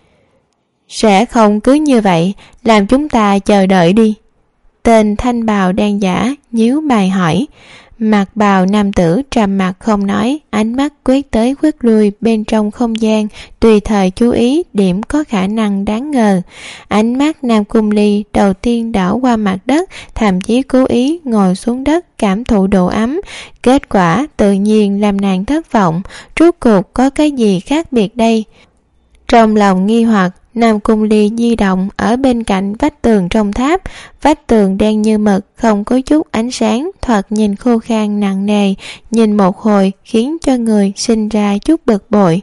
Sẽ không cứ như vậy, làm chúng ta chờ đợi đi. Tên thanh bào đan giả nhíu mày hỏi. Mặc bào nam tử trầm mặc không nói, ánh mắt quét tới quét lui bên trong không gian, tùy thời chú ý điểm có khả năng đáng ngờ. Ánh mắt Nam Cung Ly đầu tiên đảo qua mặt đất, thậm chí cố ý ngồi xuống đất cảm thụ độ ấm. Kết quả tự nhiên làm nàng thất vọng, rốt cuộc có cái gì khác biệt đây? Trong lòng nghi hoặc, Nam Cung Ly di động ở bên cạnh vách tường trong tháp. Vách tường đen như mực, không có chút ánh sáng, thoạt nhìn khô khan nặng nề, nhìn một hồi khiến cho người sinh ra chút bực bội.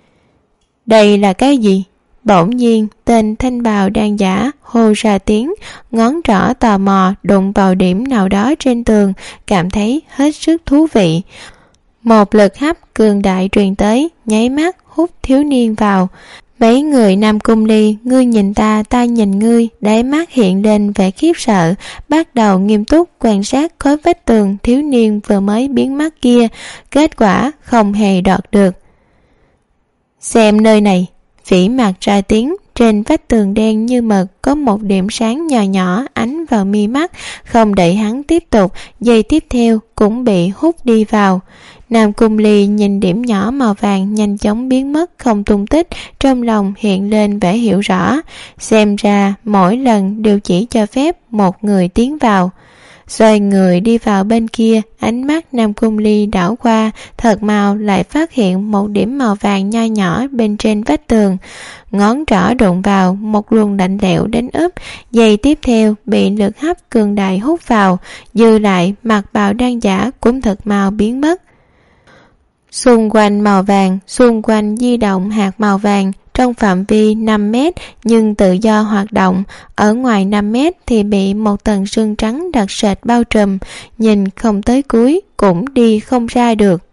Đây là cái gì? Bỗng nhiên tên thanh bào đan giả hô ra tiếng, ngón trỏ tò mò đụng vào điểm nào đó trên tường, cảm thấy hết sức thú vị. Một lực hấp cường đại truyền tới, nháy mắt hút thiếu niên vào. Mấy người Nam Cung Ly, ngươi nhìn ta, ta nhìn ngươi, đáy mắt hiện lên vẻ khiếp sợ, bắt đầu nghiêm túc quan sát khối vách tường thiếu niên vừa mới biến mất kia, kết quả không hề đọt được. Xem nơi này, Phỉ Mạc ra tiếng, trên vách tường đen như mực có một điểm sáng nhỏ nhỏ ánh vào mi mắt, không đợi hắn tiếp tục, giây tiếp theo cũng bị hút đi vào. Nam Cung Ly nhìn điểm nhỏ màu vàng nhanh chóng biến mất không tung tích, trong lòng hiện lên vẻ hiểu rõ. Xem ra mỗi lần đều chỉ cho phép một người tiến vào. Xoay người đi vào bên kia, ánh mắt Nam Cung Ly đảo qua, thật mau lại phát hiện một điểm màu vàng nho nhỏ bên trên vách tường. Ngón trỏ đụng vào, một luồng lạnh lẽo đến úp, giây tiếp theo bị lực hấp cường đại hút vào, dư lại mặc bào đan giả cũng thật mau biến mất. Xung quanh màu vàng, xung quanh di động hạt màu vàng trong phạm vi 5 mét nhưng tự do hoạt động, ở ngoài 5 mét thì bị một tầng sương trắng đặc sệt bao trùm, nhìn không tới cuối cũng đi không ra được.